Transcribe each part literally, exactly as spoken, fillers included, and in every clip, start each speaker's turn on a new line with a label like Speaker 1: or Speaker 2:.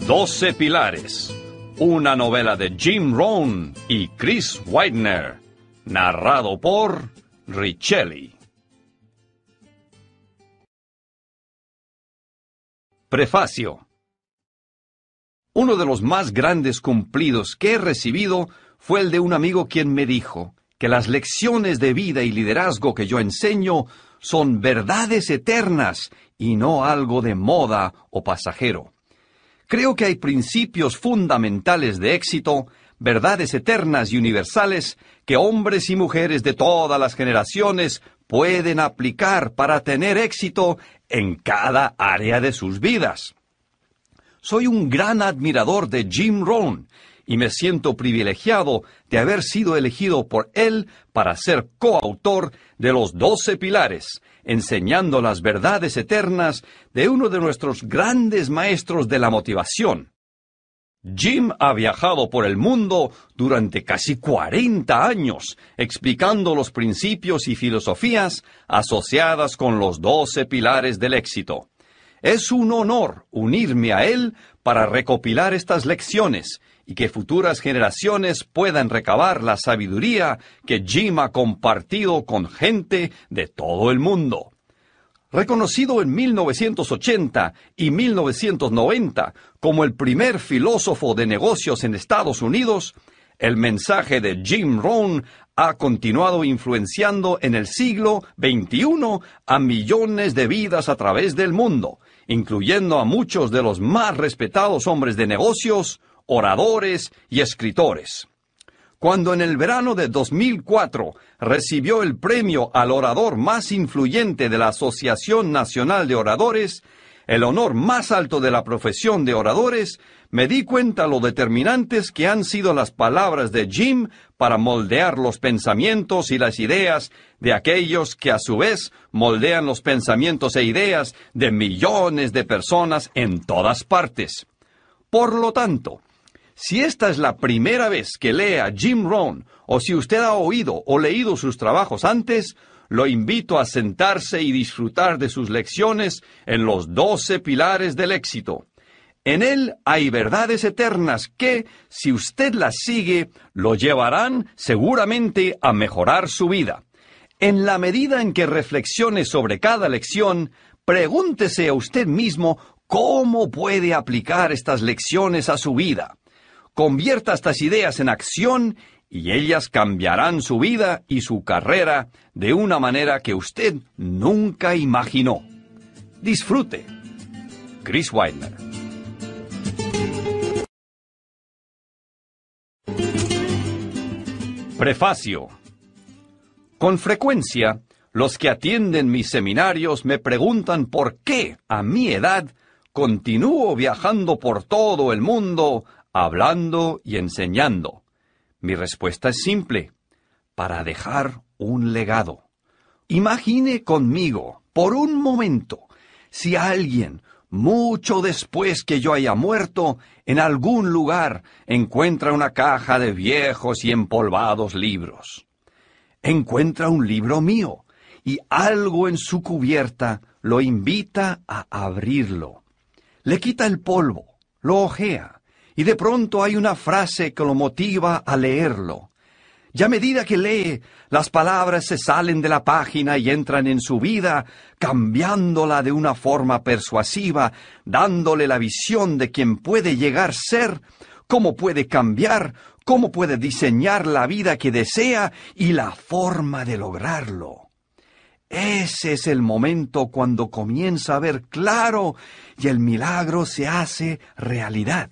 Speaker 1: Doce Pilares, una novela de Jim Rohn y Chris Widener, narrado por Richelli. Prefacio. Uno de los más grandes cumplidos que he recibido fue el de un amigo quien me dijo que las lecciones de vida y liderazgo que yo enseño son verdades eternas y no algo de moda o pasajero. Creo que hay principios fundamentales de éxito, verdades eternas y universales que hombres y mujeres de todas las generaciones pueden aplicar para tener éxito en cada área de sus vidas. Soy un gran admirador de Jim Rohn y me siento privilegiado de haber sido elegido por él para ser coautor de los Doce Pilares, enseñando las verdades eternas de uno de nuestros grandes maestros de la motivación. Jim ha viajado por el mundo durante casi cuarenta años, explicando los principios y filosofías asociadas con los Doce Pilares del éxito. Es un honor unirme a él para recopilar estas lecciones y que futuras generaciones puedan recabar la sabiduría que Jim ha compartido con gente de todo el mundo. Reconocido en mil novecientos ochenta y mil novecientos noventa como el primer filósofo de negocios en Estados Unidos, el mensaje de Jim Rohn ha continuado influenciando en el siglo veintiuno a millones de vidas a través del mundo, incluyendo a muchos de los más respetados hombres de negocios, oradores y escritores. Cuando en el verano de dos mil cuatro recibió el premio al orador más influyente de la Asociación Nacional de Oradores, el honor más alto de la profesión de oradores, me di cuenta lo determinantes que han sido las palabras de Jim para moldear los pensamientos y las ideas de aquellos que a su vez moldean los pensamientos e ideas de millones de personas en todas partes. Por lo tanto, si esta es la primera vez que lee a Jim Rohn, o si usted ha oído o leído sus trabajos antes, lo invito a sentarse y disfrutar de sus lecciones en los Doce Pilares del Éxito. En él hay verdades eternas que, si usted las sigue, lo llevarán seguramente a mejorar su vida. En la medida en que reflexione sobre cada lección, pregúntese a usted mismo cómo puede aplicar estas lecciones a su vida. Convierta estas ideas en acción y ellas cambiarán su vida y su carrera de una manera que usted nunca imaginó. Disfrute. Chris Widener. Prefacio. Con frecuencia, los que atienden mis seminarios me preguntan por qué, a mi edad, continúo viajando por todo el mundo, hablando y enseñando. Mi respuesta es simple: para dejar un legado. Imagine conmigo, por un momento, si alguien, mucho después que yo haya muerto, en algún lugar encuentra una caja de viejos y empolvados libros. Encuentra un libro mío, y algo en su cubierta lo invita a abrirlo. Le quita el polvo, lo hojea, y de pronto hay una frase que lo motiva a leerlo. Y a medida que lee, las palabras se salen de la página y entran en su vida, cambiándola de una forma persuasiva, dándole la visión de quién puede llegar a ser, cómo puede cambiar, cómo puede diseñar la vida que desea y la forma de lograrlo. Ese es el momento cuando comienza a ver claro y el milagro se hace realidad.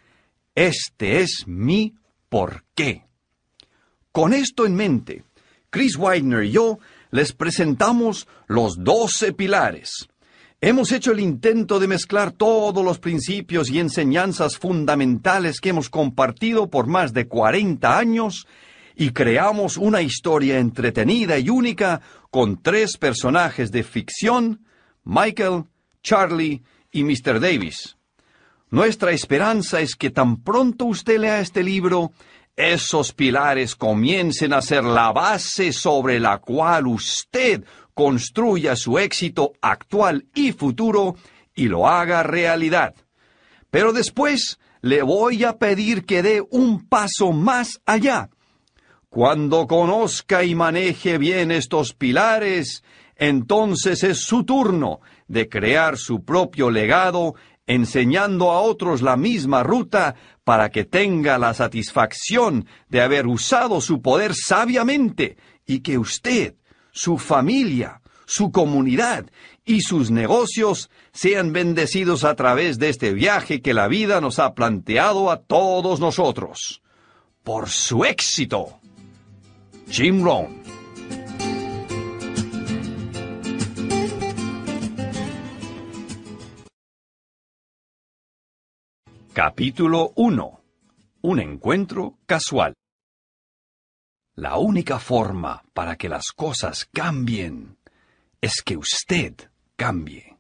Speaker 1: Este es mi porqué. Con esto en mente, Chris Widener y yo les presentamos los Doce Pilares. Hemos hecho el intento de mezclar todos los principios y enseñanzas fundamentales que hemos compartido por más de cuarenta años y creamos una historia entretenida y única con tres personajes de ficción: Michael, Charlie y mister Davis. Nuestra esperanza es que tan pronto usted lea este libro, esos pilares comiencen a ser la base sobre la cual usted construya su éxito actual y futuro y lo haga realidad. Pero después le voy a pedir que dé un paso más allá. Cuando conozca y maneje bien estos pilares, entonces es su turno de crear su propio legado, enseñando a otros la misma ruta para que tenga la satisfacción de haber usado su poder sabiamente y que usted, su familia, su comunidad y sus negocios sean bendecidos a través de este viaje que la vida nos ha planteado a todos nosotros. Por su éxito. Jim Rohn. Capítulo uno. Un encuentro casual. La única forma para que las cosas cambien es que usted cambie.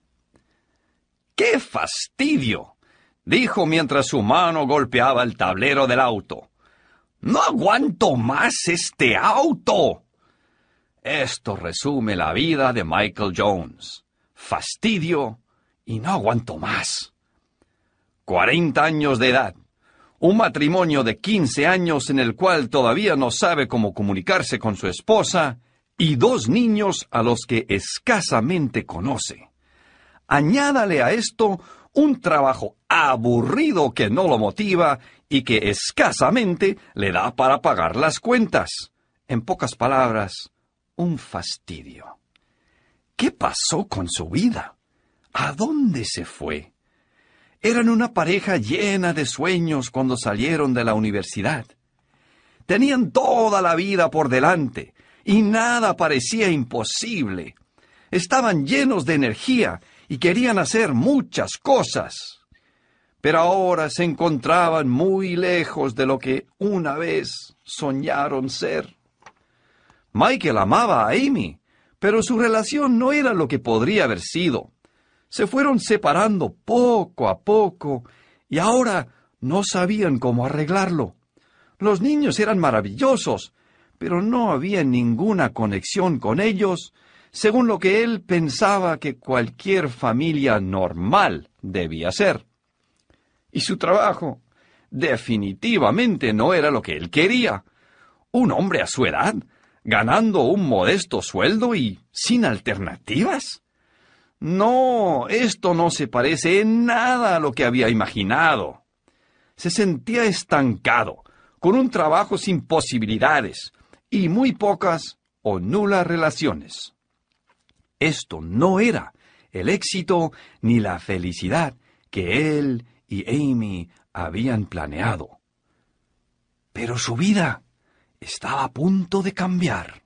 Speaker 1: ¡Qué fastidio!, dijo mientras su mano golpeaba el tablero del auto. ¡No aguanto más este auto! Esto resume la vida de Michael Jones. Fastidio y no aguanto más. Cuarenta años de edad. Un matrimonio de quince años en el cual todavía no sabe cómo comunicarse con su esposa y dos niños a los que escasamente conoce. Añádale a esto un trabajo aburrido que no lo motiva y que escasamente le da para pagar las cuentas. En pocas palabras, un fastidio. ¿Qué pasó con su vida? ¿A dónde se fue? Eran una pareja llena de sueños cuando salieron de la universidad. Tenían toda la vida por delante y nada parecía imposible. Estaban llenos de energía y querían hacer muchas cosas. Pero ahora se encontraban muy lejos de lo que una vez soñaron ser. Michael amaba a Amy, pero su relación no era lo que podría haber sido. Se fueron separando poco a poco y ahora no sabían cómo arreglarlo. Los niños eran maravillosos, pero no había ninguna conexión con ellos, según lo que él pensaba que cualquier familia normal debía ser. Y su trabajo definitivamente no era lo que él quería. Un hombre a su edad, ganando un modesto sueldo y sin alternativas. No, esto no se parece en nada a lo que había imaginado. Se sentía estancado, con un trabajo sin posibilidades y muy pocas o nulas relaciones. Esto no era el éxito ni la felicidad que él y Amy habían planeado. Pero su vida estaba a punto de cambiar.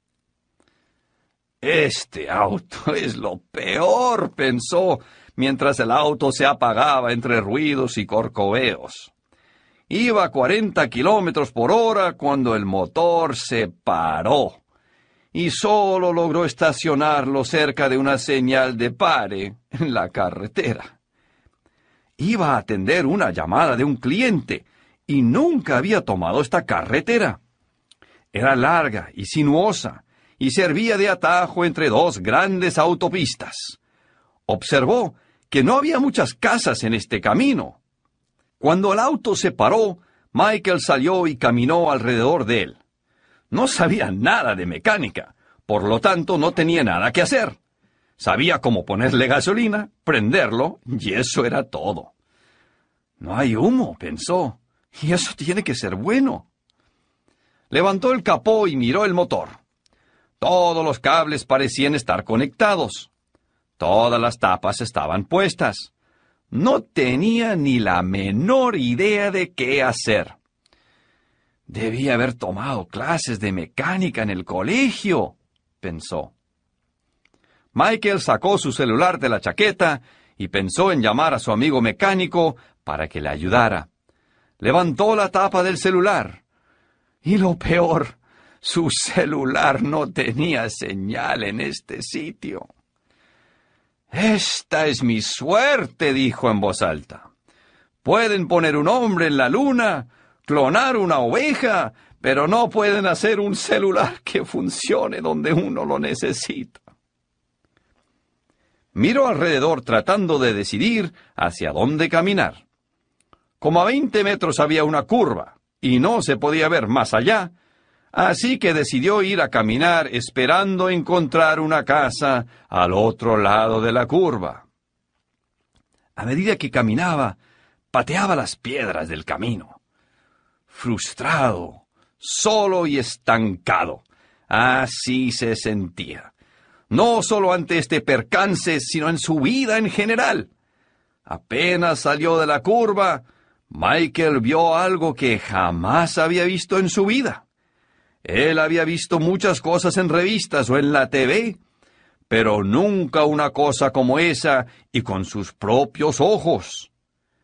Speaker 1: Este auto es lo peor, pensó, mientras el auto se apagaba entre ruidos y corcoveos. Iba a cuarenta kilómetros por hora cuando el motor se paró, y solo logró estacionarlo cerca de una señal de pare en la carretera. Iba a atender una llamada de un cliente, y nunca había tomado esta carretera. Era larga y sinuosa, y servía de atajo entre dos grandes autopistas. Observó que no había muchas casas en este camino. Cuando el auto se paró, Michael salió y caminó alrededor de él. No sabía nada de mecánica, por lo tanto no tenía nada que hacer. Sabía cómo ponerle gasolina, prenderlo, y eso era todo. No hay humo, pensó, y eso tiene que ser bueno. Levantó el capó y miró el motor. Todos los cables parecían estar conectados. Todas las tapas estaban puestas. No tenía ni la menor idea de qué hacer. Debía haber tomado clases de mecánica en el colegio, pensó. Michael sacó su celular de la chaqueta y pensó en llamar a su amigo mecánico para que le ayudara. Levantó la tapa del celular. Y lo peor, su celular no tenía señal en este sitio. «Esta es mi suerte», dijo en voz alta. «Pueden poner un hombre en la luna, clonar una oveja, pero no pueden hacer un celular que funcione donde uno lo necesita». Miró alrededor tratando de decidir hacia dónde caminar. Como a veinte metros había una curva, y no se podía ver más allá, así que decidió ir a caminar esperando encontrar una casa al otro lado de la curva. A medida que caminaba, pateaba las piedras del camino. Frustrado, solo y estancado. Así se sentía. No solo ante este percance, sino en su vida en general. Apenas salió de la curva, Michael vio algo que jamás había visto en su vida. Él había visto muchas cosas en revistas o en la T V, pero nunca una cosa como esa y con sus propios ojos.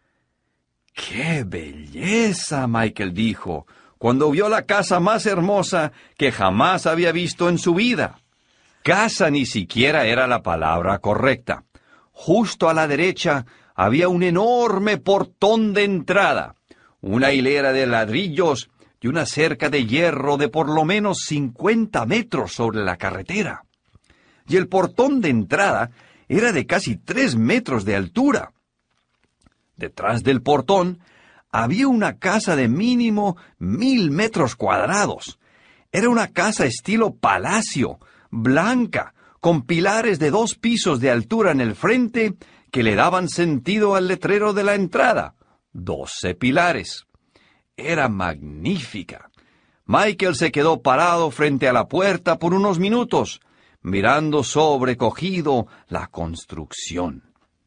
Speaker 1: ¡Qué belleza!, Michael dijo, cuando vio la casa más hermosa que jamás había visto en su vida. Casa ni siquiera era la palabra correcta. Justo a la derecha había un enorme portón de entrada, una hilera de ladrillos y una cerca de hierro de por lo menos cincuenta metros sobre la carretera. Y el portón de entrada era de casi tres metros de altura. Detrás del portón había una casa de mínimo mil metros cuadrados. Era una casa estilo palacio, blanca, con pilares de dos pisos de altura en el frente que le daban sentido al letrero de la entrada. Doce pilares. Era magnífica. Michael se quedó parado frente a la puerta por unos minutos, mirando sobrecogido la construcción.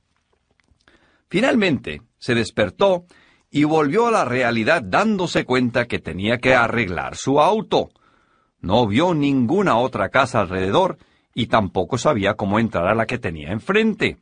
Speaker 1: Finalmente se despertó y volvió a la realidad dándose cuenta que tenía que arreglar su auto. No vio ninguna otra casa alrededor y tampoco sabía cómo entrar a la que tenía enfrente.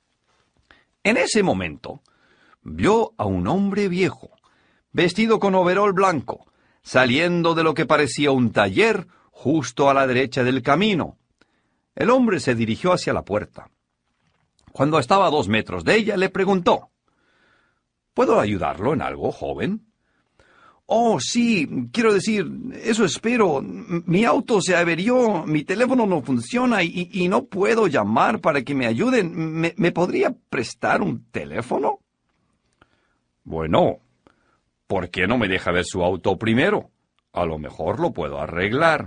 Speaker 1: En ese momento, vio a un hombre viejo, vestido con overol blanco, saliendo de lo que parecía un taller justo a la derecha del camino. El hombre se dirigió hacia la puerta. Cuando estaba a dos metros de ella, le preguntó: ¿Puedo ayudarlo en algo, joven? Oh, sí, quiero decir, eso espero. Mi auto se averió, mi teléfono no funciona y, y no puedo llamar para que me ayuden. ¿Me, me podría prestar un teléfono? Bueno, ¿por qué no me deja ver su auto primero? A lo mejor lo puedo arreglar.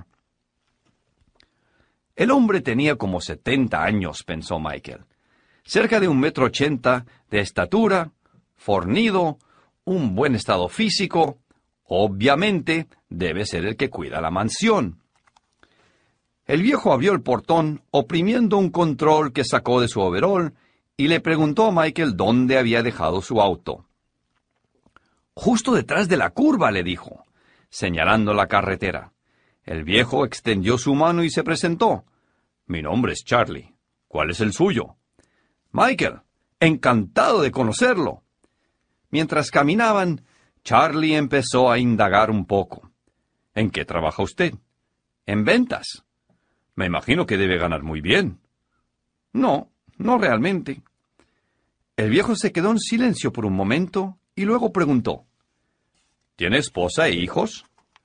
Speaker 1: El hombre tenía como setenta años, pensó Michael. Cerca de un metro ochenta de estatura, fornido, un buen estado físico. Obviamente, debe ser el que cuida la mansión. El viejo abrió el portón, oprimiendo un control que sacó de su overol, y le preguntó a Michael dónde había dejado su auto. Justo detrás de la curva, le dijo, señalando la carretera. El viejo extendió su mano y se presentó. Mi nombre es Charlie. ¿Cuál es el suyo? Michael, encantado de conocerlo. Mientras caminaban, Charlie empezó a indagar un poco. ¿En qué trabaja usted? En ventas. Me imagino que debe ganar muy bien. No, no realmente. El viejo se quedó en silencio por un momento y luego preguntó. ¿Tiene esposa e hijos?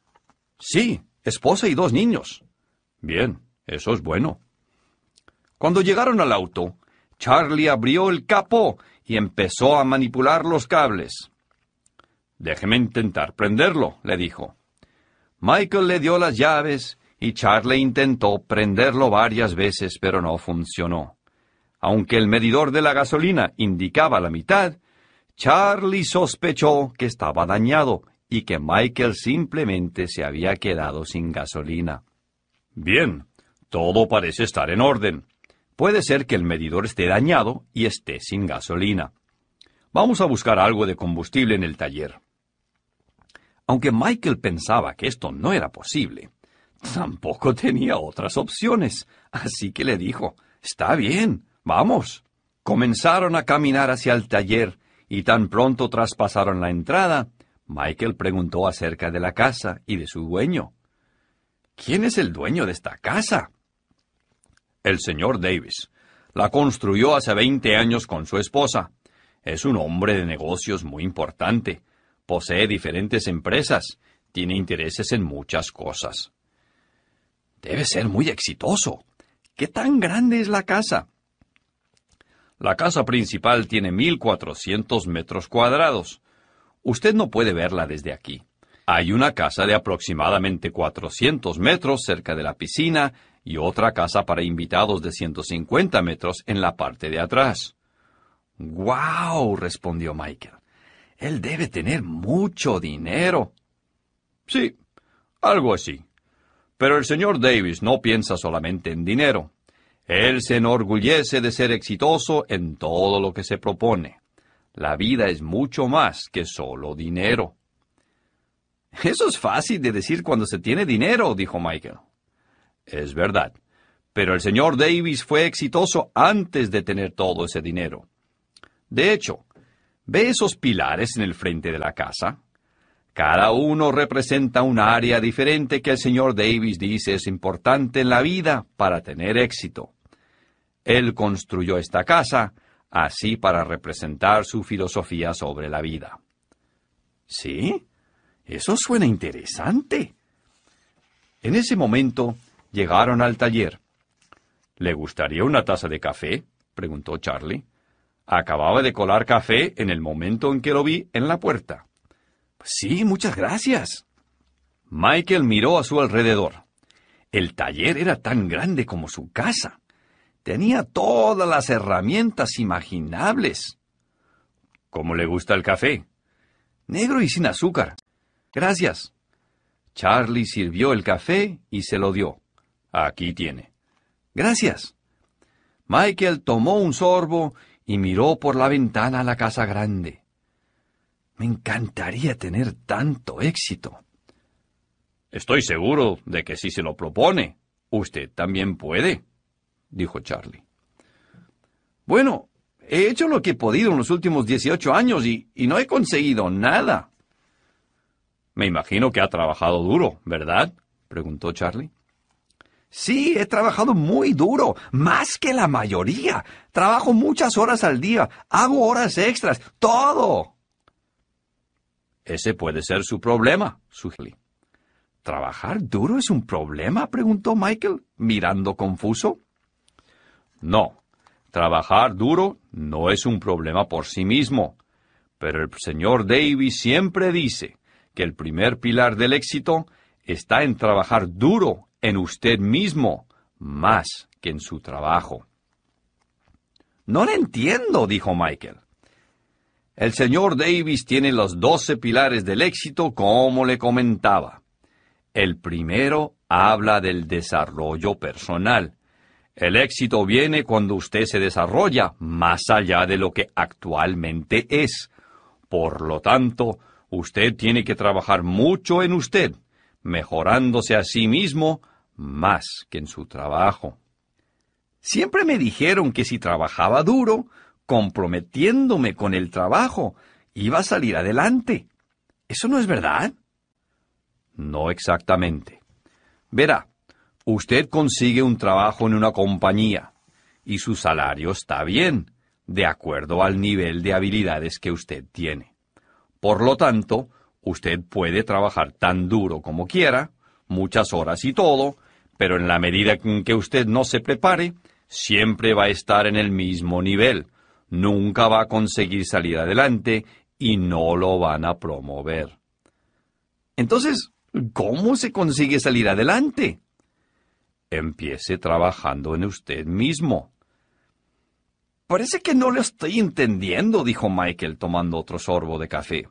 Speaker 1: Sí, esposa y dos niños. Bien, eso es bueno. Cuando llegaron al auto, Charlie abrió el capó y empezó a manipular los cables. Déjeme intentar prenderlo, le dijo. Michael le dio las llaves y Charlie intentó prenderlo varias veces, pero no funcionó. Aunque el medidor de la gasolina indicaba la mitad, Charlie sospechó que estaba dañado y que Michael simplemente se había quedado sin gasolina. Bien, todo parece estar en orden. Puede ser que el medidor esté dañado y esté sin gasolina. Vamos a buscar algo de combustible en el taller. Aunque Michael pensaba que esto no era posible, tampoco tenía otras opciones, así que le dijo, «Está bien, vamos». Comenzaron a caminar hacia el taller y tan pronto traspasaron la entrada, Michael preguntó acerca de la casa y de su dueño. «¿Quién es el dueño de esta casa?» «El señor Davis. La construyó hace veinte años con su esposa. Es un hombre de negocios muy importante. Posee diferentes empresas. Tiene intereses en muchas cosas». «Debe ser muy exitoso. ¿Qué tan grande es la casa?» «La casa principal tiene mil cuatrocientos metros cuadrados. Usted no puede verla desde aquí. Hay una casa de aproximadamente cuatrocientos metros cerca de la piscina y otra casa para invitados de ciento cincuenta metros en la parte de atrás. ¡Guau! Respondió Michael. Él debe tener mucho dinero. Sí, algo así. Pero el señor Davis no piensa solamente en dinero. Él se enorgullece de ser exitoso en todo lo que se propone. La vida es mucho más que solo dinero. Eso es fácil de decir cuando se tiene dinero, dijo Michael. Es verdad, pero el señor Davis fue exitoso antes de tener todo ese dinero. De hecho, ¿ve esos pilares en el frente de la casa? Cada uno representa un área diferente que el señor Davis dice es importante en la vida para tener éxito. Él construyó esta casa así para representar su filosofía sobre la vida. ¿Sí? Eso suena interesante. En ese momento llegaron al taller. ¿Le gustaría una taza de café?, preguntó Charlie. Acababa de colar café en el momento en que lo vi en la puerta. Sí, muchas gracias. Michael miró a su alrededor. El taller era tan grande como su casa. Tenía todas las herramientas imaginables. ¿Cómo le gusta el café? Negro y sin azúcar. Gracias. Charlie sirvió el café y se lo dio. Aquí tiene. Gracias. Michael tomó un sorbo y miró por la ventana a la casa grande. Me encantaría tener tanto éxito. Estoy seguro de que si se lo propone, usted también puede, dijo Charlie. Bueno, he hecho lo que he podido en los últimos dieciocho años y, y no he conseguido nada. Me imagino que ha trabajado duro, ¿verdad?, preguntó Charlie. Sí, he trabajado muy duro, más que la mayoría. Trabajo muchas horas al día, hago horas extras, todo. Ese puede ser su problema, sugirió. ¿Trabajar duro es un problema?, preguntó Michael, mirando confuso. No, trabajar duro no es un problema por sí mismo, pero el señor Davis siempre dice que el primer pilar del éxito está en trabajar duro en usted mismo, más que en su trabajo. No lo entiendo, dijo Michael. El señor Davis tiene los doce pilares del éxito, como le comentaba. El primero habla del desarrollo personal. El éxito viene cuando usted se desarrolla más allá de lo que actualmente es. Por lo tanto, usted tiene que trabajar mucho en usted, mejorándose a sí mismo más que en su trabajo. Siempre me dijeron que si trabajaba duro, comprometiéndome con el trabajo, iba a salir adelante. ¿Eso no es verdad? No exactamente. Verá, usted consigue un trabajo en una compañía y su salario está bien, de acuerdo al nivel de habilidades que usted tiene. Por lo tanto, usted puede trabajar tan duro como quiera, muchas horas y todo, pero en la medida en que usted no se prepare, siempre va a estar en el mismo nivel. Nunca va a conseguir salir adelante y no lo van a promover. Entonces, ¿cómo se consigue salir adelante? Empiece trabajando en usted mismo. Parece que no lo estoy entendiendo, dijo Michael tomando otro sorbo de café.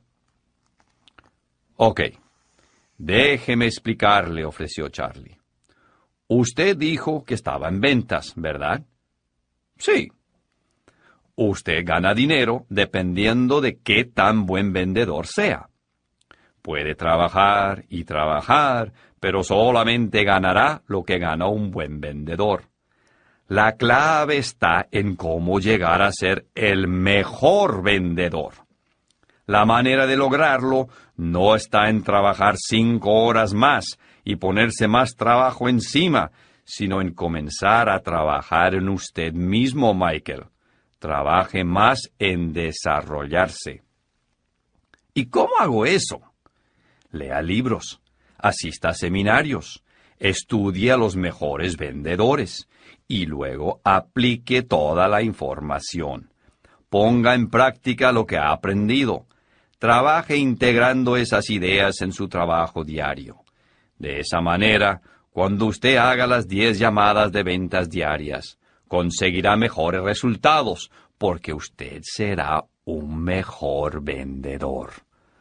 Speaker 1: Ok, déjeme explicarle, ofreció Charlie. Usted dijo que estaba en ventas, ¿verdad? Sí. Usted gana dinero dependiendo de qué tan buen vendedor sea. Puede trabajar y trabajar, pero solamente ganará lo que gana un buen vendedor. La clave está en cómo llegar a ser el mejor vendedor. La manera de lograrlo no está en trabajar cinco horas más y ponerse más trabajo encima, sino en comenzar a trabajar en usted mismo, Michael. Trabaje más en desarrollarse. ¿Y cómo hago eso? Lea libros, asista a seminarios, estudie a los mejores vendedores y luego aplique toda la información. Ponga en práctica lo que ha aprendido. Trabaje integrando esas ideas en su trabajo diario. De esa manera, cuando usted haga las diez llamadas de ventas diarias, conseguirá mejores resultados, porque usted será un mejor vendedor.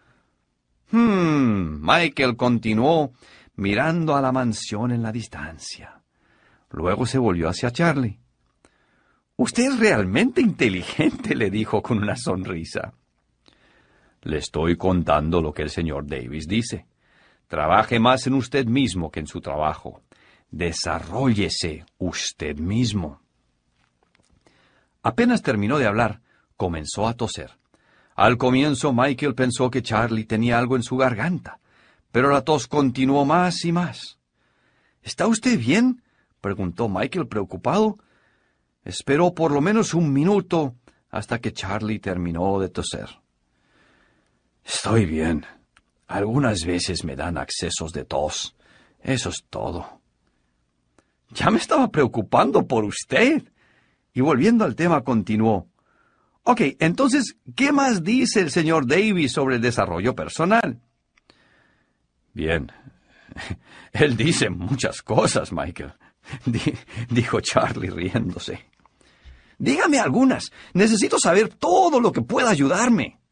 Speaker 1: Hmm, Michael continuó mirando a la mansión en la distancia. Luego se volvió hacia Charlie. «Usted es realmente inteligente», le dijo con una sonrisa. «Le estoy contando lo que el señor Davis dice. Trabaje más en usted mismo que en su trabajo. Desarróllese usted mismo». Apenas terminó de hablar, comenzó a toser. Al comienzo Michael pensó que Charlie tenía algo en su garganta, pero la tos continuó más y más. «¿Está usted bien?», preguntó Michael preocupado. Esperó por lo menos un minuto hasta que Charlie terminó de toser. «Estoy bien. Algunas veces me dan accesos de tos. Eso es todo». «Ya me estaba preocupando por usted». Y volviendo al tema continuó. «Ok, entonces, ¿qué más dice el señor Davis sobre el desarrollo personal?» «Bien, él dice muchas cosas, Michael», di- dijo Charlie riéndose. «Dígame algunas. Necesito saber todo lo que pueda ayudarme».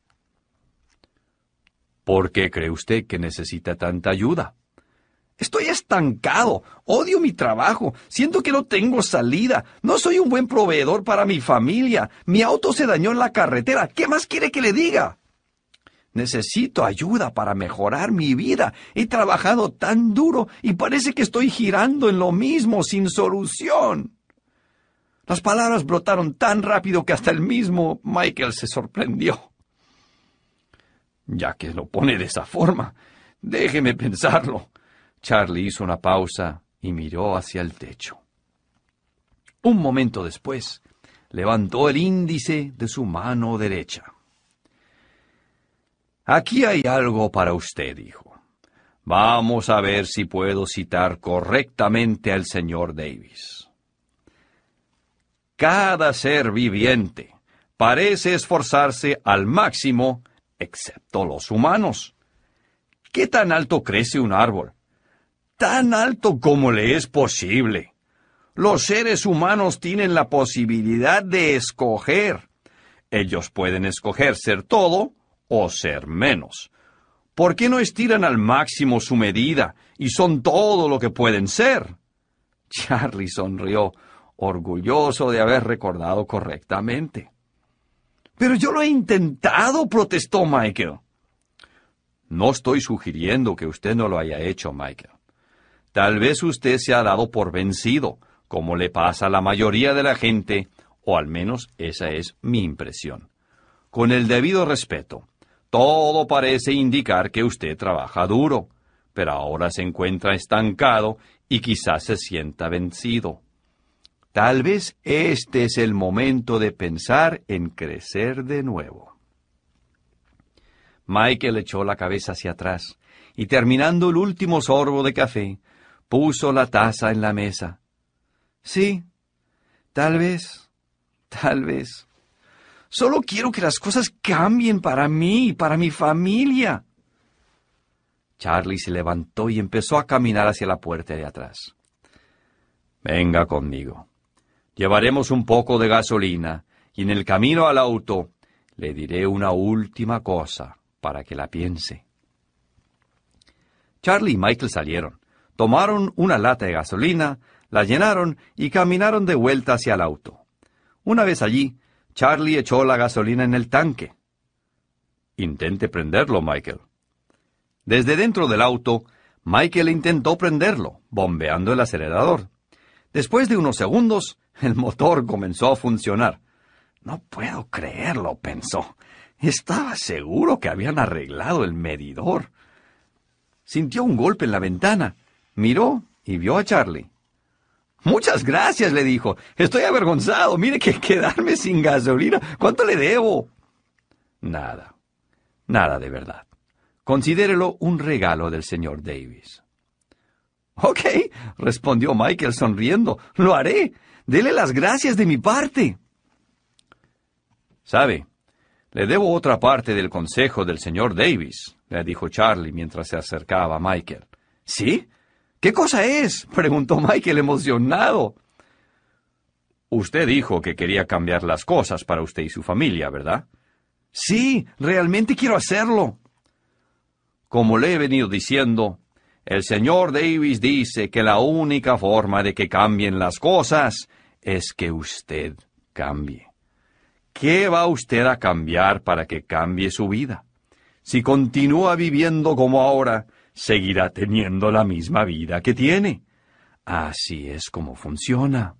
Speaker 1: «¿Por qué cree usted que necesita tanta ayuda?» «Estoy estancado. Odio mi trabajo. Siento que no tengo salida. No soy un buen proveedor para mi familia. Mi auto se dañó en la carretera. ¿Qué más quiere que le diga?» «Necesito ayuda para mejorar mi vida. He trabajado tan duro y parece que estoy girando en lo mismo sin solución». Las palabras brotaron tan rápido que hasta el mismo Michael se sorprendió. «Ya que lo pone de esa forma, déjeme pensarlo». Charlie hizo una pausa y miró hacia el techo. Un momento después, levantó el índice de su mano derecha. «Aquí hay algo para usted», dijo. «Vamos a ver si puedo citar correctamente al señor Davis. Cada ser viviente parece esforzarse al máximo, excepto los humanos. ¿Qué tan alto crece un árbol? Tan alto como le es posible. Los seres humanos tienen la posibilidad de escoger. Ellos pueden escoger ser todo o ser menos. ¿Por qué no estiran al máximo su medida y son todo lo que pueden ser?» Charlie sonrió, orgulloso de haber recordado correctamente. «Pero yo lo he intentado», protestó Michael. «No estoy sugiriendo que usted no lo haya hecho, Michael. Tal vez usted se ha dado por vencido, como le pasa a la mayoría de la gente, o al menos esa es mi impresión. Con el debido respeto, todo parece indicar que usted trabaja duro, pero ahora se encuentra estancado y quizás se sienta vencido. Tal vez este es el momento de pensar en crecer de nuevo». Michael echó la cabeza hacia atrás y, terminando el último sorbo de café, puso la taza en la mesa. «Sí, tal vez, tal vez. Solo quiero que las cosas cambien para mí y para mi familia». Charlie se levantó y empezó a caminar hacia la puerta de atrás. «Venga conmigo. Llevaremos un poco de gasolina y en el camino al auto le diré una última cosa para que la piense». Charlie y Michael salieron, tomaron una lata de gasolina, la llenaron y caminaron de vuelta hacia el auto. Una vez allí, Charlie echó la gasolina en el tanque. «Intente prenderlo, Michael». Desde dentro del auto, Michael intentó prenderlo, bombeando el acelerador. Después de unos segundos, el motor comenzó a funcionar. «No puedo creerlo», pensó. Estaba seguro que habían arreglado el medidor. Sintió un golpe en la ventana, miró y vio a Charlie. «Muchas gracias», le dijo. «Estoy avergonzado. Mire que quedarme sin gasolina. ¿Cuánto le debo?» «Nada. Nada de verdad. Considérelo un regalo del señor Davis». «Ok», respondió Michael sonriendo. «Lo haré. Dele las gracias de mi parte». «¿Sabe? Le debo otra parte del consejo del señor Davis, le dijo Charlie mientras se acercaba a Michael. ¿Sí? ¿Qué cosa es?, preguntó Michael emocionado. Usted dijo que quería cambiar las cosas para usted y su familia, ¿verdad? Sí, realmente quiero hacerlo. Como le he venido diciendo, el señor Davis dice que la única forma de que cambien las cosas es que usted cambie. ¿Qué va usted a cambiar para que cambie su vida? Si continúa viviendo como ahora, seguirá teniendo la misma vida que tiene. Así es como funciona.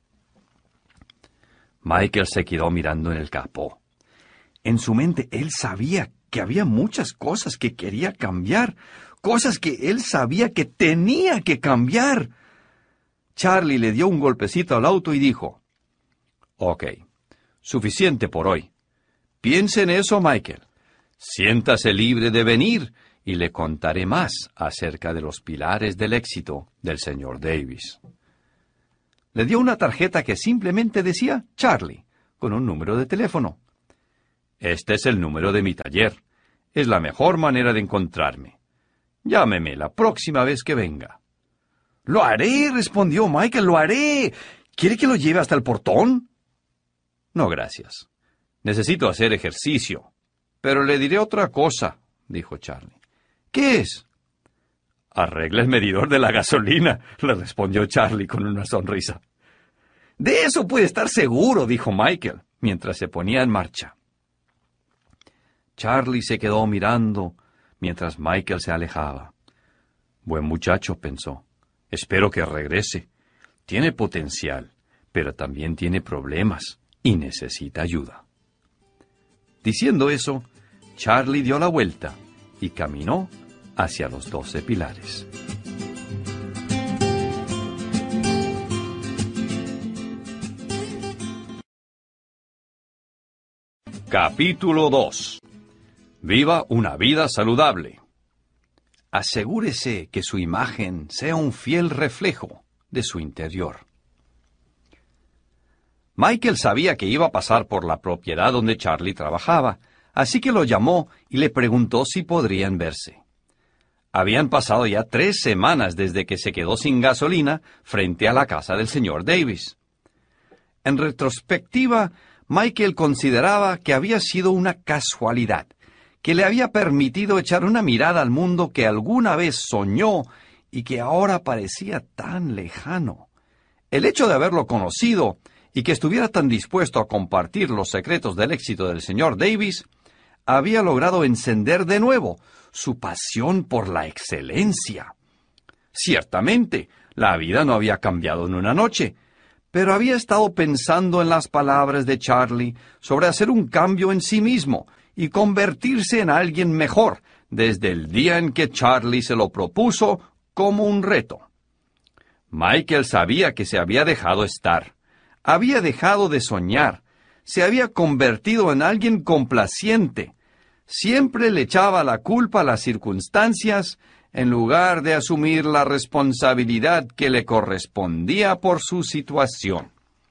Speaker 1: Michael se quedó mirando en el capó. En su mente él sabía que había muchas cosas que quería cambiar, cosas que él sabía que tenía que cambiar. Charlie le dio un golpecito al auto y dijo, «Ok, suficiente por hoy. Piense en eso, Michael. Siéntase libre de venir y le contaré más acerca de los pilares del éxito del señor Davis». Le dio una tarjeta que simplemente decía Charlie, con un número de teléfono. «Este es el número de mi taller. Es la mejor manera de encontrarme. Llámeme la próxima vez que venga». «Lo haré», respondió Michael, «lo haré. ¿Quiere que lo lleve hasta el portón?» «No, gracias. Necesito hacer ejercicio. Pero le diré otra cosa», dijo Charlie. «¿Qué es?» «Arregla el medidor de la gasolina», le respondió Charlie con una sonrisa. «De eso puede estar seguro», dijo Michael, mientras se ponía en marcha. Charlie se quedó mirando mientras Michael se alejaba. «Buen muchacho», pensó. «Espero que regrese. Tiene potencial, pero también tiene problemas y necesita ayuda». Diciendo eso, Charlie dio la vuelta y caminó hacia los doce pilares. Capítulo dos. Viva una vida saludable. Asegúrese que su imagen sea un fiel reflejo de su interior. Michael sabía que iba a pasar por la propiedad donde Charlie trabajaba, así que lo llamó y le preguntó si podrían verse. Habían pasado ya tres semanas desde que se quedó sin gasolina frente a la casa del señor Davis. En retrospectiva, Michael consideraba que había sido una casualidad, que le había permitido echar una mirada al mundo que alguna vez soñó y que ahora parecía tan lejano. El hecho de haberlo conocido y que estuviera tan dispuesto a compartir los secretos del éxito del señor Davis, había logrado encender de nuevo su pasión por la excelencia. Ciertamente, la vida no había cambiado en una noche, pero había estado pensando en las palabras de Charlie sobre hacer un cambio en sí mismo y convertirse en alguien mejor desde el día en que Charlie se lo propuso como un reto. Michael sabía que se había dejado estar, había dejado de soñar, se había convertido en alguien complaciente. Siempre le echaba la culpa a las circunstancias en lugar de asumir la responsabilidad que le correspondía por su situación.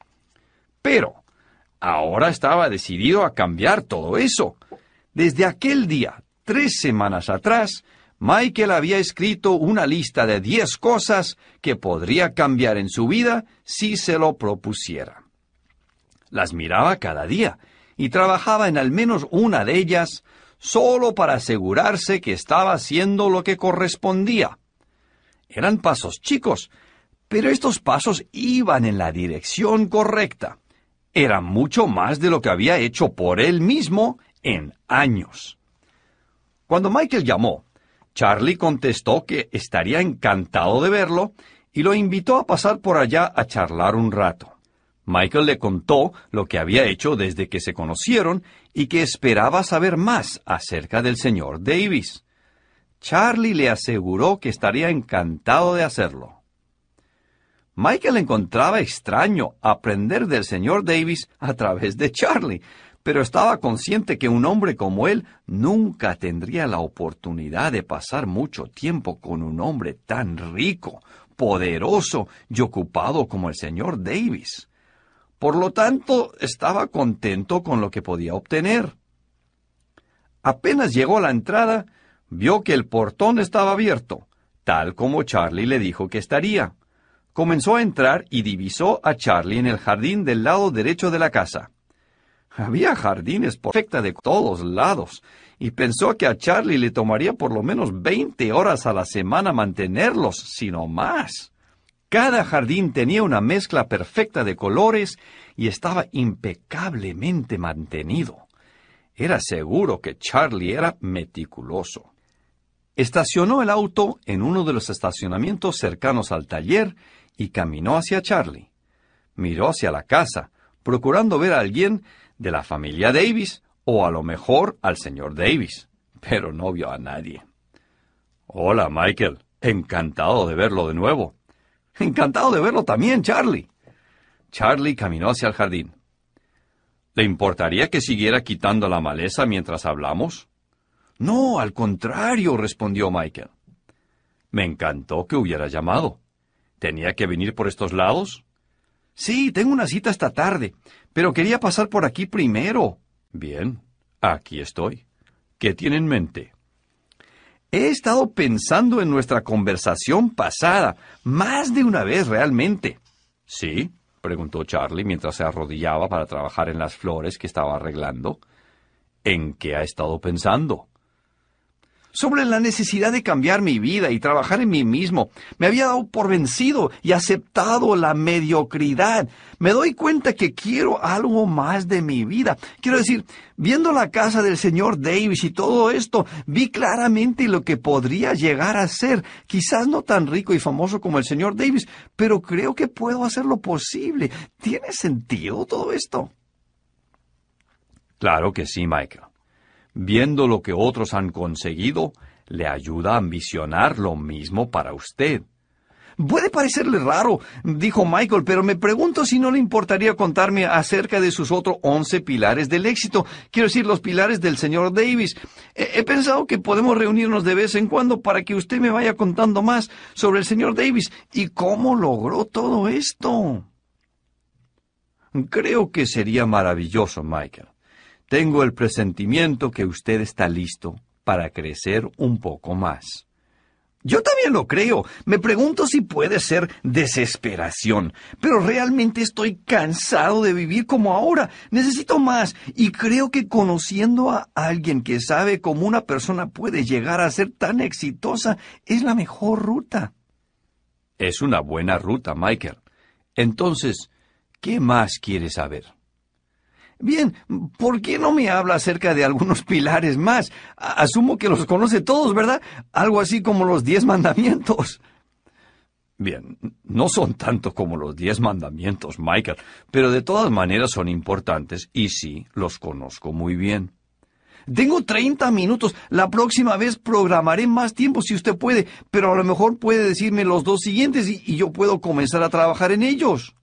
Speaker 1: Pero ahora estaba decidido a cambiar todo eso. Desde aquel día, tres semanas atrás, Michael había escrito una lista de diez cosas que podría cambiar en su vida si se lo propusiera. Las miraba cada día y trabajaba en al menos una de ellas solo para asegurarse que estaba haciendo lo que correspondía. Eran pasos chicos, pero estos pasos iban en la dirección correcta. Era mucho más de lo que había hecho por él mismo en años. Cuando Michael llamó, Charlie contestó que estaría encantado de verlo y lo invitó a pasar por allá a charlar un rato. Michael le contó lo que había hecho desde que se conocieron y que esperaba saber más acerca del señor Davis. Charlie le aseguró que estaría encantado de hacerlo. Michael encontraba extraño aprender del señor Davis a través de Charlie, pero estaba consciente que un hombre como él nunca tendría la oportunidad de pasar mucho tiempo con un hombre tan rico, poderoso y ocupado como el señor Davis. Por lo tanto, estaba contento con lo que podía obtener. Apenas llegó a la entrada, vio que el portón estaba abierto, tal como Charlie le dijo que estaría. Comenzó a entrar y divisó a Charlie en el jardín del lado derecho de la casa. Había jardines perfectos de todos lados, y pensó que a Charlie le tomaría por lo menos veinte horas a la semana mantenerlos, si no más. Cada jardín tenía una mezcla perfecta de colores y estaba impecablemente mantenido. Era seguro que Charlie era meticuloso. Estacionó el auto en uno de los estacionamientos cercanos al taller y caminó hacia Charlie. Miró hacia la casa, procurando ver a alguien de la familia Davis o a lo mejor al señor Davis, pero no vio a nadie. «Hola, Michael. Encantado de verlo de nuevo». «Encantado de verlo también, Charlie». Charlie caminó hacia el jardín. «¿Le importaría que siguiera quitando la maleza mientras hablamos?» «No, al contrario», respondió Michael. «Me encantó que hubiera llamado. ¿Tenía que venir por estos lados?» «Sí, tengo una cita esta tarde, pero quería pasar por aquí primero». «Bien, aquí estoy. ¿Qué tiene en mente?» «He estado pensando en nuestra conversación pasada, más de una vez realmente». «¿Sí?», preguntó Charlie mientras se arrodillaba para trabajar en las flores que estaba arreglando. «¿En qué ha estado pensando?» «Sobre la necesidad de cambiar mi vida y trabajar en mí mismo. Me había dado por vencido y aceptado la mediocridad. Me doy cuenta que quiero algo más de mi vida. Quiero decir, viendo la casa del señor Davis y todo esto, vi claramente lo que podría llegar a ser. Quizás no tan rico y famoso como el señor Davis, pero creo que puedo hacerlo posible. ¿Tiene sentido todo esto?» «Claro que sí, Michael. Viendo lo que otros han conseguido, le ayuda a ambicionar lo mismo para usted». «Puede parecerle raro», dijo Michael, «pero me pregunto si no le importaría contarme acerca de sus otros once pilares del éxito. Quiero decir, los pilares del señor Davis. He, he pensado que podemos reunirnos de vez en cuando para que usted me vaya contando más sobre el señor Davis y cómo logró todo esto». «Creo que sería maravilloso, Michael. Tengo el presentimiento que usted está listo para crecer un poco más». «Yo también lo creo. Me pregunto si puede ser desesperación. Pero realmente estoy cansado de vivir como ahora. Necesito más. Y creo que conociendo a alguien que sabe cómo una persona puede llegar a ser tan exitosa es la mejor ruta». «Es una buena ruta, Michael. Entonces, ¿qué más quiere saber?» «Bien, ¿por qué no me habla acerca de algunos pilares más? Asumo que los conoce todos, ¿verdad? Algo así como los diez mandamientos». «Bien, no son tanto como los diez mandamientos, Michael, pero de todas maneras son importantes y sí, los conozco muy bien». «Tengo treinta minutos. La próxima vez programaré más tiempo si usted puede, pero a lo mejor puede decirme los dos siguientes y, y yo puedo comenzar a trabajar en ellos».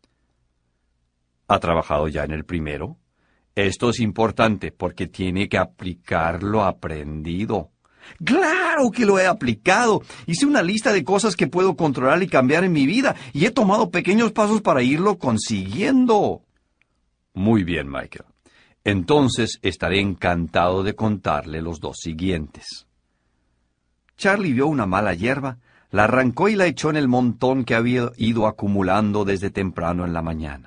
Speaker 1: ¿Ha trabajado ya en el primero? Esto es importante porque tiene que aplicar lo aprendido. «Claro que lo he aplicado. Hice una lista de cosas que puedo controlar y cambiar en mi vida y he tomado pequeños pasos para irlo consiguiendo». «Muy bien, Michael. Entonces estaré encantado de contarle los dos siguientes». Charlie vio una mala hierba, la arrancó y la echó en el montón que había ido acumulando desde temprano en la mañana.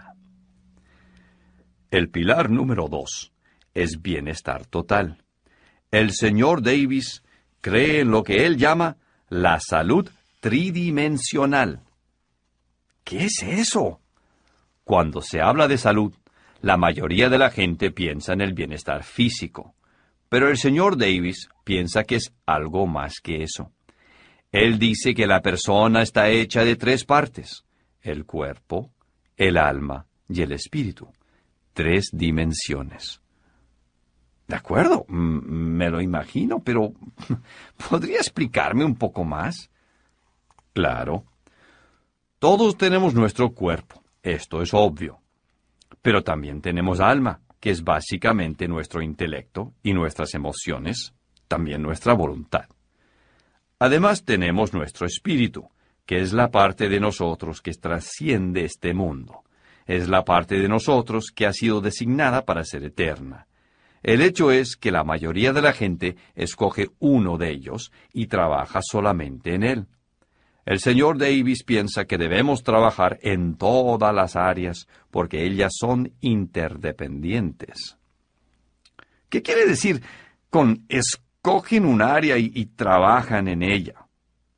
Speaker 1: El pilar número dos es bienestar total. El señor Davis cree en lo que él llama la salud tridimensional. ¿Qué es eso? Cuando se habla de salud, la mayoría de la gente piensa en el bienestar físico, pero el señor Davis piensa que es algo más que eso. Él dice que la persona está hecha de tres partes: el cuerpo, el alma y el espíritu. Tres dimensiones. De acuerdo, me lo imagino, pero ¿podría explicarme un poco más? Claro. Todos tenemos nuestro cuerpo, esto es obvio. Pero también tenemos alma, que es básicamente nuestro intelecto y nuestras emociones, también nuestra voluntad. Además tenemos nuestro espíritu, que es la parte de nosotros que trasciende este mundo. Es la parte de nosotros que ha sido designada para ser eterna. El hecho es que la mayoría de la gente escoge uno de ellos y trabaja solamente en él. El señor Davis piensa que debemos trabajar en todas las áreas porque ellas son interdependientes. ¿Qué quiere decir con escogen un área y, y trabajan en ella?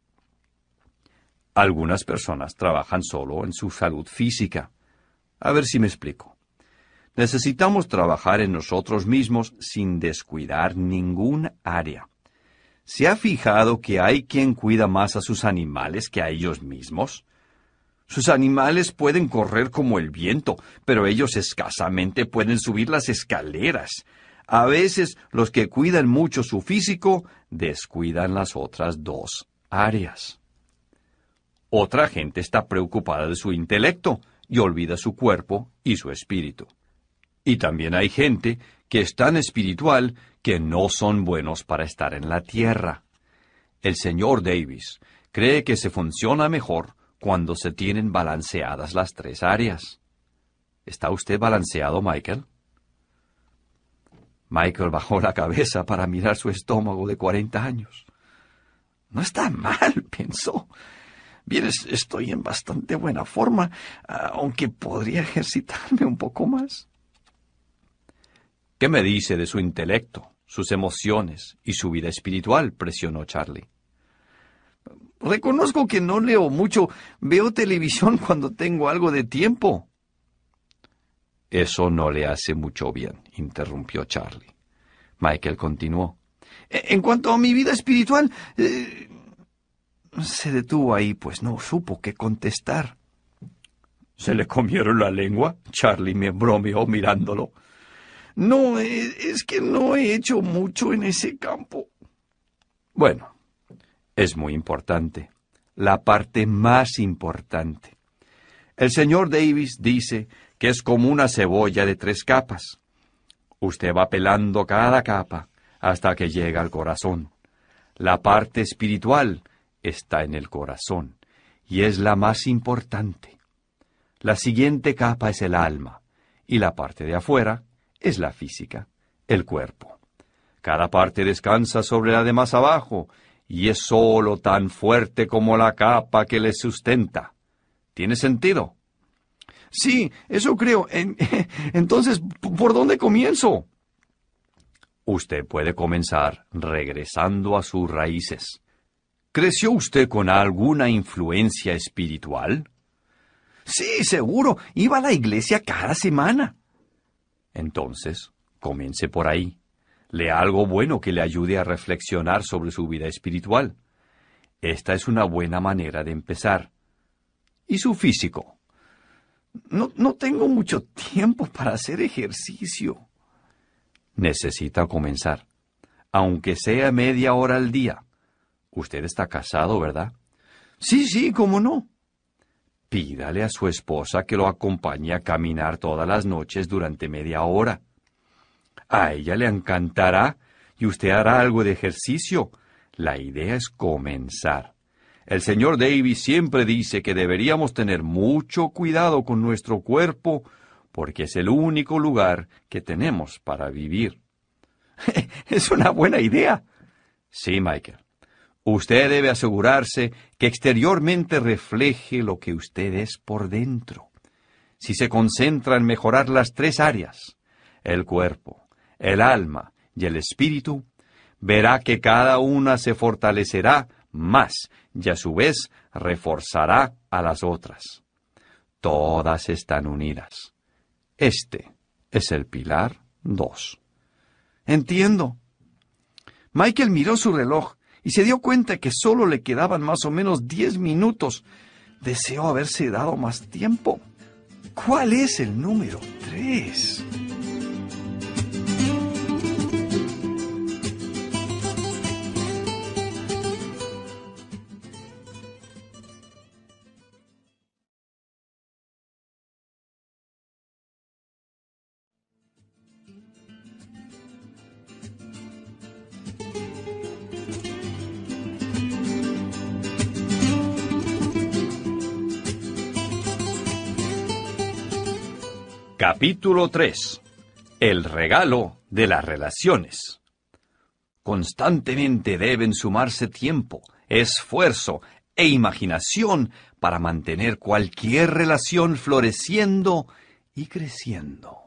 Speaker 1: Algunas personas trabajan solo en su salud física. A ver si me explico. Necesitamos trabajar en nosotros mismos sin descuidar ningún área. ¿Se ha fijado que hay quien cuida más a sus animales que a ellos mismos? Sus animales pueden correr como el viento, pero ellos escasamente pueden subir las escaleras. A veces los que cuidan mucho su físico descuidan las otras dos áreas. Otra gente está preocupada de su intelecto y olvida su cuerpo y su espíritu. Y también hay gente que es tan espiritual que no son buenos para estar en la tierra. El señor Davis cree que se funciona mejor cuando se tienen balanceadas las tres áreas. ¿Está usted balanceado, Michael? Michael bajó la cabeza para mirar su estómago de cuarenta años. No está mal, pensó. Bien, es- estoy en bastante buena forma, ah, aunque podría ejercitarme un poco más. ¿Qué me dice de su intelecto, sus emociones y su vida espiritual?, presionó Charlie. Reconozco que no leo mucho. Veo televisión cuando tengo algo de tiempo. Eso no le hace mucho bien, interrumpió Charlie. Michael continuó. "E- En cuanto a mi vida espiritual, eh, se detuvo ahí, pues no supo qué contestar. ¿Se le comieron la lengua?, Charlie me bromeó mirándolo. No, eh, es que no he hecho mucho en ese campo. Bueno, es muy importante. La parte más importante. El señor Davis dice que es como una cebolla de tres capas. Usted va pelando cada capa hasta que llega al corazón. La parte espiritual está en el corazón y es la más importante. La siguiente capa es el alma y la parte de afuera es la física, el cuerpo. Cada parte descansa sobre la de más abajo y es sólo tan fuerte como la capa que le sustenta. ¿Tiene sentido? Sí, eso creo. En- entonces, ¿por dónde comienzo? Usted puede comenzar regresando a sus raíces. ¿Creció usted con alguna influencia espiritual? Sí, seguro. Iba a la iglesia cada semana. Entonces, comience por ahí. Lea algo bueno que le ayude a reflexionar sobre su vida espiritual. Esta es una buena manera de empezar. ¿Y su físico? No, no tengo mucho tiempo para hacer ejercicio. Necesita comenzar, aunque sea media hora al día. Usted está casado, ¿verdad? Sí, sí, cómo no. Pídale a su esposa que lo acompañe a caminar todas las noches durante media hora. A ella le encantará y usted hará algo de ejercicio. La idea es comenzar. El señor Davis siempre dice que deberíamos tener mucho cuidado con nuestro cuerpo porque es el único lugar que tenemos para vivir. Es una buena idea. Sí, Michael. Usted debe asegurarse que exteriormente refleje lo que usted es por dentro. Si se concentra en mejorar las tres áreas, el cuerpo, el alma y el espíritu, verá que cada una se fortalecerá más y a su vez reforzará a las otras. Todas están unidas. Este es el pilar dos. Entiendo. Michael miró su reloj y se dio cuenta que solo le quedaban más o menos diez minutos. Deseó haberse dado más tiempo. ¿Cuál es el número tres? Capítulo tres. El regalo de las relaciones. Constantemente deben sumarse tiempo, esfuerzo e imaginación para mantener cualquier relación floreciendo y creciendo.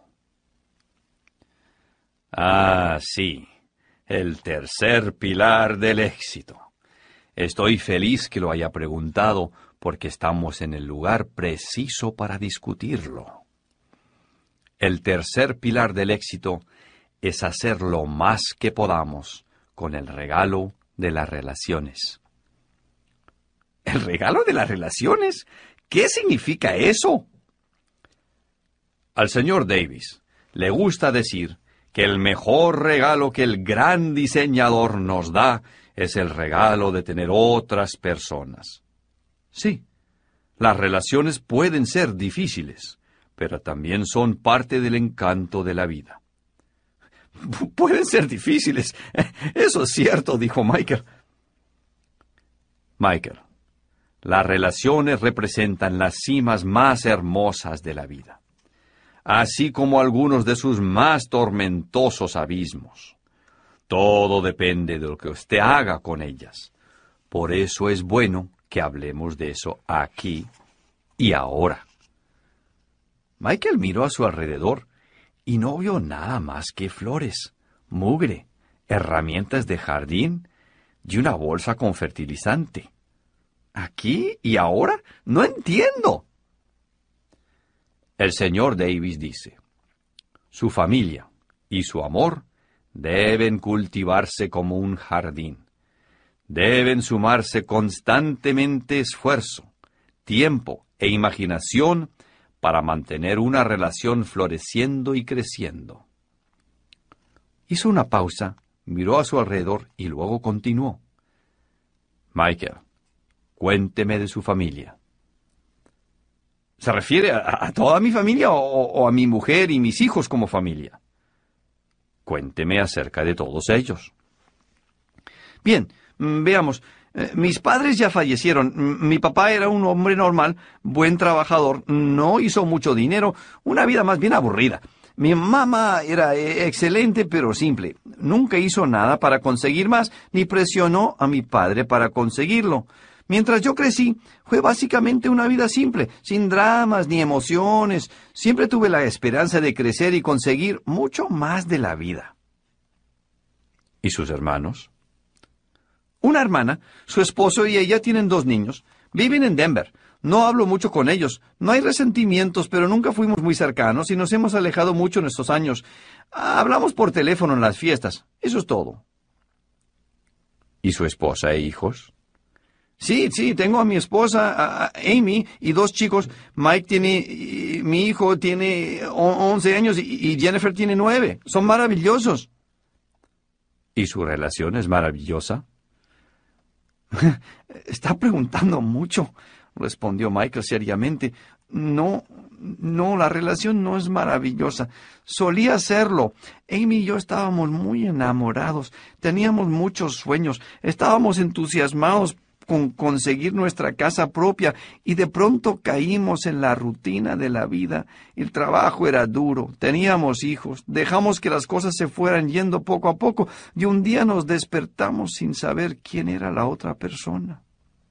Speaker 1: Ah, sí, el tercer pilar del éxito. Estoy feliz que lo haya preguntado porque estamos en el lugar preciso para discutirlo. El tercer pilar del éxito es hacer lo más que podamos con el regalo de las relaciones. ¿El regalo de las relaciones? ¿Qué significa eso? Al señor Davis le gusta decir que el mejor regalo que el gran diseñador nos da es el regalo de tener otras personas. Sí, las relaciones pueden ser difíciles, pero también son parte del encanto de la vida. Pueden ser difíciles. Eso es cierto, dijo Michael. Michael, las relaciones representan las cimas más hermosas de la vida, así como algunos de sus más tormentosos abismos. Todo depende de lo que usted haga con ellas. Por eso es bueno que hablemos de eso aquí y ahora. Michael miró a su alrededor y no vio nada más que flores, mugre, herramientas de jardín y una bolsa con fertilizante. ¿Aquí y ahora? No entiendo. El señor Davis dice, su familia y su amor deben cultivarse como un jardín. Deben sumarse constantemente esfuerzo, tiempo e imaginación para mantener una relación floreciendo y creciendo. Hizo una pausa, miró a su alrededor y luego continuó. Michael, cuénteme de su familia. ¿Se refiere a, a toda mi familia o, o a mi mujer y mis hijos como familia? Cuénteme acerca de todos ellos. Bien, veamos. Eh, mis padres ya fallecieron. Mi papá era un hombre normal, buen trabajador, no hizo mucho dinero, una vida más bien aburrida. Mi mamá era eh, excelente pero simple. Nunca hizo nada para conseguir más, ni presionó a mi padre para conseguirlo. Mientras yo crecí, fue básicamente una vida simple, sin dramas ni emociones. Siempre tuve la esperanza de crecer y conseguir mucho más de la vida. ¿Y sus hermanos? Una hermana, su esposo y ella tienen dos niños. Viven en Denver. No hablo mucho con ellos. No hay resentimientos, pero nunca fuimos muy cercanos y nos hemos alejado mucho en estos años. Hablamos por teléfono en las fiestas. Eso es todo. ¿Y su esposa e hijos? Sí, sí, tengo a mi esposa, a, a Amy, y dos chicos. Mike tiene, y, mi hijo tiene once años y, y Jennifer tiene nueve. Son maravillosos. ¿Y su relación es maravillosa? Está preguntando mucho, respondió Michael seriamente. No, no, la relación no es maravillosa. Solía serlo. Amy y yo estábamos muy enamorados. Teníamos muchos sueños. Estábamos entusiasmados con conseguir nuestra casa propia y de pronto caímos en la rutina de la vida. El trabajo era duro, teníamos hijos, dejamos que las cosas se fueran yendo poco a poco y un día nos despertamos sin saber quién era la otra persona.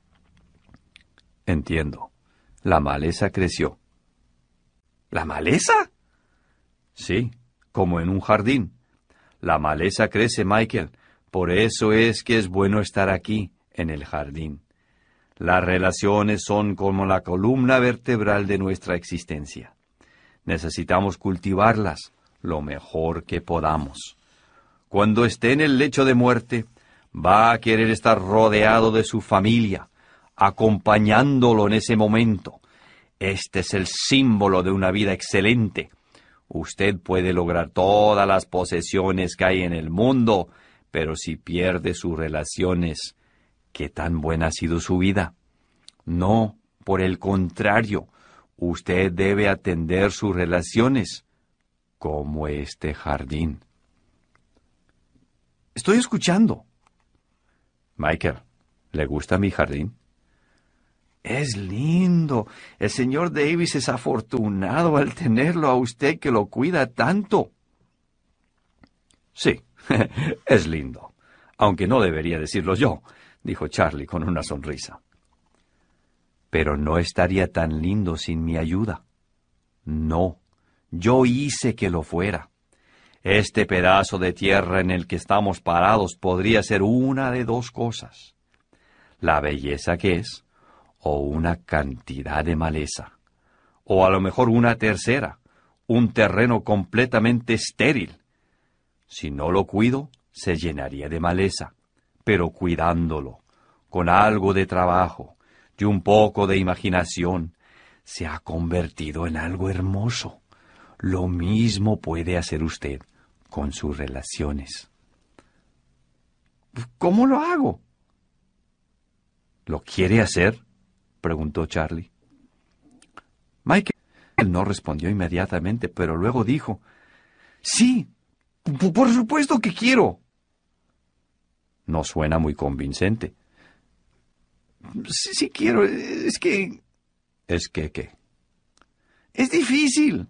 Speaker 1: Entiendo. La maleza creció. ¿La maleza? Sí, como en un jardín. La maleza crece, Michael. Por eso es que es bueno estar aquí, en el jardín. Las relaciones son como la columna vertebral de nuestra existencia. Necesitamos cultivarlas lo mejor que podamos. Cuando esté en el lecho de muerte, va a querer estar rodeado de su familia, acompañándolo en ese momento. Este es el símbolo de una vida excelente. Usted puede lograr todas las posesiones que hay en el mundo, pero si pierde sus relaciones, ¿qué tan buena ha sido su vida? No, por el contrario, usted debe atender sus relaciones, como este jardín. Estoy escuchando. Michael, ¿le gusta mi jardín? Es lindo. El señor Davis es afortunado al tenerlo a usted que lo cuida tanto. Sí, es lindo, aunque no debería decirlo yo, dijo Charlie con una sonrisa. Pero no estaría tan lindo sin mi ayuda. No, yo hice que lo fuera. Este pedazo de tierra en el que estamos parados podría ser una de dos cosas: la belleza que es, o una cantidad de maleza. O a lo mejor una tercera, un terreno completamente estéril. Si no lo cuido, se llenaría de maleza, pero cuidándolo, con algo de trabajo y un poco de imaginación, se ha convertido en algo hermoso. Lo mismo puede hacer usted con sus relaciones. ¿Cómo lo hago? ¿Lo quiere hacer?, preguntó Charlie. Michael no respondió inmediatamente, pero luego dijo, «Sí, p- por supuesto que quiero». No suena muy convincente. Sí, sí quiero, es que... ¿Es que qué? Es difícil.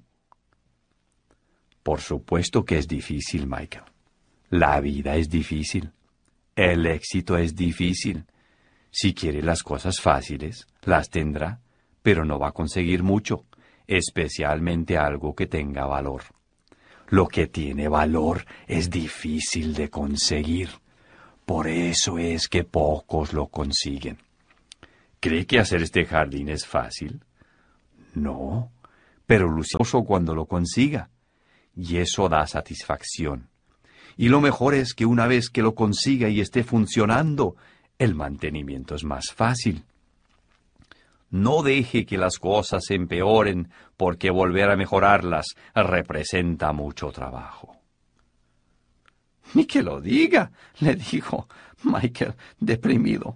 Speaker 1: Por supuesto que es difícil, Michael. La vida es difícil. El éxito es difícil. Si quiere las cosas fáciles, las tendrá, pero no va a conseguir mucho, especialmente algo que tenga valor. Lo que tiene valor es difícil de conseguir. Por eso es que pocos lo consiguen. ¿Cree que hacer este jardín es fácil? No, pero lucioso cuando lo consiga. Y eso da satisfacción. Y lo mejor es que una vez que lo consiga y esté funcionando, el mantenimiento es más fácil. No deje que las cosas se empeoren, porque volver a mejorarlas representa mucho trabajo. —Ni que lo diga —le dijo Michael, deprimido.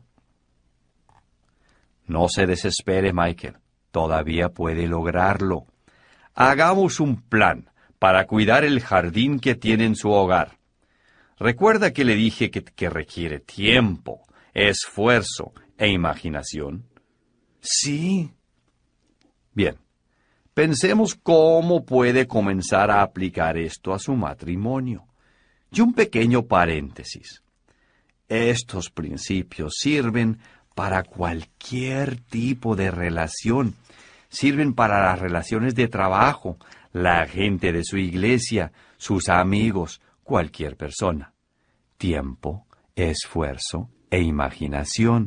Speaker 1: No se desespere, Michael. Todavía puede lograrlo. Hagamos un plan para cuidar el jardín que tiene en su hogar. ¿Recuerda que le dije que, que requiere tiempo, esfuerzo e imaginación? Sí. Bien, pensemos cómo puede comenzar a aplicar esto a su matrimonio. Y un pequeño paréntesis. Estos principios sirven para cualquier tipo de relación. Sirven para las relaciones de trabajo, la gente de su iglesia, sus amigos, cualquier persona. Tiempo, esfuerzo e imaginación.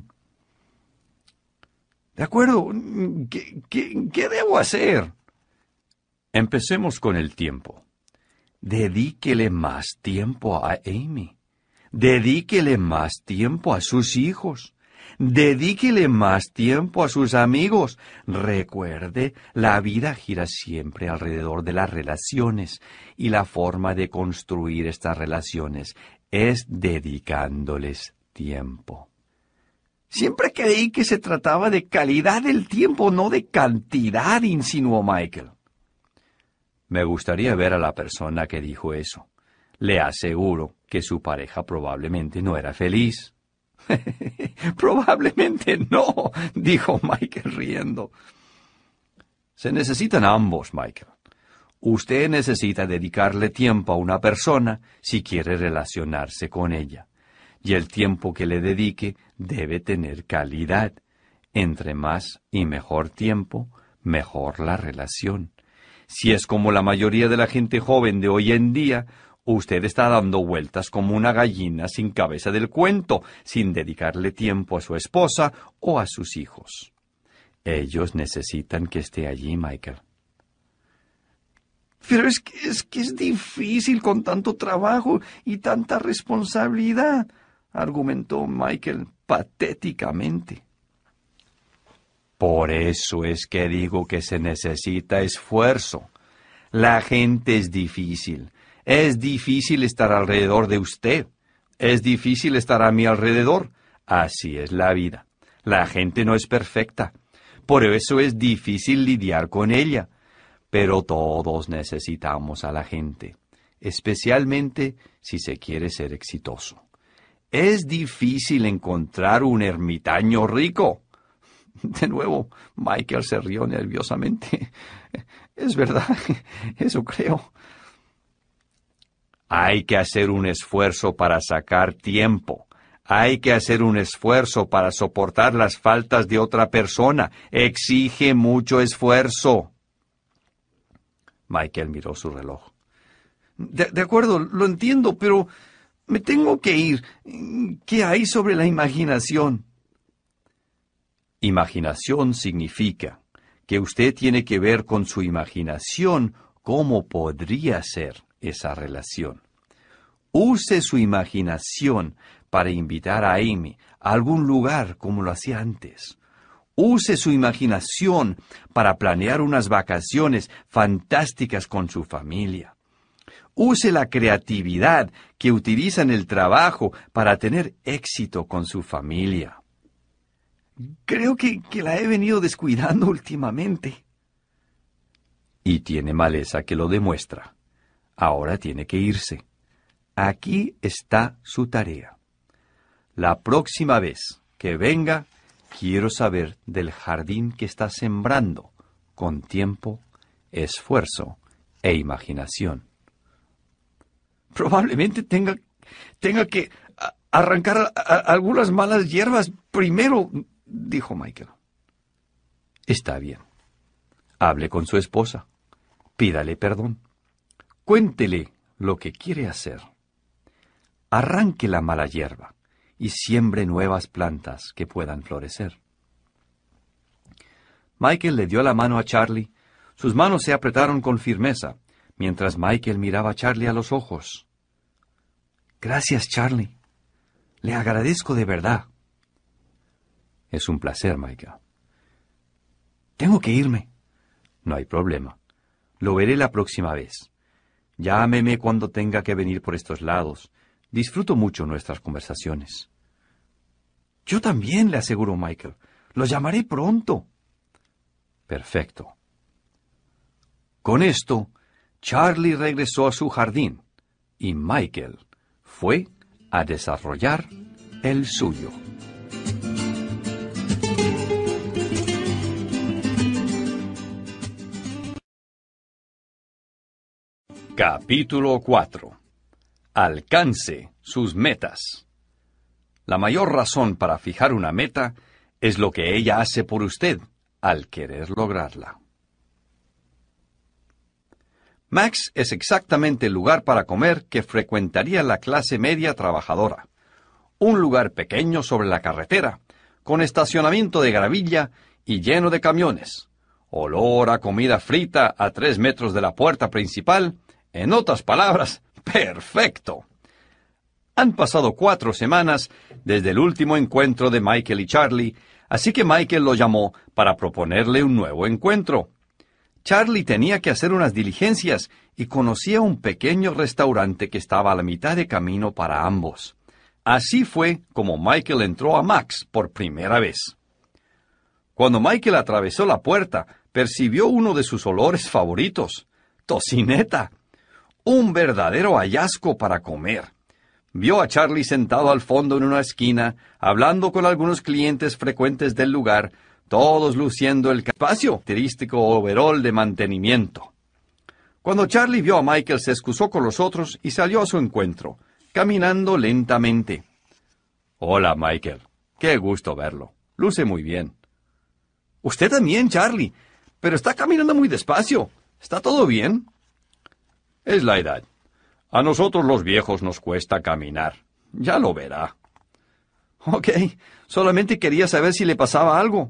Speaker 1: De acuerdo, ¿qué, qué, qué debo hacer? Empecemos con el tiempo. Dedíquele más tiempo a Amy. Dedíquele más tiempo a sus hijos. Dedíquele más tiempo a sus amigos. Recuerde, la vida gira siempre alrededor de las relaciones, y la forma de construir estas relaciones es dedicándoles tiempo. Siempre creí que se trataba de calidad del tiempo, no de cantidad, insinuó Michael. Me gustaría ver a la persona que dijo eso. Le aseguro que su pareja probablemente no era feliz. Probablemente no, dijo Michael riendo. Se necesitan ambos, Michael. Usted necesita dedicarle tiempo a una persona si quiere relacionarse con ella. Y el tiempo que le dedique debe tener calidad. Entre más y mejor tiempo, mejor la relación. Si es como la mayoría de la gente joven de hoy en día, usted está dando vueltas como una gallina sin cabeza del cuento, sin dedicarle tiempo a su esposa o a sus hijos. Ellos necesitan que esté allí, Michael. Pero es que es que es difícil con tanto trabajo y tanta responsabilidad, argumentó Michael patéticamente. Por eso es que digo que se necesita esfuerzo. La gente es difícil. Es difícil estar alrededor de usted. Es difícil estar a mi alrededor. Así es la vida. La gente no es perfecta. Por eso es difícil lidiar con ella. Pero todos necesitamos a la gente, especialmente si se quiere ser exitoso. Es difícil encontrar un ermitaño rico. De nuevo, Michael se rió nerviosamente. Es verdad, eso creo. Hay que hacer un esfuerzo para sacar tiempo. Hay que hacer un esfuerzo para soportar las faltas de otra persona. Exige mucho esfuerzo. Michael miró su reloj. De, de acuerdo, lo entiendo, pero me tengo que ir. ¿Qué hay sobre la imaginación? Imaginación significa que usted tiene que ver con su imaginación cómo podría ser esa relación. Use su imaginación para invitar a Amy a algún lugar como lo hacía antes. Use su imaginación para planear unas vacaciones fantásticas con su familia. Use la creatividad que utiliza en el trabajo para tener éxito con su familia. Creo que, que la he venido descuidando últimamente. Y tiene maleza que lo demuestra. Ahora tiene que irse. Aquí está su tarea. La próxima vez que venga, quiero saber del jardín que está sembrando con tiempo, esfuerzo e imaginación. Probablemente tenga, tenga que arrancar a, a, algunas malas hierbas primero, dijo Michael. Está bien. Hable con su esposa. Pídale perdón. Cuéntele lo que quiere hacer. Arranque la mala hierba y siembre nuevas plantas que puedan florecer. Michael le dio la mano a Charlie. Sus manos se apretaron con firmeza, mientras Michael miraba a Charlie a los ojos. Gracias, Charlie. Le agradezco de verdad. Es un placer, Michael. Tengo que irme. No hay problema. Lo veré la próxima vez. Llámeme cuando tenga que venir por estos lados. Disfruto mucho nuestras conversaciones. Yo también, le aseguró Michael. Lo llamaré pronto. Perfecto. Con esto, Charlie regresó a su jardín y Michael fue a desarrollar el suyo. Capítulo cuatro. Alcance sus metas. La mayor razón para fijar una meta es lo que ella hace por usted al querer lograrla. Max es exactamente el lugar para comer que frecuentaría la clase media trabajadora. Un lugar pequeño sobre la carretera, con estacionamiento de gravilla y lleno de camiones. Olor a comida frita a tres metros de la puerta principal. En otras palabras, perfecto. Han pasado cuatro semanas desde el último encuentro de Michael y Charlie, así que Michael lo llamó para proponerle un nuevo encuentro. Charlie tenía que hacer unas diligencias y conocía un pequeño restaurante que estaba a la mitad de camino para ambos. Así fue como Michael entró a Max por primera vez. Cuando Michael atravesó la puerta, percibió uno de sus olores favoritos, tocineta. Un verdadero hallazgo para comer. Vio a Charlie sentado al fondo en una esquina, hablando con algunos clientes frecuentes del lugar, todos luciendo el espacio característico overol de mantenimiento. Cuando Charlie vio a Michael, se excusó con los otros y salió a su encuentro, caminando lentamente. Hola, Michael. Qué gusto verlo. Luce muy bien. Usted también, Charlie, pero está caminando muy despacio. ¿Está todo bien? Es la edad. A nosotros los viejos nos cuesta caminar. Ya lo verá. Ok, solamente quería saber si le pasaba algo.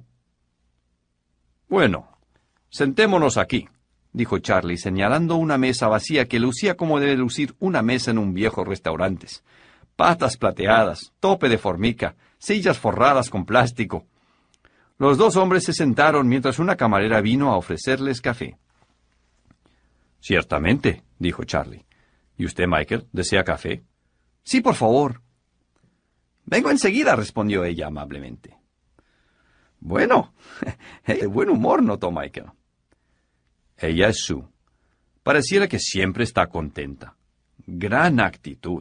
Speaker 1: Bueno, sentémonos aquí, dijo Charlie, señalando una mesa vacía que lucía como debe lucir una mesa en un viejo restaurante. Patas plateadas, tope de formica, sillas forradas con plástico. Los dos hombres se sentaron mientras una camarera vino a ofrecerles café. Ciertamente, dijo Charlie. ¿Y usted, Michael, desea café? Sí, por favor. Vengo enseguida, respondió ella amablemente. Bueno, de buen humor, notó Michael. Ella es Sue. Pareciera que siempre está contenta. Gran actitud.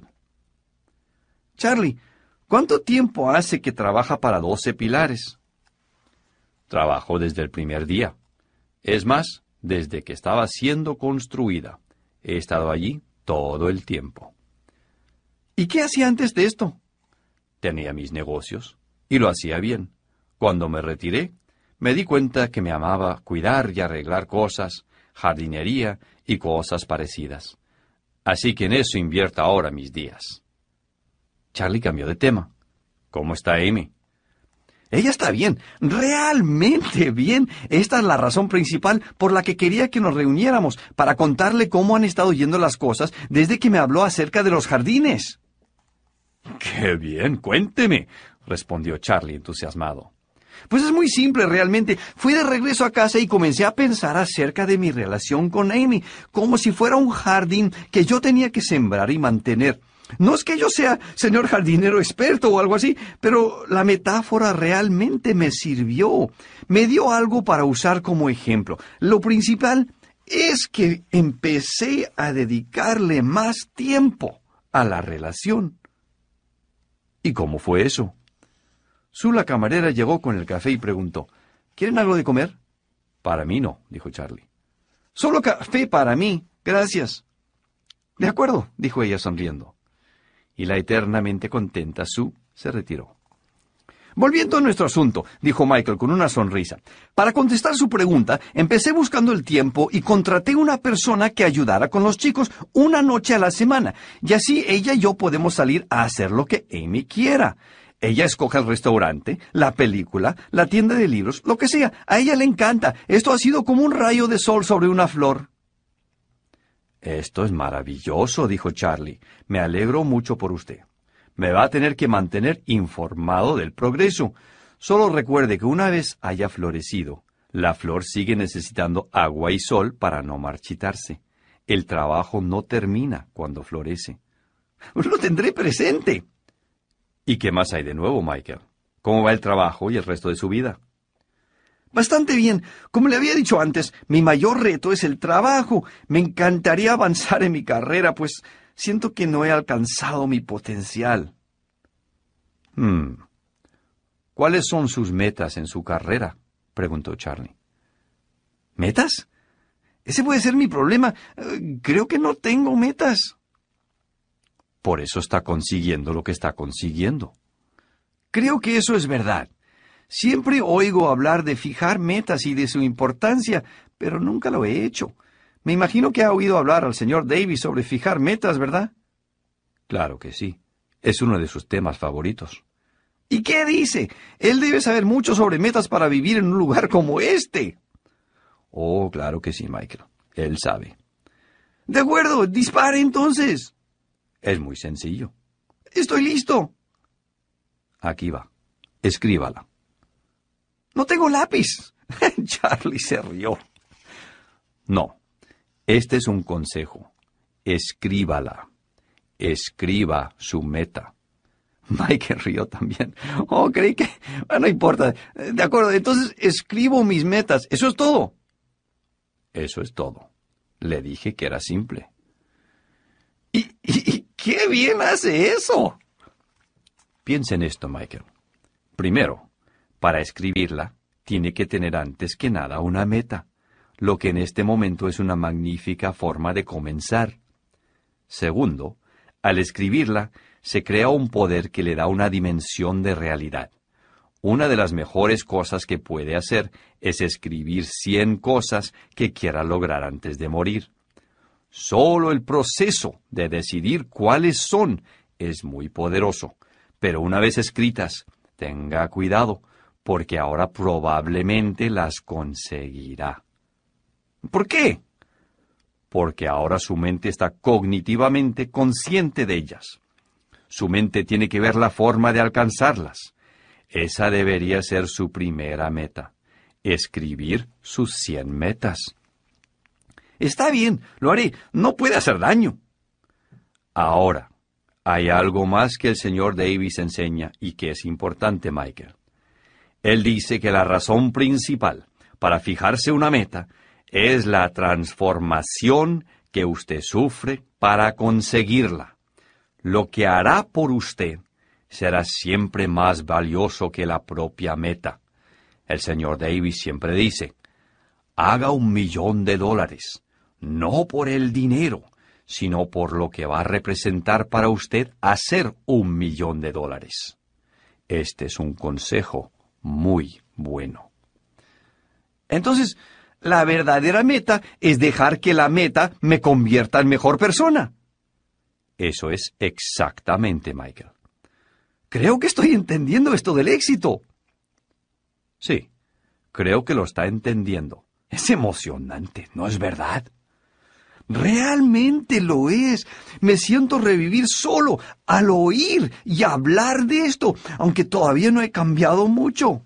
Speaker 1: Charlie, ¿cuánto tiempo hace que trabaja para doce pilares? Trabajo desde el primer día. Es más, desde que estaba siendo construida. He estado allí Todo el tiempo. ¿Y qué hacía antes de esto? Tenía mis negocios, y lo hacía bien. Cuando me retiré, me di cuenta que me amaba cuidar y arreglar cosas, jardinería y cosas parecidas. Así que en eso invierto ahora mis días. Charlie cambió de tema. ¿Cómo está Amy? Ella está bien, realmente bien. Esta es la razón principal por la que quería que nos reuniéramos, para contarle cómo han estado yendo las cosas desde que me habló acerca de los jardines. ¡Qué bien! Cuénteme, respondió Charlie entusiasmado. Pues es muy simple realmente. Fui de regreso a casa y comencé a pensar acerca de mi relación con Amy, como si fuera un jardín que yo tenía que sembrar y mantener. No es que yo sea señor jardinero experto o algo así, pero la metáfora realmente me sirvió. Me dio algo para usar como ejemplo. Lo principal es que empecé a dedicarle más tiempo a la relación. ¿Y cómo fue eso? Sue, la camarera, llegó con el café y preguntó, ¿quieren algo de comer? Para mí no, dijo Charlie. Solo café para mí, gracias. De acuerdo, dijo ella sonriendo. Y la eternamente contenta Sue se retiró. Volviendo a nuestro asunto, dijo Michael con una sonrisa. Para contestar su pregunta, empecé buscando el tiempo y contraté una persona que ayudara con los chicos una noche a la semana. Y así ella y yo podemos salir a hacer lo que Amy quiera. Ella escoge el restaurante, la película, la tienda de libros, lo que sea. A ella le encanta. Esto ha sido como un rayo de sol sobre una flor. Esto es maravilloso, dijo Charlie. Me alegro mucho por usted. Me va a tener que mantener informado del progreso. Solo recuerde que una vez haya florecido, la flor sigue necesitando agua y sol para no marchitarse. El trabajo no termina cuando florece. Lo tendré presente. ¿Y qué más hay de nuevo, Michael? ¿Cómo va el trabajo y el resto de su vida? Bastante bien. Como le había dicho antes, mi mayor reto es el trabajo. Me encantaría avanzar en mi carrera, pues siento que no he alcanzado mi potencial. Hmm. ¿Cuáles son sus metas en su carrera? Preguntó Charlie. ¿Metas? Ese puede ser mi problema. Creo que no tengo metas. Por eso está consiguiendo lo que está consiguiendo. Creo que eso es verdad. Siempre oigo hablar de fijar metas y de su importancia, pero nunca lo he hecho. Me imagino que ha oído hablar al señor Davis sobre fijar metas, ¿verdad? Claro que sí. Es uno de sus temas favoritos. ¿Y qué dice? Él debe saber mucho sobre metas para vivir en un lugar como este. Oh, claro que sí, Michael. Él sabe. De acuerdo, dispare entonces. Es muy sencillo. Estoy listo. Aquí va. Escríbala. No tengo lápiz. Charlie se rió. No. Este es un consejo. Escríbala. Escriba su meta. Michael rió también. Oh, creí que... Bueno, no importa. De acuerdo, entonces escribo mis metas. ¿Eso es todo? Eso es todo. Le dije que era simple. ¿Y, y, y qué bien hace eso? Piensa en esto, Michael. Primero, para escribirla, tiene que tener antes que nada una meta, lo que en este momento es una magnífica forma de comenzar. Segundo, al escribirla, se crea un poder que le da una dimensión de realidad. Una de las mejores cosas que puede hacer es escribir cien cosas que quiera lograr antes de morir. Solo el proceso de decidir cuáles son es muy poderoso, pero una vez escritas, tenga cuidado, porque ahora probablemente las conseguirá. ¿Por qué? Porque ahora su mente está cognitivamente consciente de ellas. Su mente tiene que ver la forma de alcanzarlas. Esa debería ser su primera meta, escribir sus cien metas. Está bien, lo haré, no puede hacer daño. Ahora, hay algo más que el señor Davis enseña y que es importante, Michael. Él dice que la razón principal para fijarse una meta es la transformación que usted sufre para conseguirla. Lo que hará por usted será siempre más valioso que la propia meta. El señor Davis siempre dice, haga un millón de dólares, no por el dinero, sino por lo que va a representar para usted hacer un millón de dólares. Este es un consejo muy bueno. Entonces, la verdadera meta es dejar que la meta me convierta en mejor persona. Eso es exactamente, Michael. Creo que estoy entendiendo esto del éxito. Sí, creo que lo está entendiendo. Es emocionante, ¿no es verdad? Realmente lo es. Me siento revivir solo al oír y hablar de esto, aunque todavía no he cambiado mucho.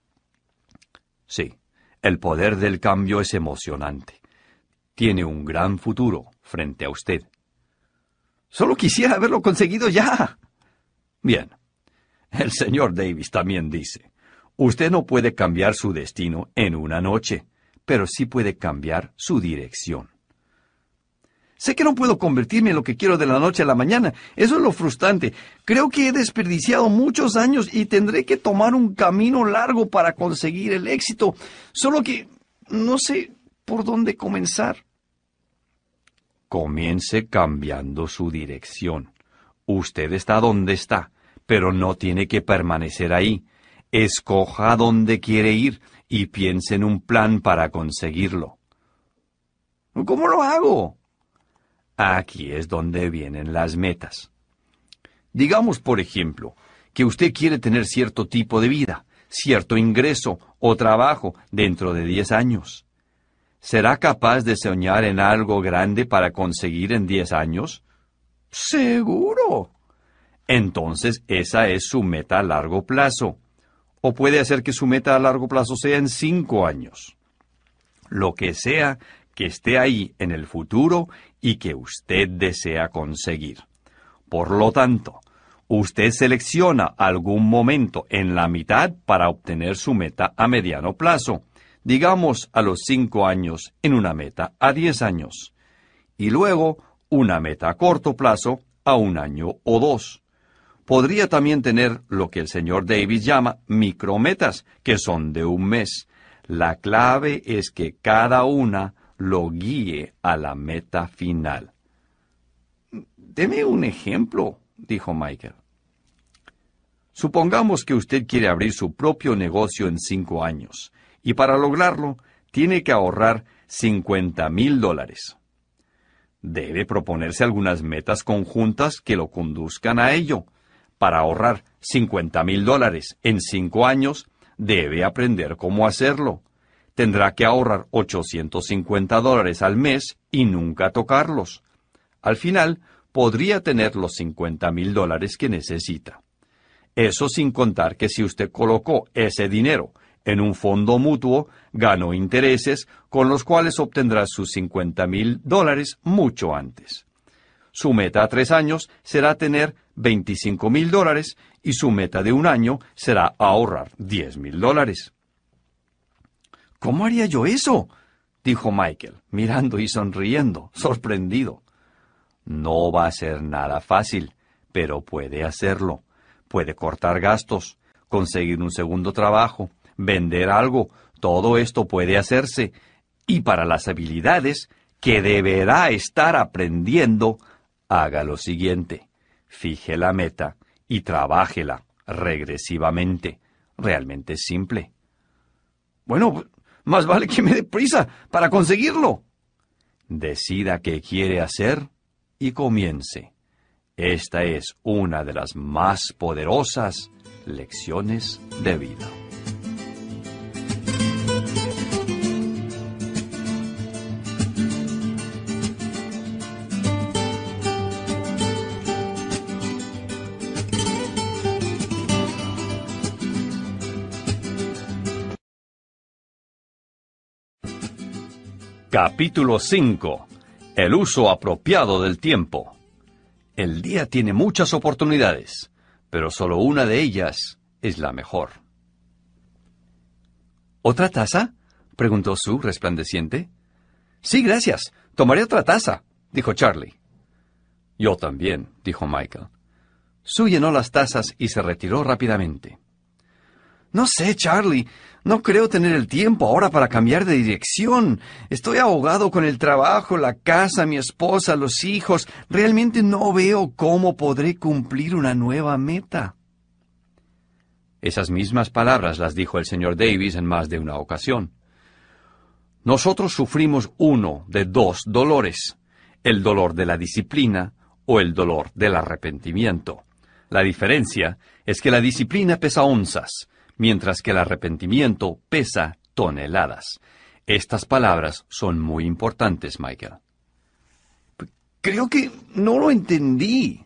Speaker 1: Sí, el poder del cambio es emocionante. Tiene un gran futuro frente a usted. Solo quisiera haberlo conseguido ya. Bien, el señor Davis también dice, usted no puede cambiar su destino en una noche, pero sí puede cambiar su dirección. Sé que no puedo convertirme en lo que quiero de la noche a la mañana. Eso es lo frustrante. Creo que he desperdiciado muchos años y tendré que tomar un camino largo para conseguir el éxito. Solo que no sé por dónde comenzar. Comience cambiando su dirección. Usted está donde está, pero no tiene que permanecer ahí. Escoja dónde quiere ir y piense en un plan para conseguirlo. ¿Cómo lo hago? Aquí es donde vienen las metas. Digamos, por ejemplo, que usted quiere tener cierto tipo de vida, cierto ingreso o trabajo dentro de diez años. ¿Será capaz de soñar en algo grande para conseguir en diez años? ¡Seguro! Entonces esa es su meta a largo plazo. O puede hacer que su meta a largo plazo sea en cinco años. Lo que sea que esté ahí en el futuro y que usted desea conseguir. Por lo tanto, usted selecciona algún momento en la mitad para obtener su meta a mediano plazo, digamos a los cinco años en una meta a diez años, y luego una meta a corto plazo a un año o dos. Podría también tener lo que el señor Davis llama micrometas, que son de un mes. La clave es que cada una lo guíe a la meta final. Deme un ejemplo, dijo Michael. Supongamos que usted quiere abrir su propio negocio en cinco años, y para lograrlo tiene que ahorrar cincuenta mil dólares. Debe proponerse algunas metas conjuntas que lo conduzcan a ello. Para ahorrar cincuenta mil dólares en cinco años, debe aprender cómo hacerlo. Tendrá que ahorrar ochocientos cincuenta dólares al mes y nunca tocarlos. Al final, podría tener los cincuenta mil dólares que necesita. Eso sin contar que si usted colocó ese dinero en un fondo mutuo, ganó intereses con los cuales obtendrá sus cincuenta mil dólares mucho antes. Su meta a tres años será tener veinticinco mil dólares y su meta de un año será ahorrar diez mil dólares. ¿Cómo haría yo eso?, dijo Michael, mirando y sonriendo, sorprendido. No va a ser nada fácil, pero puede hacerlo. Puede cortar gastos, conseguir un segundo trabajo, vender algo. Todo esto puede hacerse. Y para las habilidades que deberá estar aprendiendo, haga lo siguiente. Fije la meta y trabájela regresivamente. Realmente es simple. Bueno, más vale que me dé prisa para conseguirlo. Decida qué quiere hacer y comience. Esta es una de las más poderosas lecciones de vida. Capítulo cinco. El uso apropiado del tiempo. El día tiene muchas oportunidades, pero solo una de ellas es la mejor. ¿Otra taza?, preguntó Sue, resplandeciente. Sí, gracias. Tomaré otra taza, dijo Charlie. Yo también, dijo Michael. Sue llenó las tazas y se retiró rápidamente. No sé, Charlie. No creo tener el tiempo ahora para cambiar de dirección. Estoy ahogado con el trabajo, la casa, mi esposa, los hijos. Realmente no veo cómo podré cumplir una nueva meta. Esas mismas palabras las dijo el señor Davis en más de una ocasión. Nosotros sufrimos uno de dos dolores, el dolor de la disciplina o el dolor del arrepentimiento. La diferencia es que la disciplina pesa onzas, mientras que el arrepentimiento pesa toneladas. Estas palabras son muy importantes, Michael. Creo que no lo entendí.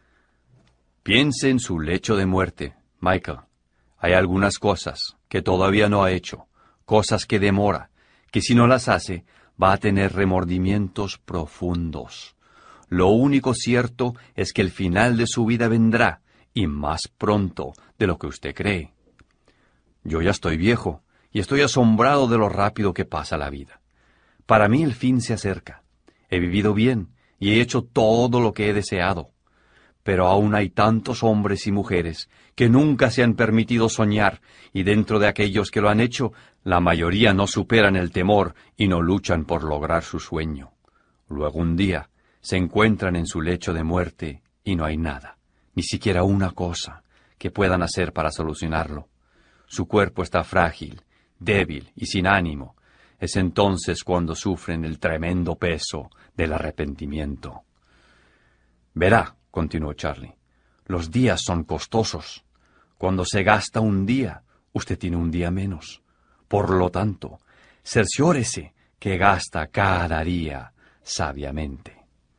Speaker 1: Piense en su lecho de muerte, Michael. Hay algunas cosas que todavía no ha hecho, cosas que demora, que si no las hace, va a tener remordimientos profundos. Lo único cierto es que el final de su vida vendrá, y más pronto de lo que usted cree. Yo ya estoy viejo, y estoy asombrado de lo rápido que pasa la vida. Para mí el fin se acerca. He vivido bien, y he hecho todo lo que he deseado. Pero aún hay tantos hombres y mujeres que nunca se han permitido soñar, y dentro de aquellos que lo han hecho, la mayoría no superan el temor y no luchan por lograr su sueño. Luego un día se encuentran en su lecho de muerte y no hay nada, ni siquiera una cosa, que puedan hacer para solucionarlo. Su cuerpo está frágil, débil y sin ánimo. Es entonces cuando sufren el tremendo peso del arrepentimiento. Verá, continuó Charlie, los días son costosos. Cuando se gasta un día, usted tiene un día menos. Por lo tanto, cerciórese que gasta cada día sabiamente.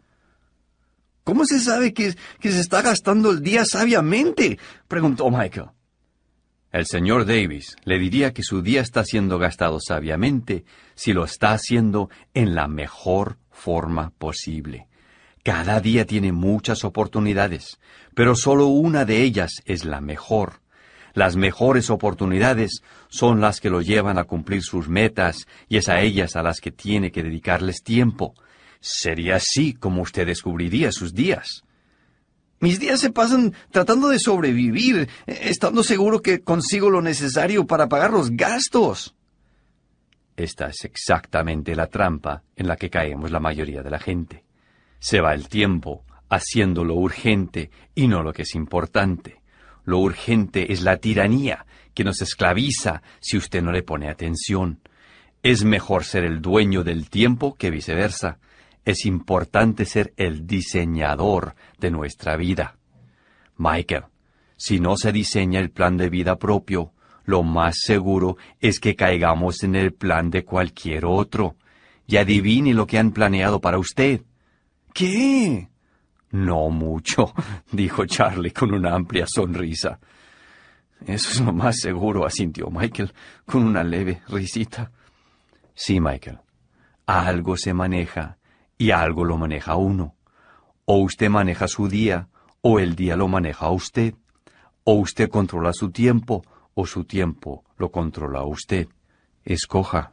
Speaker 1: ¿Cómo se sabe que, que se está gastando el día sabiamente?, preguntó Michael. El señor Davis le diría que su día está siendo gastado sabiamente si lo está haciendo en la mejor forma posible. Cada día tiene muchas oportunidades, pero solo una de ellas es la mejor. Las mejores oportunidades son las que lo llevan a cumplir sus metas y es a ellas a las que tiene que dedicarles tiempo. Sería así como usted descubriría sus días. Mis días se pasan tratando de sobrevivir, estando seguro que consigo lo necesario para pagar los gastos. Esta es exactamente la trampa en la que caemos la mayoría de la gente. Se va el tiempo haciendo lo urgente y no lo que es importante. Lo urgente es la tiranía que nos esclaviza si usted no le pone atención. Es mejor ser el dueño del tiempo que viceversa. Es importante ser el diseñador de nuestra vida. Michael, si no se diseña el plan de vida propio, lo más seguro es que caigamos en el plan de cualquier otro. Y adivine lo que han planeado para usted. ¿Qué? No mucho, dijo Charlie con una amplia sonrisa. Eso es lo más seguro, asintió Michael con una leve risita. Sí, Michael, algo se maneja y algo lo maneja uno. O usted maneja su día, o el día lo maneja a usted. O usted controla su tiempo, o su tiempo lo controla a usted. Escoja.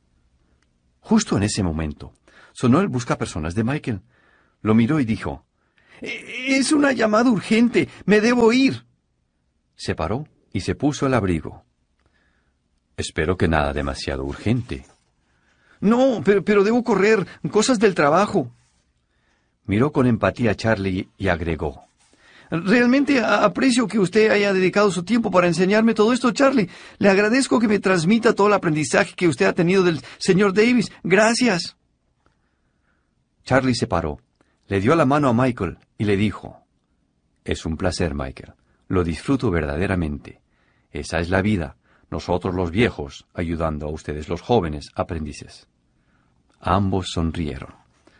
Speaker 1: Justo en ese momento, sonó el buscapersonas de Michael. Lo miró y dijo, «Es una llamada urgente, me debo ir». Se paró y se puso el abrigo. «Espero que nada demasiado urgente». «No, pero, pero debo correr, cosas del trabajo». Miró con empatía a Charlie y agregó, «Realmente aprecio que usted haya dedicado su tiempo para enseñarme todo esto, Charlie. Le agradezco que me transmita todo el aprendizaje que usted ha tenido del señor Davis. Gracias». Charlie se paró, le dio la mano a Michael y le dijo, «Es un placer, Michael. Lo disfruto verdaderamente. Esa es la vida, nosotros los viejos, ayudando a ustedes los jóvenes aprendices». Ambos sonrieron.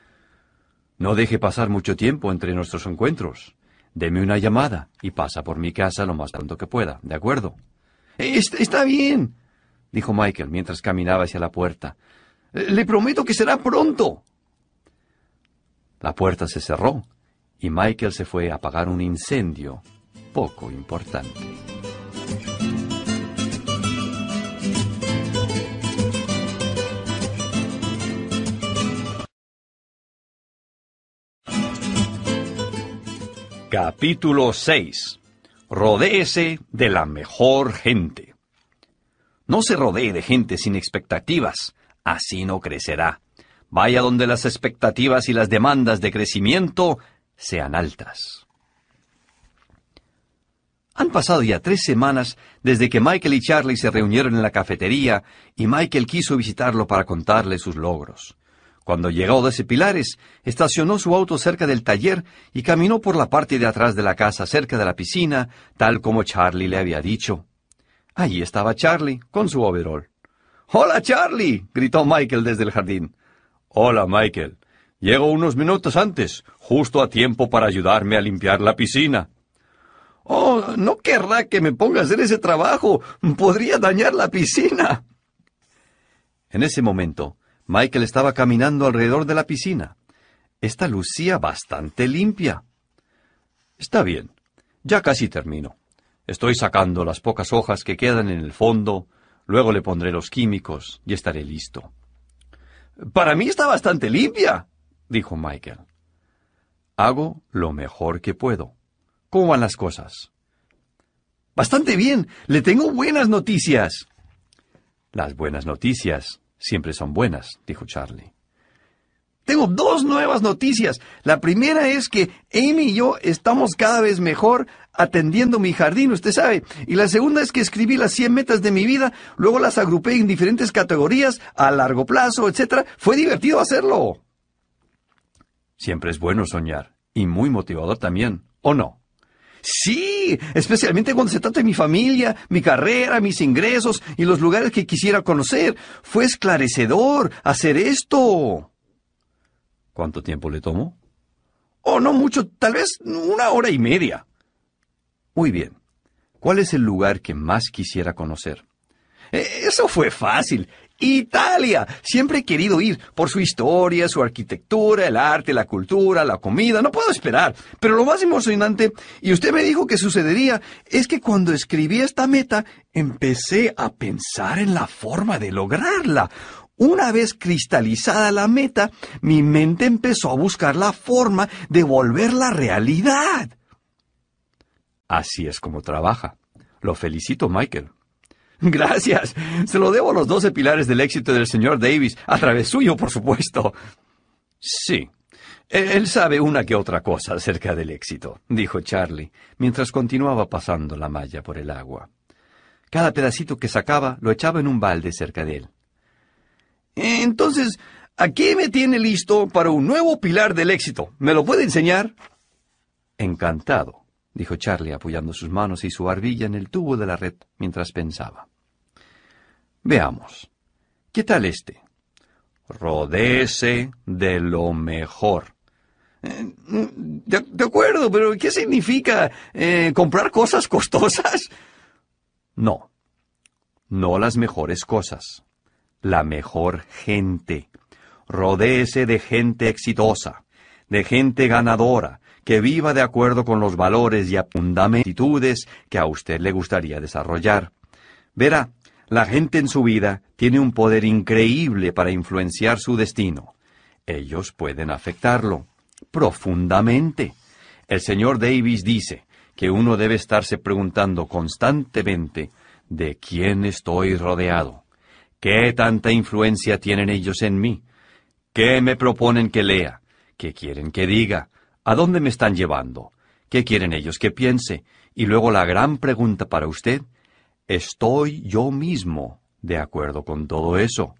Speaker 1: «No deje pasar mucho tiempo entre nuestros encuentros. Deme una llamada y pasa por mi casa lo más pronto que pueda, ¿de acuerdo?» Está, está bien, dijo Michael mientras caminaba hacia la puerta. «Le prometo que será pronto». La puerta se cerró y Michael se fue a apagar un incendio poco importante. Capítulo seis. Rodéese de la mejor gente. No se rodee de gente sin expectativas. Así no crecerá. Vaya donde las expectativas y las demandas de crecimiento sean altas. Han pasado ya tres semanas desde que Michael y Charlie se reunieron en la cafetería y Michael quiso visitarlo para contarle sus logros. Cuando llegó desde Pilares, estacionó su auto cerca del taller y caminó por la parte de atrás de la casa cerca de la piscina, tal como Charlie le había dicho. Allí estaba Charlie, con su overol. «¡Hola, Charlie!», gritó Michael desde el jardín. «Hola, Michael. Llego unos minutos antes, justo a tiempo para ayudarme a limpiar la piscina». «Oh, no querrá que me ponga a hacer ese trabajo. Podría dañar la piscina». En ese momento, Michael estaba caminando alrededor de la piscina. Esta lucía bastante limpia. «Está bien. Ya casi termino. Estoy sacando las pocas hojas que quedan en el fondo, luego le pondré los químicos y estaré listo». «Para mí está bastante limpia», dijo Michael. «Hago lo mejor que puedo. ¿Cómo van las cosas?» «Bastante bien. Le tengo buenas noticias». «Las buenas noticias siempre son buenas», dijo Charlie. «Tengo dos nuevas noticias. La primera es que Amy y yo estamos cada vez mejor atendiendo mi jardín, usted sabe. Y la segunda es que escribí las cien metas de mi vida, luego las agrupé en diferentes categorías, a largo plazo, etcétera. Fue divertido hacerlo». «Siempre es bueno soñar, y muy motivador también, ¿o no?» «Sí, especialmente cuando se trata de mi familia, mi carrera, mis ingresos y los lugares que quisiera conocer. Fue esclarecedor hacer esto». «¿Cuánto tiempo le tomó?» «Oh, no mucho, tal vez una hora y media». «Muy bien. ¿Cuál es el lugar que más quisiera conocer?» «Eso fue fácil. Italia. Siempre he querido ir, por su historia, su arquitectura, el arte, la cultura, la comida. No puedo esperar. Pero lo más emocionante, y usted me dijo que sucedería, es que cuando escribí esta meta, empecé a pensar en la forma de lograrla. Una vez cristalizada la meta, mi mente empezó a buscar la forma de volverla realidad». «Así es como trabaja. Lo felicito, Michael». «Gracias. Se lo debo a los doce pilares del éxito del señor Davis, a través suyo, por supuesto». «Sí. Él sabe una que otra cosa acerca del éxito», dijo Charlie, mientras continuaba pasando la malla por el agua. Cada pedacito que sacaba lo echaba en un balde cerca de él. «Entonces, aquí me tiene listo para un nuevo pilar del éxito. ¿Me lo puede enseñar?» «Encantado», dijo Charlie apoyando sus manos y su barbilla en el tubo de la red mientras pensaba. «Veamos. ¿Qué tal este? Rodéese de lo mejor». Eh, de, de acuerdo, pero ¿qué significa eh, comprar cosas costosas? No. No las mejores cosas. La mejor gente. Rodéese de gente exitosa, de gente ganadora, que viva de acuerdo con los valores y actitudes que a usted le gustaría desarrollar. Verá, la gente en su vida tiene un poder increíble para influenciar su destino. Ellos pueden afectarlo profundamente. El señor Davis dice que uno debe estarse preguntando constantemente ¿de quién estoy rodeado? ¿Qué tanta influencia tienen ellos en mí? ¿Qué me proponen que lea? ¿Qué quieren que diga? ¿A dónde me están llevando? ¿Qué quieren ellos que piense? Y luego la gran pregunta para usted, ¿estoy yo mismo de acuerdo con todo eso?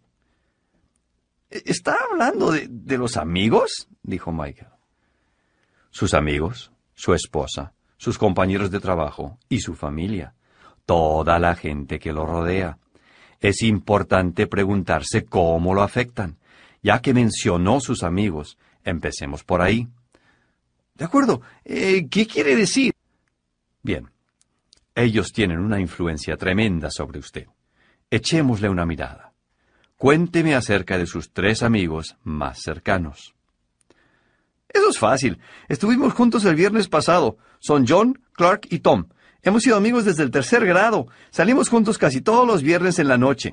Speaker 1: ¿Está hablando de, de los amigos?, dijo Michael. Sus amigos, su esposa, sus compañeros de trabajo y su familia. Toda la gente que lo rodea. Es importante preguntarse cómo lo afectan. Ya que mencionó sus amigos, empecemos por ahí. De acuerdo, eh, ¿qué quiere decir? Bien, ellos tienen una influencia tremenda sobre usted. Echémosle una mirada. Cuénteme acerca de sus tres amigos más cercanos. Eso es fácil. Estuvimos juntos el viernes pasado. Son John, Clark y Tom. Hemos sido amigos desde el tercer grado. Salimos juntos casi todos los viernes en la noche.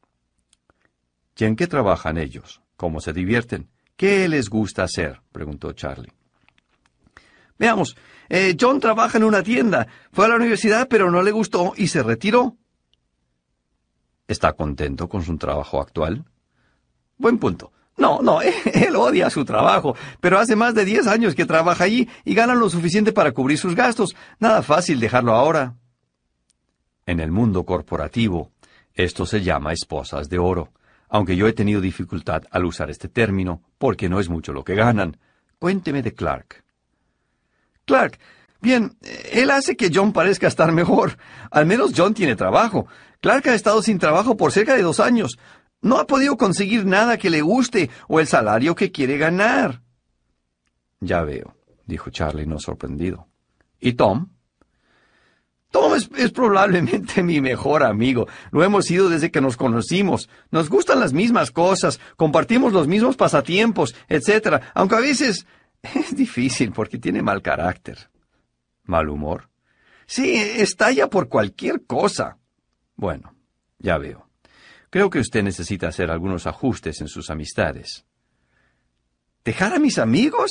Speaker 1: ¿Y en qué trabajan ellos? ¿Cómo se divierten? ¿Qué les gusta hacer?, preguntó Charlie. Veamos, eh, John trabaja en una tienda. Fue a la universidad, pero no le gustó y se retiró. ¿Está contento con su trabajo actual? Buen punto. No, no, él odia su trabajo, pero hace más de diez años que trabaja allí y gana lo suficiente para cubrir sus gastos. Nada fácil dejarlo ahora. En el mundo corporativo, esto se llama esposas de oro, aunque yo he tenido dificultad al usar este término, porque no es mucho lo que ganan. Cuénteme de Clark. Clark, bien, él hace que John parezca estar mejor. Al menos John tiene trabajo. Clark ha estado sin trabajo por cerca de dos años. No ha podido conseguir nada que le guste o el salario que quiere ganar. Ya veo, dijo Charlie, no sorprendido. ¿Y Tom? Tom es, es probablemente mi mejor amigo. Lo hemos sido desde que nos conocimos. Nos gustan las mismas cosas, compartimos los mismos pasatiempos, etcétera. Aunque a veces es difícil porque tiene mal carácter. ¿Mal humor? Sí, estalla por cualquier cosa. Bueno, ya veo. Creo que usted necesita hacer algunos ajustes en sus amistades. ¿Dejar a mis amigos?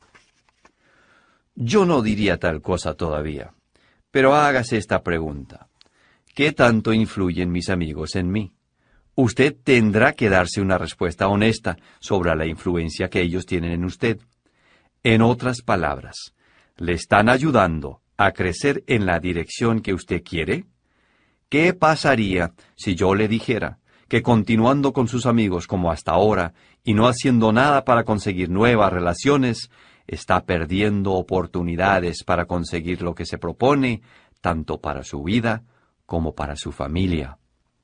Speaker 1: Yo no diría tal cosa todavía. Pero hágase esta pregunta. ¿Qué tanto influyen mis amigos en mí? Usted tendrá que darse una respuesta honesta sobre la influencia que ellos tienen en usted. En otras palabras, ¿le están ayudando a crecer en la dirección que usted quiere? ¿Qué pasaría si yo le dijera que continuando con sus amigos como hasta ahora y no haciendo nada para conseguir nuevas relaciones, está perdiendo oportunidades para conseguir lo que se propone, tanto para su vida como para su familia?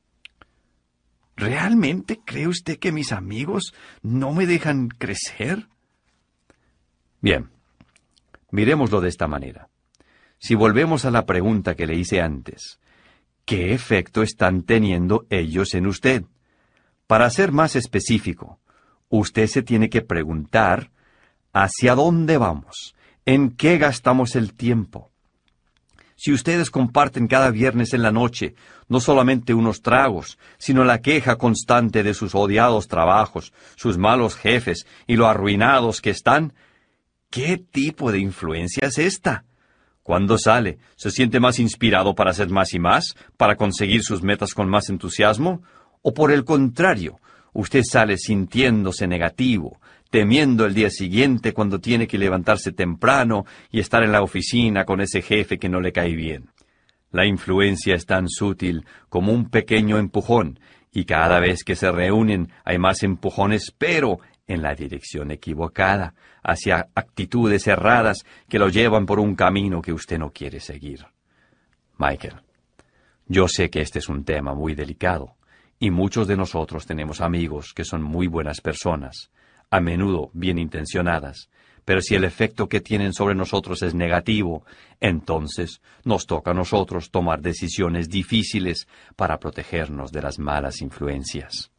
Speaker 1: ¿Realmente cree usted que mis amigos no me dejan crecer? Bien, miremoslo de esta manera. Si volvemos a la pregunta que le hice antes, ¿qué efecto están teniendo ellos en usted? Para ser más específico, usted se tiene que preguntar ¿hacia dónde vamos? ¿En qué gastamos el tiempo? Si ustedes comparten cada viernes en la noche no solamente unos tragos, sino la queja constante de sus odiados trabajos, sus malos jefes y lo arruinados que están, ¿qué tipo de influencia es esta? Cuando sale, ¿se siente más inspirado para hacer más y más, para conseguir sus metas con más entusiasmo? ¿O por el contrario, usted sale sintiéndose negativo, temiendo el día siguiente cuando tiene que levantarse temprano y estar en la oficina con ese jefe que no le cae bien? La influencia es tan sutil como un pequeño empujón, y cada vez que se reúnen hay más empujones, pero en la dirección equivocada, hacia actitudes erradas que lo llevan por un camino que usted no quiere seguir. Michael, yo sé que este es un tema muy delicado, y muchos de nosotros tenemos amigos que son muy buenas personas, a menudo bien intencionadas, pero si el efecto que tienen sobre nosotros es negativo, entonces nos toca a nosotros tomar decisiones difíciles para protegernos de las malas influencias.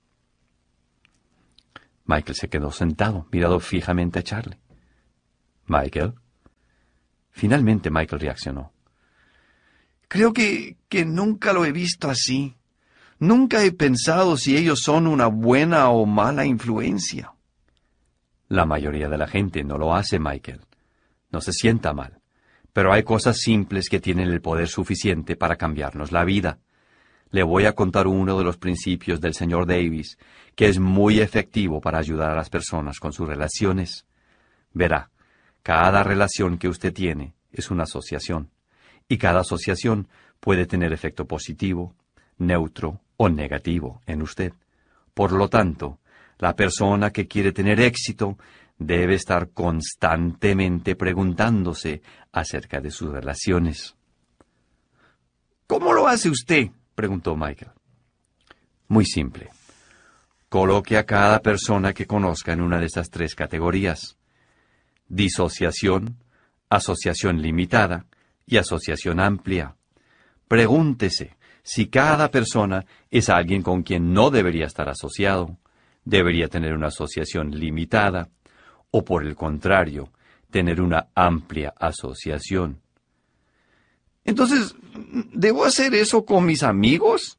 Speaker 1: Michael se quedó sentado, mirando fijamente a Charlie. ¿Michael? Finalmente Michael reaccionó. Creo que, que nunca lo he visto así. Nunca he pensado si ellos son una buena o mala influencia. La mayoría de la gente no lo hace, Michael. No se sienta mal. Pero hay cosas simples que tienen el poder suficiente para cambiarnos la vida. Le voy a contar uno de los principios del señor Davis, que es muy efectivo para ayudar a las personas con sus relaciones. Verá, cada relación que usted tiene es una asociación, y cada asociación puede tener efecto positivo, neutro o negativo en usted. Por lo tanto, la persona que quiere tener éxito debe estar constantemente preguntándose acerca de sus relaciones. ¿Cómo lo hace usted?, preguntó Michael. Muy simple. Coloque a cada persona que conozca en una de estas tres categorías: disociación, asociación limitada y asociación amplia. Pregúntese si cada persona es alguien con quien no debería estar asociado, debería tener una asociación limitada, o por el contrario, tener una amplia asociación. Entonces, ¿debo hacer eso con mis amigos?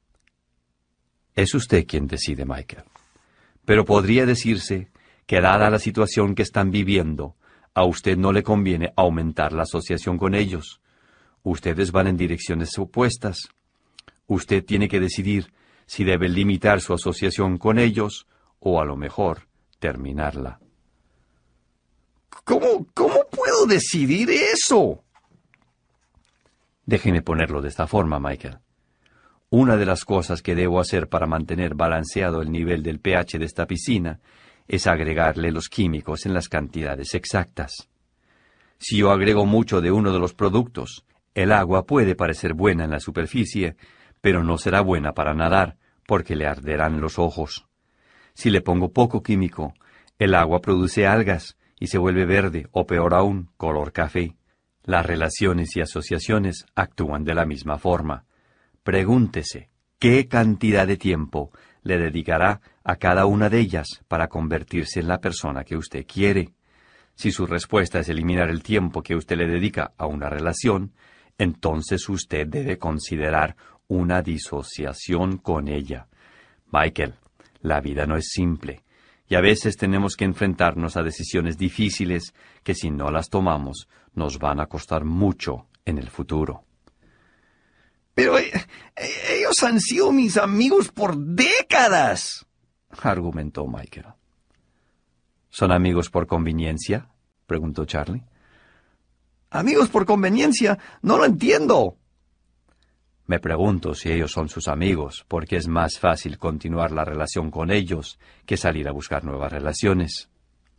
Speaker 1: Es usted quien decide, Michael. Pero podría decirse que, dada la situación que están viviendo, a usted no le conviene aumentar la asociación con ellos. Ustedes van en direcciones opuestas. Usted tiene que decidir si debe limitar su asociación con ellos o a lo mejor terminarla. ¿Cómo, cómo puedo decidir eso? Déjeme ponerlo de esta forma, Michael. Una de las cosas que debo hacer para mantener balanceado el nivel del pH de esta piscina es agregarle los químicos en las cantidades exactas. Si yo agrego mucho de uno de los productos, el agua puede parecer buena en la superficie, pero no será buena para nadar, porque le arderán los ojos. Si le pongo poco químico, el agua produce algas y se vuelve verde, o peor aún, color café. Las relaciones y asociaciones actúan de la misma forma. Pregúntese, ¿qué cantidad de tiempo le dedicará a cada una de ellas para convertirse en la persona que usted quiere? Si su respuesta es eliminar el tiempo que usted le dedica a una relación, entonces usted debe considerar una disociación con ella. Michael, la vida no es simple, y a veces tenemos que enfrentarnos a decisiones difíciles que si no las tomamos nos van a costar mucho en el futuro. Pero eh, ellos han sido mis amigos por décadas, argumentó Michael. ¿Son amigos por conveniencia?, preguntó Charlie. ¿Amigos por conveniencia? No lo entiendo. Me pregunto si ellos son sus amigos, porque es más fácil continuar la relación con ellos que salir a buscar nuevas relaciones.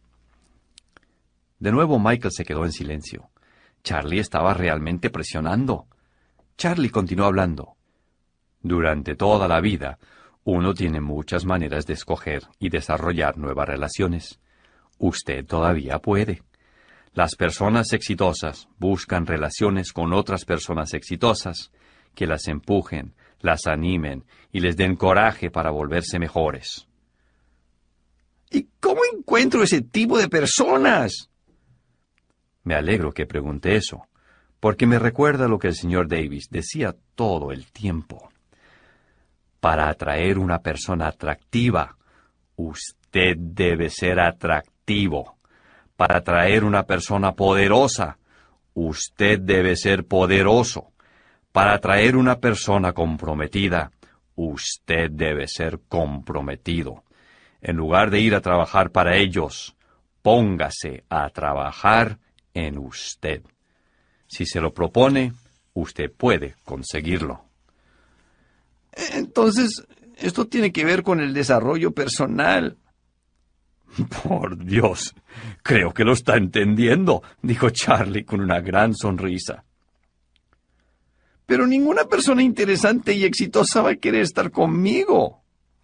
Speaker 1: De nuevo Michael se quedó en silencio. Charlie estaba realmente presionando. Charlie continuó hablando. Durante toda la vida, uno tiene muchas maneras de escoger y desarrollar nuevas relaciones. Usted todavía puede. Las personas exitosas buscan relaciones con otras personas exitosas que las empujen, las animen y les den coraje para volverse mejores. ¿Y cómo encuentro ese tipo de personas? Me alegro que pregunte eso, porque me recuerda lo que el señor Davis decía todo el tiempo. Para atraer una persona atractiva, usted debe ser atractivo. Para atraer una persona poderosa, usted debe ser poderoso. Para atraer una persona comprometida, usted debe ser comprometido. En lugar de ir a trabajar para ellos, póngase a trabajar en usted. Si se lo propone, usted puede conseguirlo. Entonces, esto tiene que ver con el desarrollo personal. Por Dios, creo que lo está entendiendo, dijo Charlie con una gran sonrisa. Pero ninguna persona interesante y exitosa va a querer estar conmigo.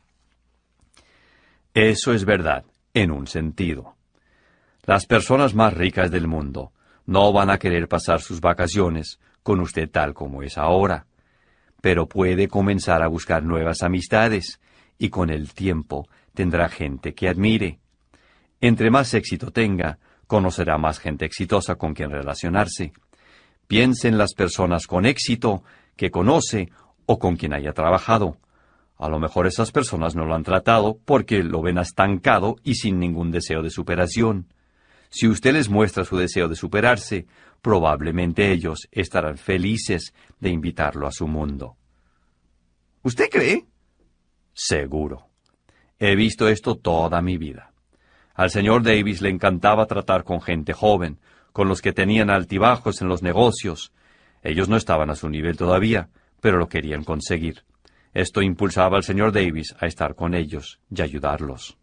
Speaker 1: Eso es verdad, en un sentido. Las personas más ricas del mundo no van a querer pasar sus vacaciones con usted tal como es ahora, pero puede comenzar a buscar nuevas amistades y con el tiempo tendrá gente que admire. Entre más éxito tenga, conocerá más gente exitosa con quien relacionarse. Piense en las personas con éxito que conoce o con quien haya trabajado. A lo mejor esas personas no lo han tratado porque lo ven estancado y sin ningún deseo de superación. Si usted les muestra su deseo de superarse, probablemente ellos estarán felices de invitarlo a su mundo. ¿Usted cree? Seguro. He visto esto toda mi vida. Al señor Davis le encantaba tratar con gente joven, con los que tenían altibajos en los negocios. Ellos no estaban a su nivel todavía, pero lo querían conseguir. Esto impulsaba al señor Davis a estar con ellos y ayudarlos.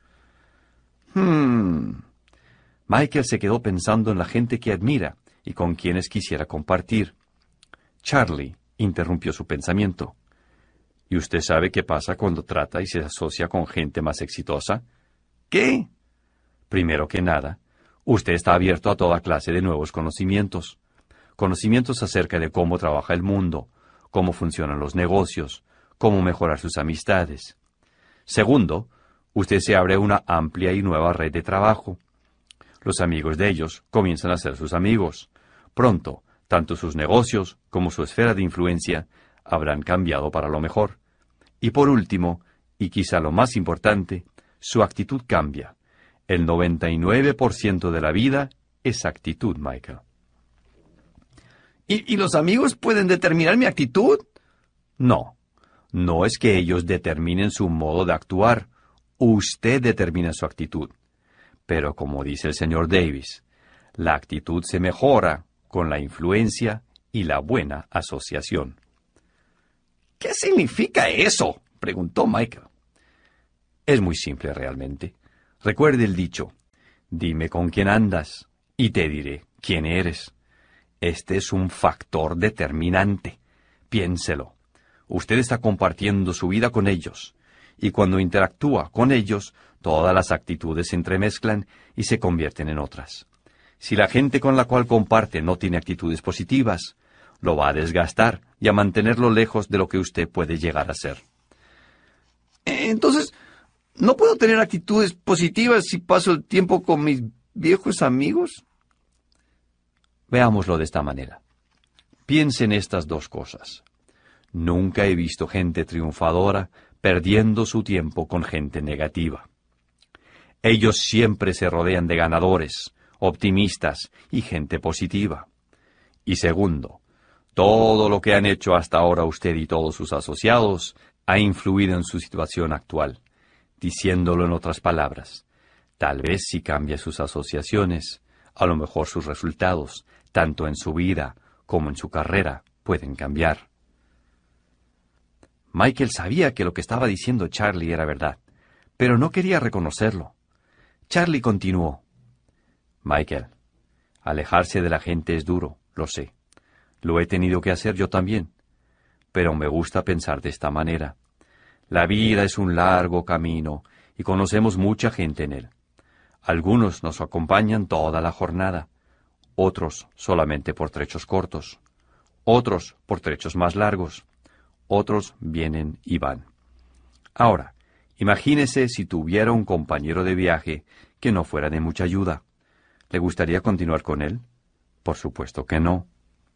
Speaker 1: Hmm. Michael se quedó pensando en la gente que admira y con quienes quisiera compartir. Charlie interrumpió su pensamiento. ¿Y usted sabe qué pasa cuando trata y se asocia con gente más exitosa? ¿Qué? Primero que nada, usted está abierto a toda clase de nuevos conocimientos. Conocimientos acerca de cómo trabaja el mundo, cómo funcionan los negocios, cómo mejorar sus amistades. Segundo, usted se abre una amplia y nueva red de trabajo. Los amigos de ellos comienzan a ser sus amigos. Pronto, tanto sus negocios como su esfera de influencia habrán cambiado para lo mejor. Y por último, y quizá lo más importante, su actitud cambia. El noventa y nueve por ciento de la vida es actitud, Michael. ¿Y, ¿Y los amigos pueden determinar mi actitud? No. No es que ellos determinen su modo de actuar, usted determina su actitud. Pero como dice el señor Davis, la actitud se mejora con la influencia y la buena asociación. ¿Qué significa eso?, preguntó Michael. Es muy simple realmente. Recuerde el dicho, dime con quién andas y te diré quién eres. Este es un factor determinante. Piénselo. Usted está compartiendo su vida con ellos, y cuando interactúa con ellos, todas las actitudes se entremezclan y se convierten en otras. Si la gente con la cual comparte no tiene actitudes positivas, lo va a desgastar y a mantenerlo lejos de lo que usted puede llegar a ser. Entonces, ¿no puedo tener actitudes positivas si paso el tiempo con mis viejos amigos? Veámoslo de esta manera. Piense en estas dos cosas. Nunca he visto gente triunfadora perdiendo su tiempo con gente negativa. Ellos siempre se rodean de ganadores, optimistas y gente positiva. Y segundo, todo lo que han hecho hasta ahora usted y todos sus asociados ha influido en su situación actual. Diciéndolo en otras palabras, tal vez si cambia sus asociaciones, a lo mejor sus resultados, tanto en su vida como en su carrera, pueden cambiar. Michael sabía que lo que estaba diciendo Charlie era verdad, pero no quería reconocerlo. Charlie continuó. Michael, alejarse de la gente es duro, lo sé. Lo he tenido que hacer yo también. Pero me gusta pensar de esta manera. La vida es un largo camino y conocemos mucha gente en él. Algunos nos acompañan toda la jornada, otros solamente por trechos cortos, otros por trechos más largos, otros vienen y van. Ahora, imagínese si tuviera un compañero de viaje que no fuera de mucha ayuda. ¿Le gustaría continuar con él? Por supuesto que no.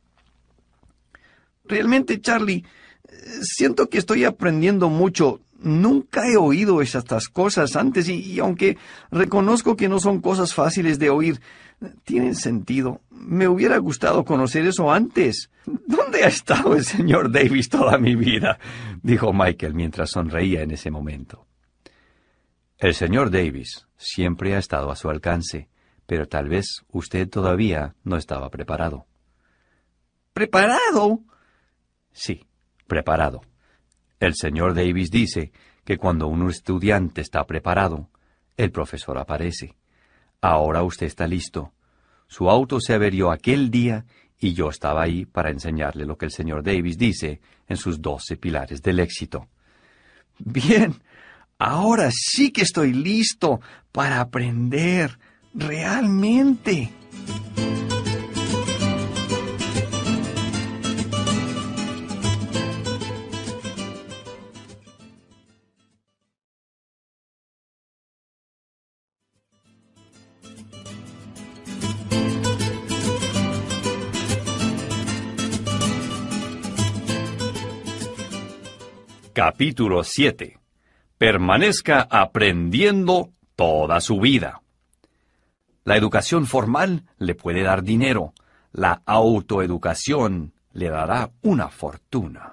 Speaker 1: Realmente, Charlie, siento que estoy aprendiendo mucho. Nunca he oído estas cosas antes y, y aunque reconozco que no son cosas fáciles de oír, tienen sentido. Me hubiera gustado conocer eso antes. ¿Dónde ha estado el señor Davis toda mi vida?, dijo Michael mientras sonreía en ese momento. El señor Davis siempre ha estado a su alcance, pero tal vez usted todavía no estaba preparado. ¿Preparado? Sí, preparado. El señor Davis dice que cuando un estudiante está preparado, el profesor aparece. Ahora usted está listo. Su auto se averió aquel día y yo estaba ahí para enseñarle lo que el señor Davis dice en sus doce pilares del éxito. Bien, ahora sí que estoy listo para aprender, realmente. Capítulo siete. Permanezca aprendiendo toda su vida. La educación formal le puede dar dinero. La autoeducación le dará una fortuna.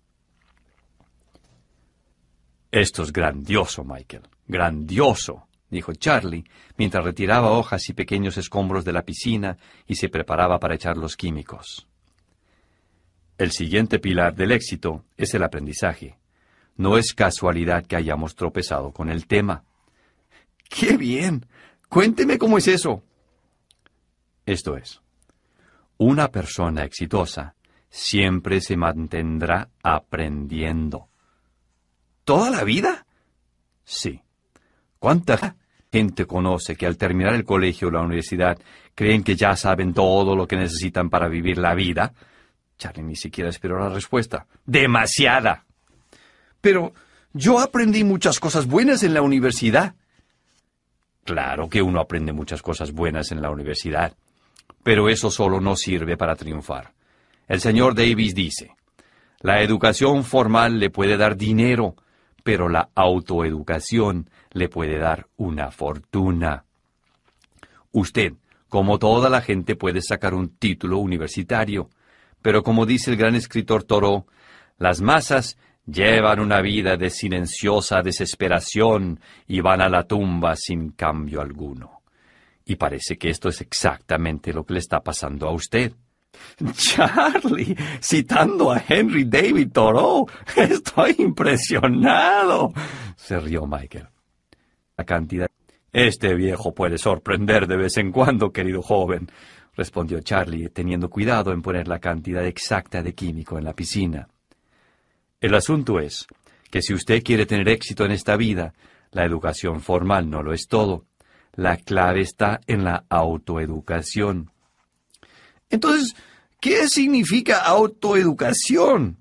Speaker 1: Esto es grandioso, Michael. Grandioso, dijo Charlie, mientras retiraba hojas y pequeños escombros de la piscina y se preparaba para echar los químicos. El siguiente pilar del éxito es el aprendizaje. No es casualidad que hayamos tropezado con el tema. ¡Qué bien! Cuénteme cómo es eso. Esto es, una persona exitosa siempre se mantendrá aprendiendo. ¿Toda la vida? Sí. ¿Cuánta gente conoce que al terminar el colegio o la universidad creen que ya saben todo lo que necesitan para vivir la vida? Charlie ni siquiera esperó la respuesta. ¡Demasiada! Pero yo aprendí muchas cosas buenas en la universidad. Claro que uno aprende muchas cosas buenas en la universidad, pero eso solo no sirve para triunfar. El señor Davis dice, la educación formal le puede dar dinero, pero la autoeducación le puede dar una fortuna. Usted, como toda la gente, puede sacar un título universitario, pero como dice el gran escritor Thoreau, las masas Llevan una vida de silenciosa desesperación y van a la tumba sin cambio alguno. Y parece que esto es exactamente lo que le está pasando a usted. Charlie, citando a Henry David Thoreau, estoy impresionado, se rió Michael. La cantidad... Este viejo puede sorprender de vez en cuando, querido joven, respondió Charlie, teniendo cuidado en poner la cantidad exacta de químico en la piscina. El asunto es que si usted quiere tener éxito en esta vida, la educación formal no lo es todo. La clave está en la autoeducación. Entonces, ¿qué significa autoeducación?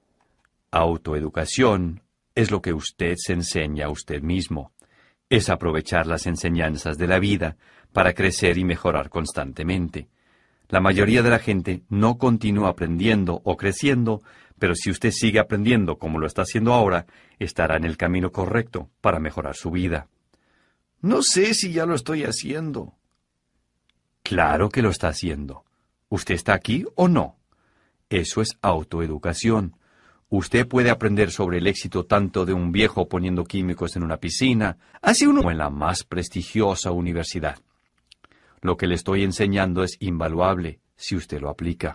Speaker 1: Autoeducación es lo que usted se enseña a usted mismo. Es aprovechar las enseñanzas de la vida para crecer y mejorar constantemente. La mayoría de la gente no continúa aprendiendo o creciendo, pero si usted sigue aprendiendo como lo está haciendo ahora, estará en el camino correcto para mejorar su vida. No sé si ya lo estoy haciendo. Claro que lo está haciendo. ¿Usted está aquí o no? Eso es autoeducación. Usted puede aprender sobre el éxito tanto de un viejo poniendo químicos en una piscina, así uno como en la más prestigiosa universidad. Lo que le estoy enseñando es invaluable si usted lo aplica.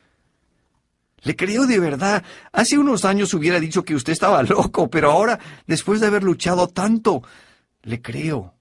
Speaker 1: Le creo de verdad. Hace unos años hubiera dicho que usted estaba loco, pero ahora, después de haber luchado tanto, le creo.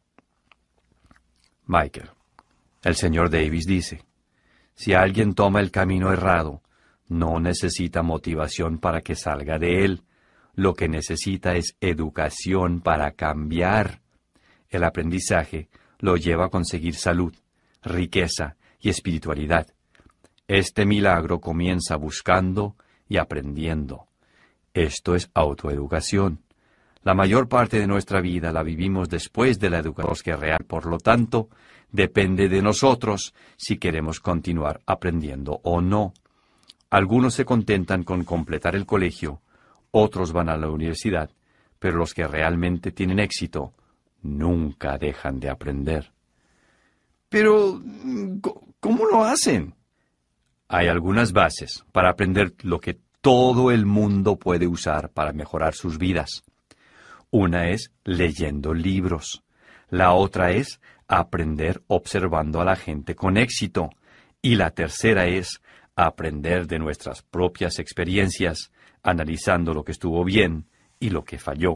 Speaker 1: Michael, el señor Davis dice, si alguien toma el camino errado, no necesita motivación para que salga de él. Lo que necesita es educación para cambiar. El aprendizaje lo lleva a conseguir salud, riqueza y espiritualidad. Este milagro comienza buscando y aprendiendo. Esto es autoeducación. La mayor parte de nuestra vida la vivimos después de la educación que es real. Por lo tanto, depende de nosotros si queremos continuar aprendiendo o no. Algunos se contentan con completar el colegio, otros van a la universidad, pero los que realmente tienen éxito nunca dejan de aprender. Pero, ¿cómo lo hacen? Hay algunas bases para aprender lo que todo el mundo puede usar para mejorar sus vidas. Una es leyendo libros. La otra es aprender observando a la gente con éxito. Y la tercera es aprender de nuestras propias experiencias, analizando lo que estuvo bien y lo que falló.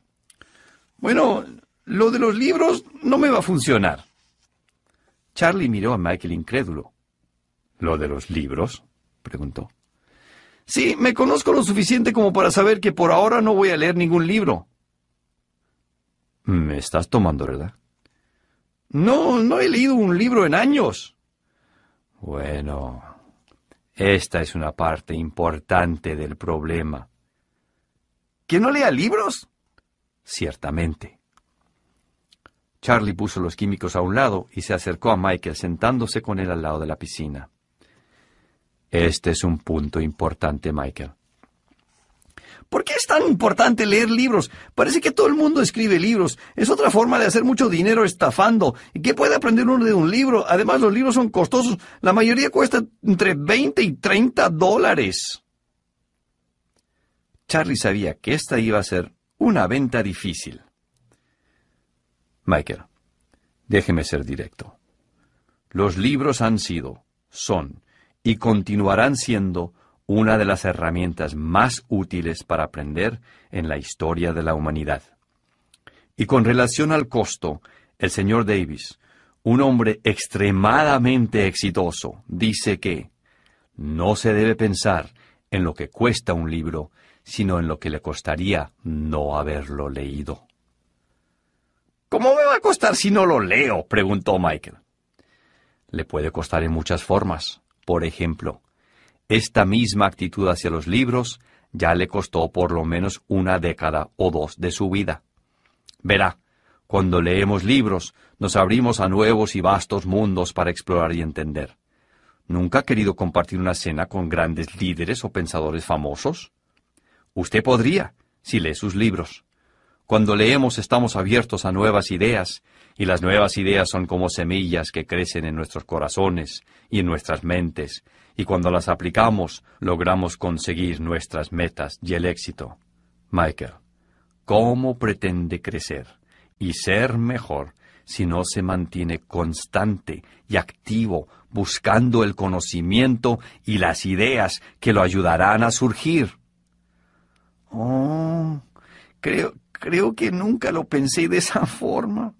Speaker 1: Bueno, lo de los libros no me va a funcionar. Charlie miró a Michael incrédulo. ¿Lo de los libros?, preguntó. Sí, me conozco lo suficiente como para saber que por ahora no voy a leer ningún libro. ¿Me estás tomando, verdad? No, no he leído un libro en años. Bueno, esta es una parte importante del problema. ¿Que no lea libros? Ciertamente. Charlie puso los químicos a un lado y se acercó a Michael sentándose con él al lado de la piscina. Este es un punto importante, Michael. ¿Por qué es tan importante leer libros? Parece que todo el mundo escribe libros. Es otra forma de hacer mucho dinero estafando. ¿Y qué puede aprender uno de un libro? Además, los libros son costosos. La mayoría cuesta entre veinte y treinta dólares. Charlie sabía que esta iba a ser una venta difícil. Michael, déjeme ser directo. Los libros han sido, son y continuarán siendo una de las herramientas más útiles para aprender en la historia de la humanidad. Y con relación al costo, el señor Davis, un hombre extremadamente exitoso, dice que no se debe pensar en lo que cuesta un libro, sino en lo que le costaría no haberlo leído. ¿Cómo me va a costar si no lo leo?, preguntó Michael. Le puede costar en muchas formas. Por ejemplo, esta misma actitud hacia los libros ya le costó por lo menos una década o dos de su vida. Verá, cuando leemos libros, nos abrimos a nuevos y vastos mundos para explorar y entender. ¿Nunca ha querido compartir una cena con grandes líderes o pensadores famosos? Usted podría, si lee sus libros. Cuando leemos estamos abiertos a nuevas ideas, y las nuevas ideas son como semillas que crecen en nuestros corazones y en nuestras mentes, y cuando las aplicamos logramos conseguir nuestras metas y el éxito. Michael, ¿cómo pretende crecer y ser mejor si no se mantiene constante y activo buscando el conocimiento y las ideas que lo ayudarán a surgir? Oh, creo, creo que nunca lo pensé de esa forma.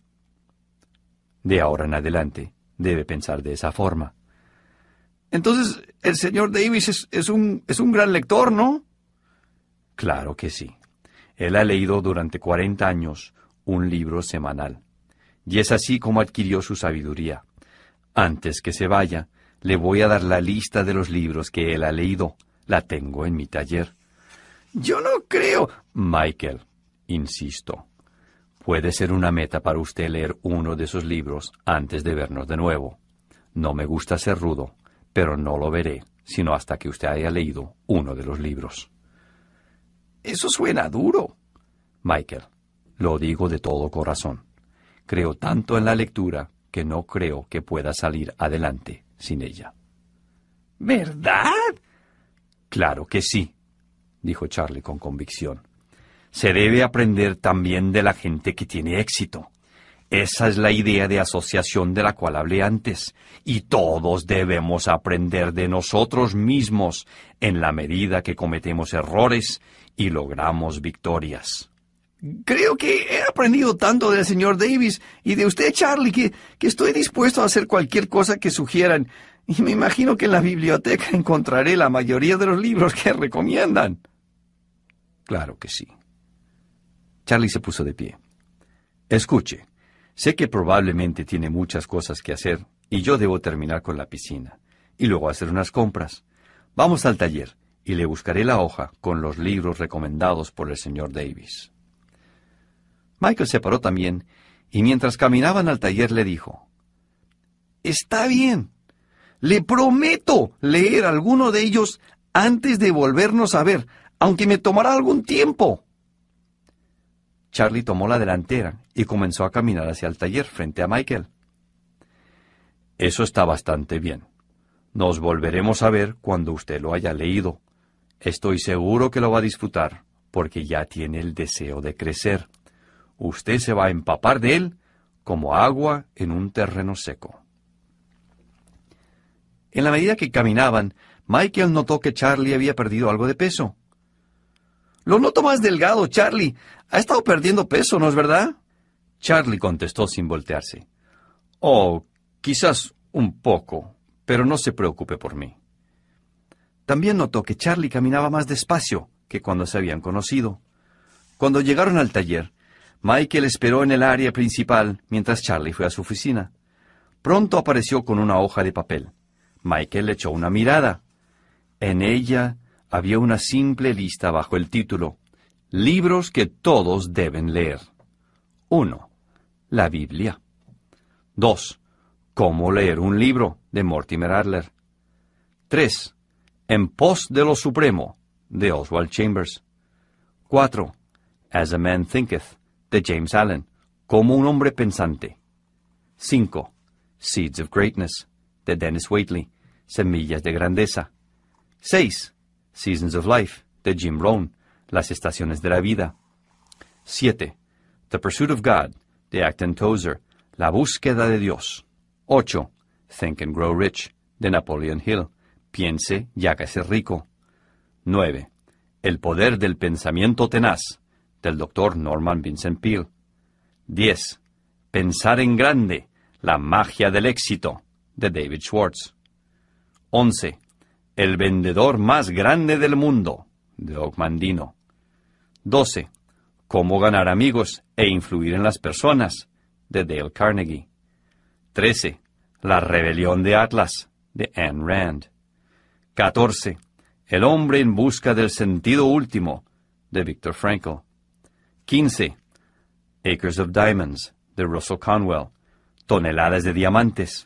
Speaker 1: De ahora en adelante, debe pensar de esa forma. Entonces, el señor Davis es, es, un, es un gran lector, ¿no? Claro que sí. Él ha leído durante cuarenta años un libro semanal. Y es así como adquirió su sabiduría. Antes que se vaya, le voy a dar la lista de los libros que él ha leído. La tengo en mi taller. Yo no creo... Michael, insisto, puede ser una meta para usted leer uno de esos libros antes de vernos de nuevo. No me gusta ser rudo, pero no lo veré, sino hasta que usted haya leído uno de los libros. Eso suena duro. Michael, lo digo de todo corazón. Creo tanto en la lectura que no creo que pueda salir adelante sin ella. ¿Verdad? Claro que sí, dijo Charlie con convicción. Se debe aprender también de la gente que tiene éxito. Esa es la idea de asociación de la cual hablé antes, y todos debemos aprender de nosotros mismos en la medida que cometemos errores y logramos victorias. Creo que he aprendido tanto del señor Davis y de usted, Charlie, que, que estoy dispuesto a hacer cualquier cosa que sugieran, y me imagino que en la biblioteca encontraré la mayoría de los libros que recomiendan. Claro que sí. Charlie se puso de pie. Escuche, sé que probablemente tiene muchas cosas que hacer y yo debo terminar con la piscina y luego hacer unas compras. Vamos al taller y le buscaré la hoja con los libros recomendados por el señor Davis. Michael se paró también y mientras caminaban al taller le dijo: Está bien, le prometo leer alguno de ellos antes de volvernos a ver, aunque me tomará algún tiempo. Charlie tomó la delantera y comenzó a caminar hacia el taller frente a Michael. Eso está bastante bien. Nos volveremos a ver cuando usted lo haya leído. Estoy seguro que lo va a disfrutar, porque ya tiene el deseo de crecer. Usted se va a empapar de él como agua en un terreno seco. En la medida que caminaban, Michael notó que Charlie había perdido algo de peso. Lo noto más delgado, Charlie. Ha estado perdiendo peso, ¿no es verdad? Charlie contestó sin voltearse. Oh, quizás un poco, pero no se preocupe por mí. También notó que Charlie caminaba más despacio que cuando se habían conocido. Cuando llegaron al taller, Michael esperó en el área principal mientras Charlie fue a su oficina. Pronto apareció con una hoja de papel. Michael le echó una mirada. En ella había una simple lista bajo el título: Libros que todos deben leer. uno. La Biblia. dos. Cómo leer un libro, de Mortimer Adler. tres. En pos de lo supremo, de Oswald Chambers. cuatro. As a Man Thinketh, de James Allen, como un hombre pensante. cinco. Seeds of Greatness, de Dennis Waitley, Semillas de Grandeza. seis. Seasons of Life, de Jim Rohn, Las Estaciones de la Vida. siete. The Pursuit of God, de Acton Tozer, La Búsqueda de Dios. ocho. Think and Grow Rich, de Napoleon Hill, Piense y hágase rico. nueve. El poder del pensamiento tenaz, del doctor Norman Vincent Peale. diez. Pensar en grande, la magia del éxito, de David Schwartz. once. El vendedor más grande del mundo, de Og Mandino. doce. Cómo ganar amigos e influir en las personas, de Dale Carnegie. trece. La rebelión de Atlas, de Ayn Rand. catorce. El hombre en busca del sentido último, de Viktor Frankl. quince. Acres of Diamonds, de Russell Conwell, Toneladas de diamantes.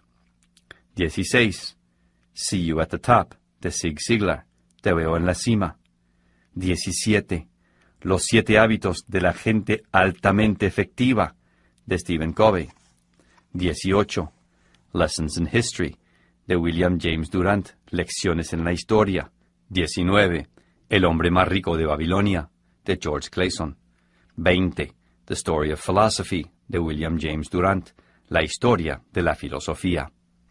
Speaker 1: dieciséis. See You at the Top, de Zig Ziglar, Te veo en la cima. diecisiete. Los siete hábitos de la gente altamente efectiva, de Stephen Covey. dieciocho. Lessons in History, de William James Durant, Lecciones en la Historia. diecinueve. El hombre más rico de Babilonia, de George Clason. veinte. The Story of Philosophy, de William James Durant. La historia de la filosofía.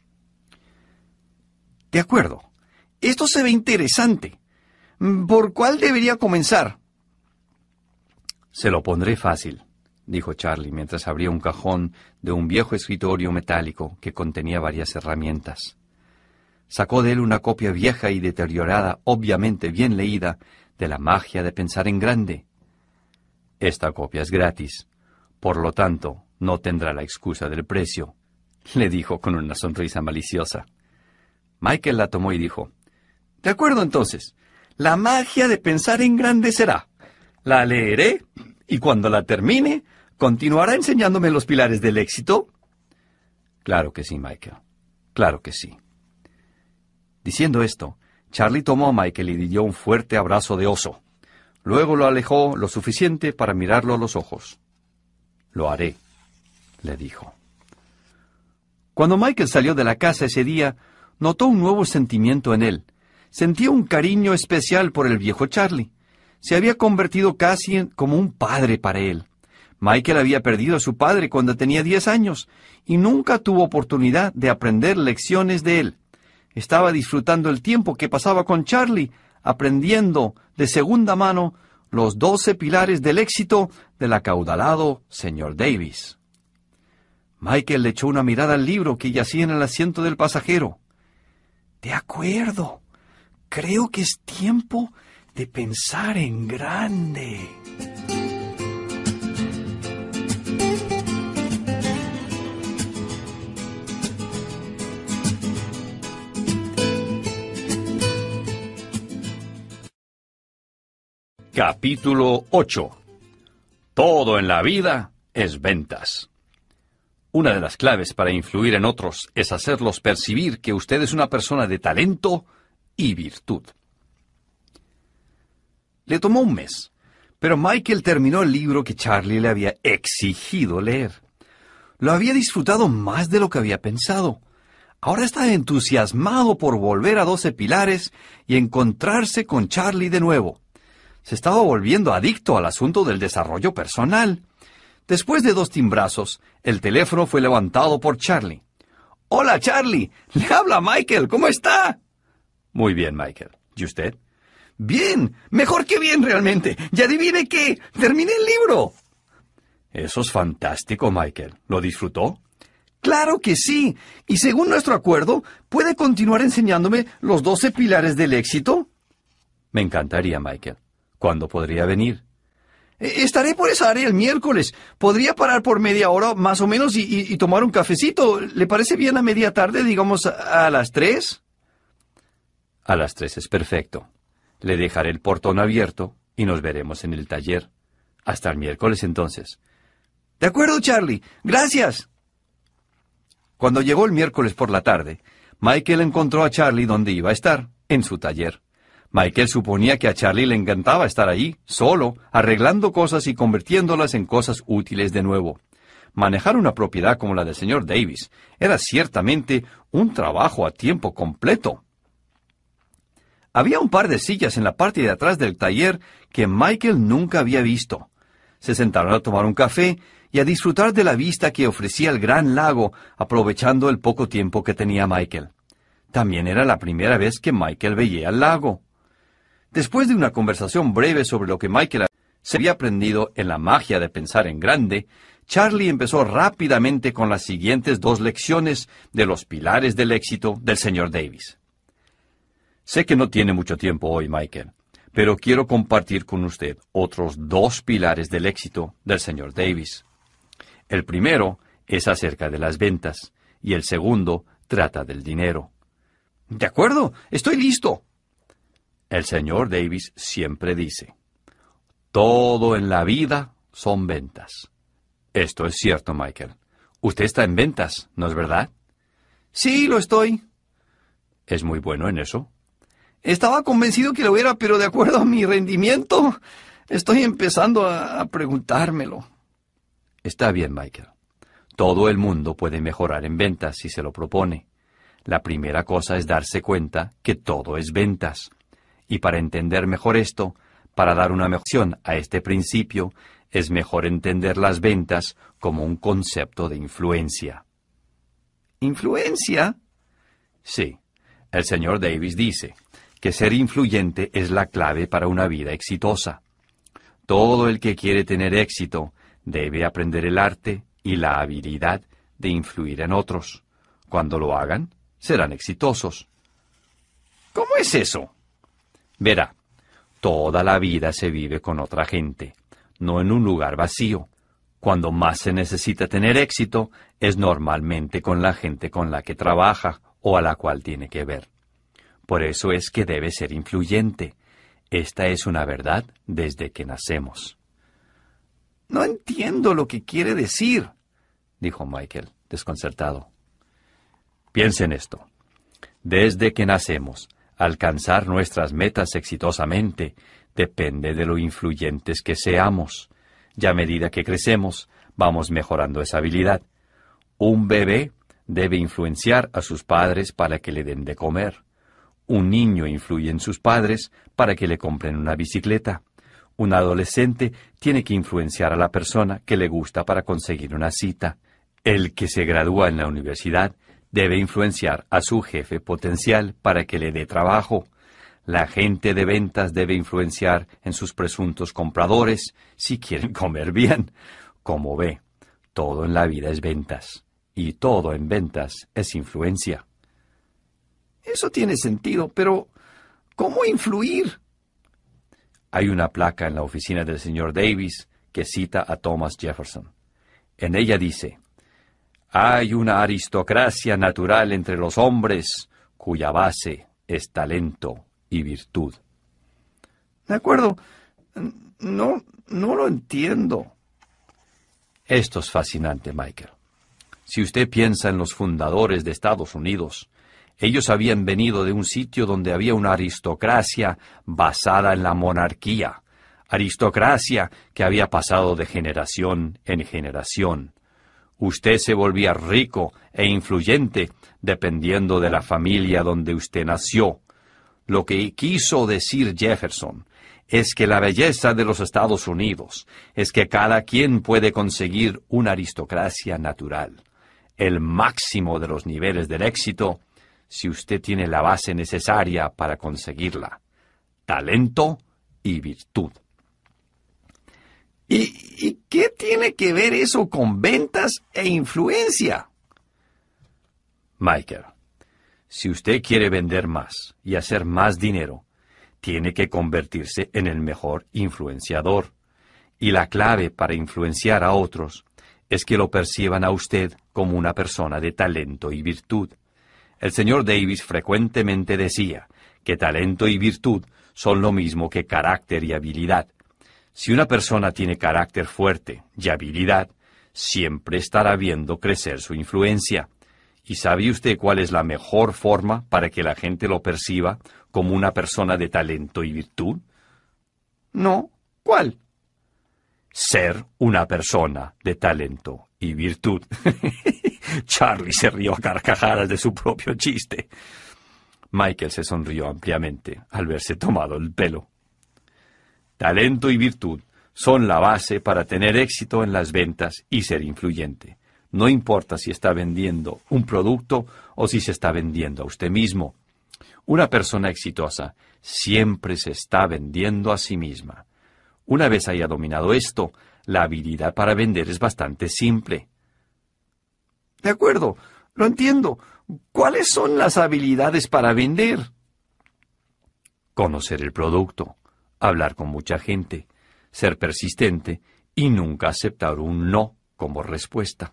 Speaker 1: De acuerdo. Esto se ve interesante. ¿Por cuál debería comenzar? Se lo pondré fácil, dijo Charlie mientras abría un cajón de un viejo escritorio metálico que contenía varias herramientas. Sacó de él una copia vieja y deteriorada, obviamente bien leída, de La magia de pensar en grande. Esta copia es gratis, por lo tanto, no tendrá la excusa del precio, le dijo con una sonrisa maliciosa. Michael la tomó y dijo, de acuerdo entonces, La magia de pensar en grande será. La leeré y cuando la termine, ¿continuará enseñándome los pilares del éxito? Claro que sí, Michael. Claro que sí. Diciendo esto, Charlie tomó a Michael y le dio un fuerte abrazo de oso. Luego lo alejó lo suficiente para mirarlo a los ojos. Lo haré, le dijo. Cuando Michael salió de la casa ese día, notó un nuevo sentimiento en él. Sentía un cariño especial por el viejo Charlie. Se había convertido casi en, como un padre para él. Michael había perdido a su padre cuando tenía diez años y nunca tuvo oportunidad de aprender lecciones de él. Estaba disfrutando el tiempo que pasaba con Charlie, aprendiendo de segunda mano los doce pilares del éxito del acaudalado señor Davis. Michael le echó una mirada al libro que yacía en el asiento del pasajero. De acuerdo. Creo que es tiempo de pensar en grande. Capítulo ocho. Todo en la vida es ventas. Una de las claves para influir en otros es hacerlos percibir que usted es una persona de talento y virtud. Le tomó un mes, pero Michael terminó el libro que Charlie le había exigido leer. Lo había disfrutado más de lo que había pensado. Ahora estaba entusiasmado por volver a doce pilares y encontrarse con Charlie de nuevo. Se estaba volviendo adicto al asunto del desarrollo personal. Después de dos timbrazos, el teléfono fue levantado por Charlie. «Hola, Charlie. Le habla Michael. ¿Cómo está?» «Muy bien, Michael. ¿Y usted?» «Bien. Mejor que bien, realmente. Y adivine qué. Terminé el libro». «Eso es fantástico, Michael. ¿Lo disfrutó?» «Claro que sí. Y según nuestro acuerdo, ¿puede continuar enseñándome los doce pilares del éxito?» «Me encantaría, Michael. ¿Cuándo podría venir?» «Estaré por esa área el miércoles. ¿Podría parar por media hora más o menos y, y, y tomar un cafecito? ¿Le parece bien a media tarde, digamos a, a las tres?» «A las tres es perfecto. Le dejaré el portón abierto y nos veremos en el taller. Hasta el miércoles entonces». «De acuerdo, Charlie. Gracias». Cuando llegó el miércoles por la tarde, Michael encontró a Charlie donde iba a estar, en su taller. Michael suponía que a Charlie le encantaba estar ahí, solo, arreglando cosas y convirtiéndolas en cosas útiles de nuevo. Manejar una propiedad como la del señor Davis era ciertamente un trabajo a tiempo completo. Había un par de sillas en la parte de atrás del taller que Michael nunca había visto. Se sentaron a tomar un café y a disfrutar de la vista que ofrecía el gran lago, aprovechando el poco tiempo que tenía Michael. También era la primera vez que Michael veía el lago. Después de una conversación breve sobre lo que Michael se había aprendido en la magia de pensar en grande, Charlie empezó rápidamente con las siguientes dos lecciones de los pilares del éxito del señor Davis. Sé que no tiene mucho tiempo hoy, Michael, pero quiero compartir con usted otros dos pilares del éxito del señor Davis. El primero es acerca de las ventas y el segundo trata del dinero. De acuerdo, estoy listo. El señor Davis siempre dice, todo en la vida son ventas. Esto es cierto, Michael. Usted está en ventas, ¿no es verdad? Sí, lo estoy. ¿Es muy bueno en eso? Estaba convencido que lo era, pero de acuerdo a mi rendimiento, estoy empezando a, a preguntármelo. Está bien, Michael. Todo el mundo puede mejorar en ventas si se lo propone. La primera cosa es darse cuenta que todo es ventas. Y para entender mejor esto, Para dar una mención a este principio, es mejor entender las ventas como un concepto de influencia. ¿Influencia? Sí. El señor Davis dice que ser influyente es la clave para una vida exitosa. Todo el que quiere tener éxito debe aprender el arte y la habilidad de influir en otros. Cuando lo hagan, serán exitosos. ¿Cómo es eso? Verá, toda la vida se vive con otra gente, no en un lugar vacío. Cuando más se necesita tener éxito, es normalmente con la gente con la que trabaja o a la cual tiene que ver. Por eso es que debe ser influyente. Esta es una verdad desde que nacemos. No entiendo lo que quiere decir, dijo Michael, desconcertado. Piense en esto. Desde que nacemos, alcanzar nuestras metas exitosamente depende de lo influyentes que seamos. Ya a medida que crecemos, vamos mejorando esa habilidad. Un bebé debe influenciar a sus padres para que le den de comer. Un niño influye en sus padres para que le compren una bicicleta. Un adolescente tiene que influenciar a la persona que le gusta para conseguir una cita. El que se gradúa en la universidad debe influenciar a su jefe potencial para que le dé trabajo. La gente de ventas debe influenciar en sus presuntos compradores si quieren comer bien. Como ve, todo en la vida es ventas, y todo en ventas es influencia. Eso tiene sentido, pero ¿cómo influir? Hay una placa en la oficina del señor Davis que cita a Thomas Jefferson. En ella dice: «Hay una aristocracia natural entre los hombres cuya base es talento y virtud». De acuerdo. No, no lo entiendo. Esto es fascinante, Michael. Si usted piensa en los fundadores de Estados Unidos, ellos habían venido de un sitio donde había una aristocracia basada en la monarquía, aristocracia que había pasado de generación en generación. Usted se volvía rico e influyente dependiendo de la familia donde usted nació. Lo que quiso decir Jefferson es que la belleza de los Estados Unidos es que cada quien puede conseguir una aristocracia natural. El máximo de los niveles del éxito, si usted tiene la base necesaria para conseguirla: talento y virtud. ¿Y, y qué tiene que ver eso con ventas e influencia? Michael, si usted quiere vender más y hacer más dinero, tiene que convertirse en el mejor influenciador. Y la clave para influenciar a otros es que lo perciban a usted como una persona de talento y virtud. El señor Davis frecuentemente decía que talento y virtud son lo mismo que carácter y habilidad. Si una persona tiene carácter fuerte y habilidad, siempre estará viendo crecer su influencia. ¿Y sabe usted cuál es la mejor forma para que la gente lo perciba como una persona de talento y virtud? No, ¿cuál? Ser una persona de talento y virtud. Charlie se rió a carcajadas de su propio chiste. Michael se sonrió ampliamente al verse tomado el pelo. Talento y virtud son la base para tener éxito en las ventas y ser influyente. No importa si está vendiendo un producto o si se está vendiendo a usted mismo. Una persona exitosa siempre se está vendiendo a sí misma. Una vez haya dominado esto, la habilidad para vender es bastante simple. De acuerdo, lo entiendo. ¿Cuáles son las habilidades para vender? Conocer el producto, hablar con mucha gente, ser persistente y nunca aceptar un no como respuesta.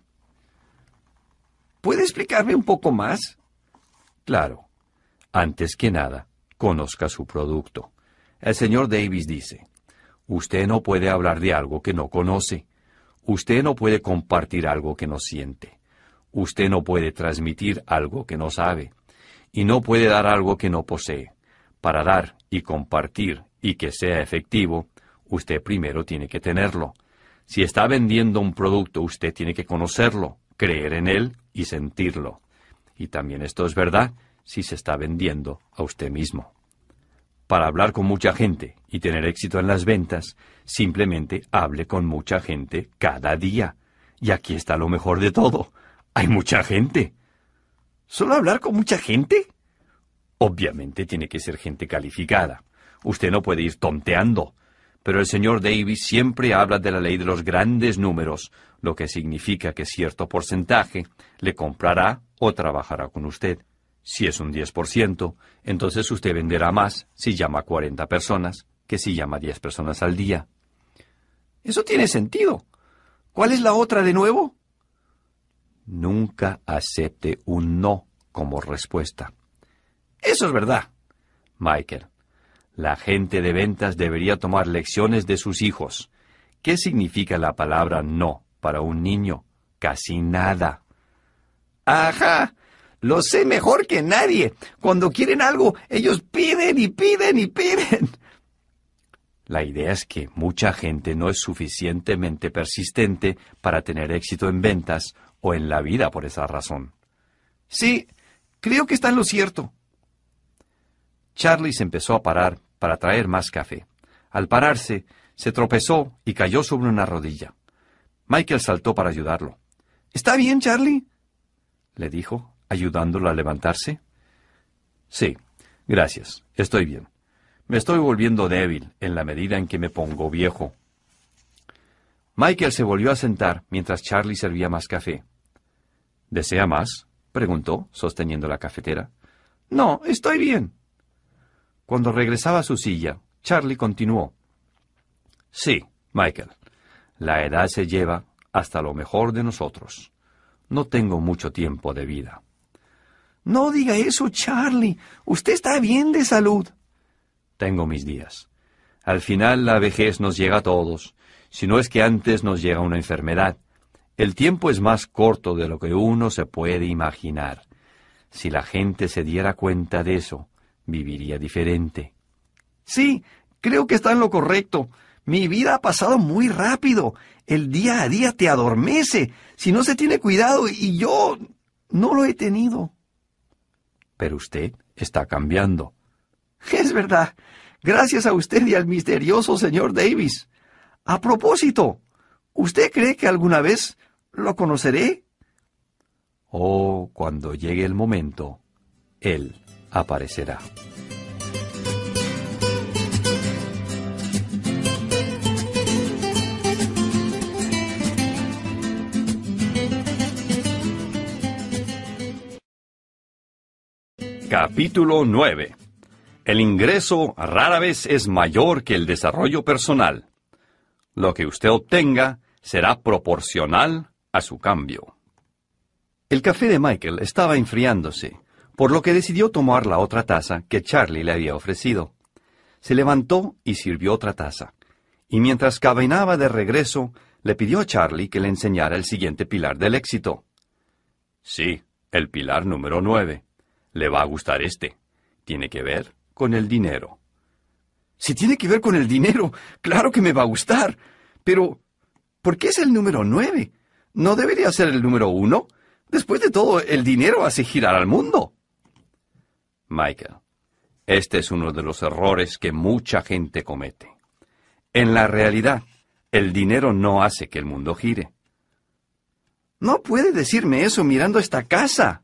Speaker 1: ¿Puede explicarme un poco más? Claro. Antes que nada, conozca su producto. El señor Davis dice: usted no puede hablar de algo que no conoce. Usted no puede compartir algo que no siente. Usted no puede transmitir algo que no sabe. Y no puede dar algo que no posee. Para dar y compartir y que sea efectivo, usted primero tiene que tenerlo. Si está vendiendo un producto, usted tiene que conocerlo, creer en él y sentirlo. Y también esto es verdad si se está vendiendo a usted mismo. Para hablar con mucha gente y tener éxito en las ventas, simplemente hable con mucha gente cada día. Y aquí está lo mejor de todo. Hay mucha gente. ¿Solo hablar con mucha gente? Obviamente tiene que ser gente calificada. Usted no puede ir tonteando. Pero el señor Davis siempre habla de la ley de los grandes números, lo que significa que cierto porcentaje le comprará o trabajará con usted. Si es un diez por ciento, entonces usted venderá más si llama a cuarenta personas que si llama a diez personas al día. Eso tiene sentido. ¿Cuál es la otra de nuevo? Nunca acepte un no como respuesta. Eso es verdad. Michael, la gente de ventas debería tomar lecciones de sus hijos. ¿Qué significa la palabra no para un niño? Casi nada. Ajá, lo sé mejor que nadie. Cuando quieren algo, ellos piden y piden y piden. La idea es que mucha gente no es suficientemente persistente para tener éxito en ventas o en la vida por esa razón. Sí, creo que está en lo cierto. Charlie se empezó a parar para traer más café. Al pararse, se tropezó y cayó sobre una rodilla. Michael saltó para ayudarlo. ¿Está bien, Charlie?, le dijo, ayudándolo a levantarse. Sí, gracias, estoy bien. Me estoy volviendo débil en la medida en que me pongo viejo. Michael se volvió a sentar mientras Charlie servía más café. ¿Desea más?, preguntó, sosteniendo la cafetera. No, estoy bien. Cuando regresaba a su silla, Charlie continuó. Sí, Michael, la edad se lleva hasta lo mejor de nosotros. No tengo mucho tiempo de vida. No diga eso, Charlie. Usted está bien de salud. Tengo mis días. Al final la vejez nos llega a todos, si no es que antes nos llega una enfermedad. El tiempo es más corto de lo que uno se puede imaginar. Si la gente se diera cuenta de eso, viviría diferente. Sí, creo que está en lo correcto. Mi vida ha pasado muy rápido. El día a día te adormece si no se tiene cuidado y yo no lo he tenido. Pero usted está cambiando. Es verdad. Gracias a usted y al misterioso señor Davis. A propósito, ¿usted cree que alguna vez lo conoceré? Oh, cuando llegue el momento, él aparecerá. Capítulo nueve. El ingreso rara vez es mayor que el desarrollo personal. Lo que usted obtenga será proporcional a su cambio. El café de Michael estaba enfriándose, por lo que decidió tomar la otra taza que Charlie le había ofrecido. Se levantó y sirvió otra taza, y mientras caminaba de regreso, le pidió a Charlie que le enseñara el siguiente pilar del éxito. Sí, el pilar número nueve. Le va a gustar este. Tiene que ver con el dinero. Si tiene que ver con el dinero, claro que me va a gustar. Pero, ¿por qué es el número nueve? ¿No debería ser el número uno? Después de todo, el dinero hace girar al mundo. Michael, este es uno de los errores que mucha gente comete. En la realidad, el dinero no hace que el mundo gire. No puede decirme eso mirando esta casa.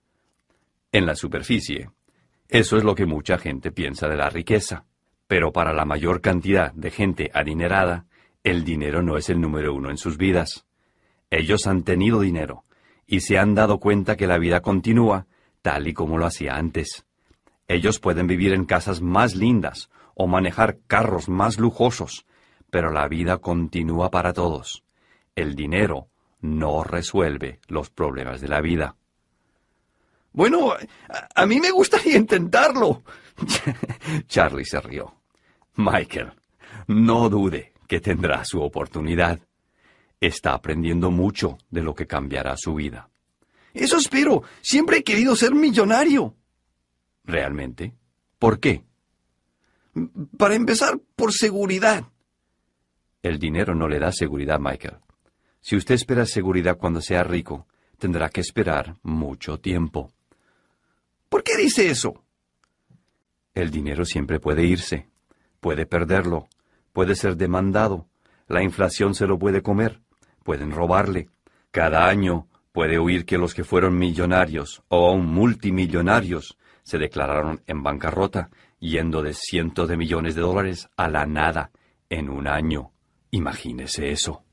Speaker 1: En la superficie, eso es lo que mucha gente piensa de la riqueza. Pero para la mayor cantidad de gente adinerada, el dinero no es el número uno en sus vidas. Ellos han tenido dinero y se han dado cuenta que la vida continúa tal y como lo hacía antes. Ellos pueden vivir en casas más lindas o manejar carros más lujosos, pero la vida continúa para todos. El dinero no resuelve los problemas de la vida. Bueno, a, a mí me gustaría intentarlo. Charlie se rió. Michael, no dude que tendrá su oportunidad. Está aprendiendo mucho de lo que cambiará su vida. Eso espero. Siempre he querido ser millonario. ¿Realmente? ¿Por qué? Para empezar, por seguridad. El dinero no le da seguridad, Michael. Si usted espera seguridad cuando sea rico, tendrá que esperar mucho tiempo. ¿Por qué dice eso? El dinero siempre puede irse. Puede perderlo, puede ser demandado, la inflación se lo puede comer, pueden robarle. Cada año puede oír que los que fueron millonarios o aún multimillonarios se declararon en bancarrota, yendo de cientos de millones de dólares a la nada en un año. Imagínese eso.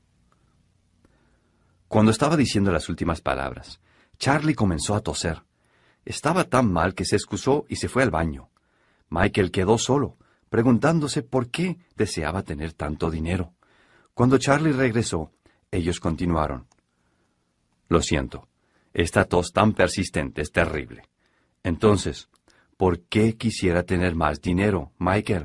Speaker 1: Cuando estaba diciendo las últimas palabras, Charlie comenzó a toser. Estaba tan mal que se excusó y se fue al baño. Michael quedó solo, preguntándose por qué deseaba tener tanto dinero. Cuando Charlie regresó, ellos continuaron. Lo siento, esta tos tan persistente es terrible. Entonces, ¿por qué quisiera tener más dinero, Michael?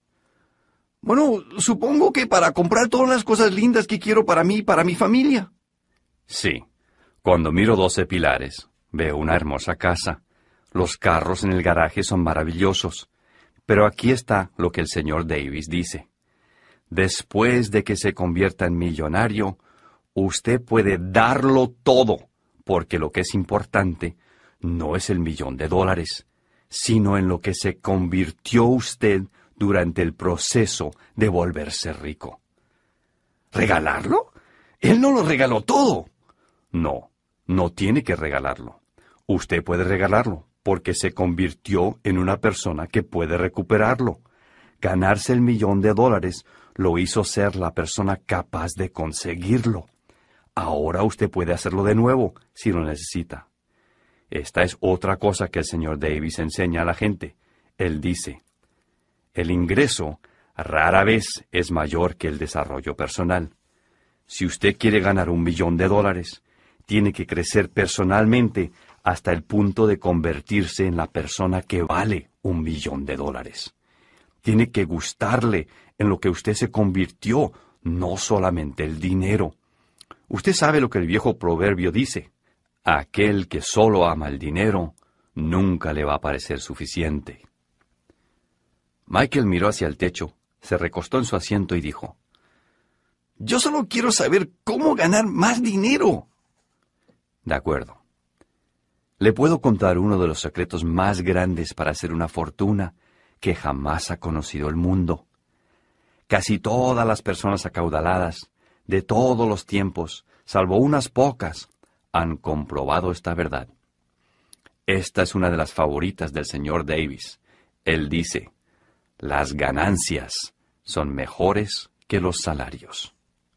Speaker 1: Bueno, supongo que para comprar todas las cosas lindas que quiero para mí y para mi familia. Sí, cuando miro doce pilares, veo una hermosa casa. Los carros en el garaje son maravillosos. Pero aquí está lo que el señor Davis dice. Después de que se convierta en millonario, usted puede darlo todo, porque lo que es importante no es el millón de dólares, sino en lo que se convirtió usted durante el proceso de volverse rico. ¿Regalarlo? Él no lo regaló todo. No, no tiene que regalarlo. Usted puede regalarlo, porque se convirtió en una persona que puede recuperarlo. Ganarse el millón de dólares lo hizo ser la persona capaz de conseguirlo. Ahora usted puede hacerlo de nuevo, si lo necesita. Esta es otra cosa que el señor Davis enseña a la gente. Él dice, el ingreso rara vez es mayor que el desarrollo personal. Si usted quiere ganar un millón de dólares, tiene que crecer personalmente hasta el punto de convertirse en la persona que vale un millón de dólares. Tiene que gustarle en lo que usted se convirtió, no solamente el dinero. Usted sabe lo que el viejo proverbio dice. Aquel que solo ama el dinero, nunca le va a parecer suficiente. Michael miró hacia el techo, se recostó en su asiento y dijo, «Yo solo quiero saber cómo ganar más dinero». De acuerdo. Le puedo contar uno de los secretos más grandes para hacer una fortuna que jamás ha conocido el mundo. Casi todas las personas acaudaladas, de todos los tiempos, salvo unas pocas, han comprobado esta verdad. Esta es una de las favoritas del señor Davis. Él dice, las ganancias son mejores que los salarios.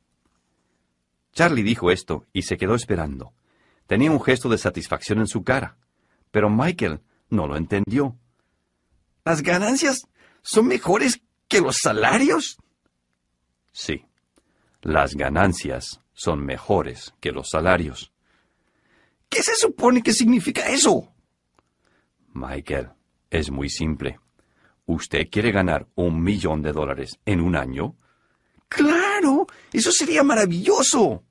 Speaker 1: Charlie dijo esto y se quedó esperando. Tenía un gesto de satisfacción en su cara, pero Michael no lo entendió. ¿Las ganancias son mejores que los salarios? Sí, las ganancias son mejores que los salarios. ¿Qué se supone que significa eso? Michael, es muy simple. ¿Usted quiere ganar un millón de dólares en un año? ¡Claro! ¡Eso sería maravilloso!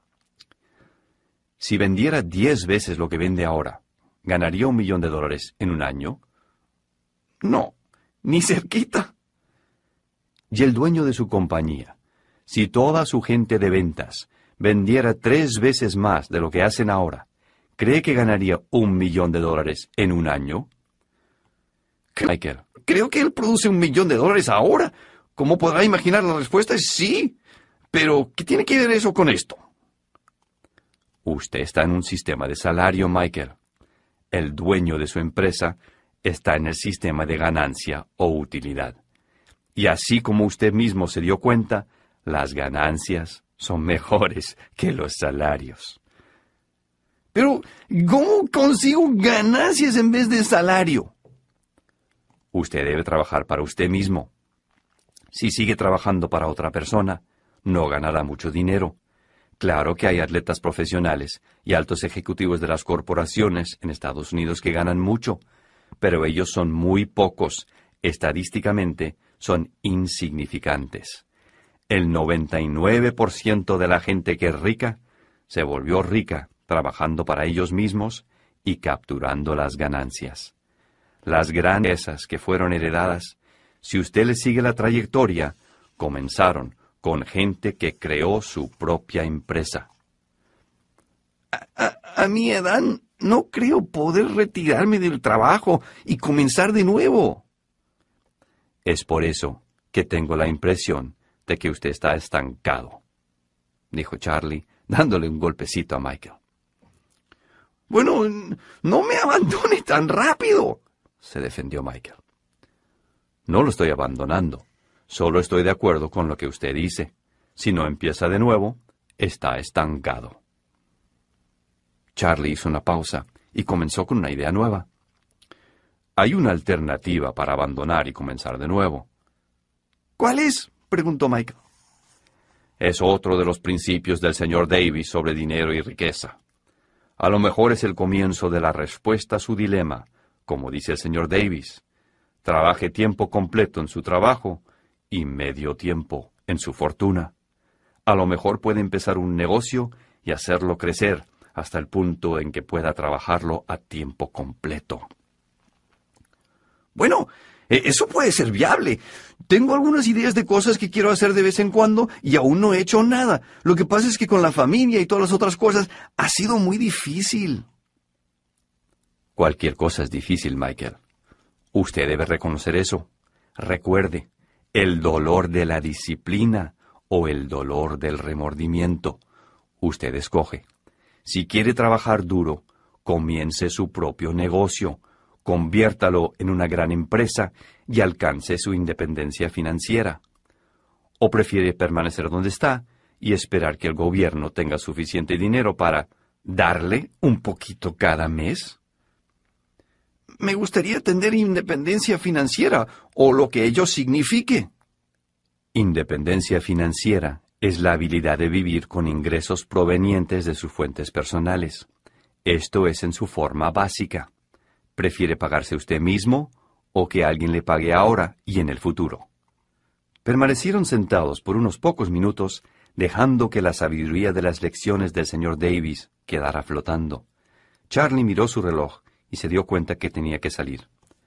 Speaker 1: Si vendiera diez veces lo que vende ahora, ¿ganaría un millón de dólares en un año? No, ni cerquita. Y el dueño de su compañía, si toda su gente de ventas vendiera tres veces más de lo que hacen ahora, ¿cree que ganaría un millón de dólares en un año? Michael, creo que él produce un millón de dólares ahora. ¿Cómo podrá imaginar? La respuesta es sí. Pero, ¿qué tiene que ver eso con esto? Usted está en un sistema de salario, Michael. El dueño de su empresa está en el sistema de ganancia o utilidad. Y así como usted mismo se dio cuenta, las ganancias son mejores que los salarios. Pero, ¿cómo consigo ganancias en vez de salario? Usted debe trabajar para usted mismo. Si sigue trabajando para otra persona, no ganará mucho dinero. Claro que hay atletas profesionales y altos ejecutivos de las corporaciones en Estados Unidos que ganan mucho, pero ellos son muy pocos. Estadísticamente, son insignificantes. El noventa y nueve por ciento de la gente que es rica se volvió rica trabajando para ellos mismos y capturando las ganancias. Las grandezas que fueron heredadas, si usted le sigue la trayectoria, comenzaron con gente que creó su propia empresa. A, a, a mi edad no creo poder retirarme del trabajo y comenzar de nuevo. Es por eso que tengo la impresión de que usted está estancado, dijo Charlie, dándole un golpecito a Michael.
Speaker 2: Bueno, no me abandone tan rápido,
Speaker 1: se defendió Michael. No lo estoy abandonando. Solo estoy de acuerdo con lo que usted dice. Si no empieza de nuevo, está estancado. Charlie hizo una pausa y comenzó con una idea nueva. Hay una alternativa para abandonar y comenzar de nuevo.
Speaker 2: ¿Cuál es?, preguntó Michael.
Speaker 1: Es otro de los principios del señor Davis sobre dinero y riqueza. A lo mejor es el comienzo de la respuesta a su dilema, como dice el señor Davis. Trabaje tiempo completo en su trabajo y medio tiempo en su fortuna. A lo mejor puede empezar un negocio y hacerlo crecer hasta el punto en que pueda trabajarlo a tiempo completo.
Speaker 2: Bueno, eso puede ser viable. Tengo algunas ideas de cosas que quiero hacer de vez en cuando y aún no he hecho nada. Lo que pasa es que con la familia y todas las otras cosas ha sido muy difícil.
Speaker 1: Cualquier cosa es difícil, Michael. Usted debe reconocer eso. Recuerde, el dolor de la disciplina o el dolor del remordimiento. Usted escoge. Si quiere trabajar duro, comience su propio negocio. Conviértalo en una gran empresa y alcance su independencia financiera. ¿O prefiere permanecer donde está y esperar que el gobierno tenga suficiente dinero para darle un poquito cada mes?
Speaker 2: Me gustaría tener independencia financiera, o lo que ello signifique.
Speaker 1: Independencia financiera es la habilidad de vivir con ingresos provenientes de sus fuentes personales. Esto es en su forma básica. ¿Prefiere pagarse usted mismo o que alguien le pague ahora y en el futuro? Permanecieron sentados por unos pocos minutos, dejando que la sabiduría de las lecciones del señor Davis quedara flotando. Charlie miró su reloj y se dio cuenta que tenía que salir.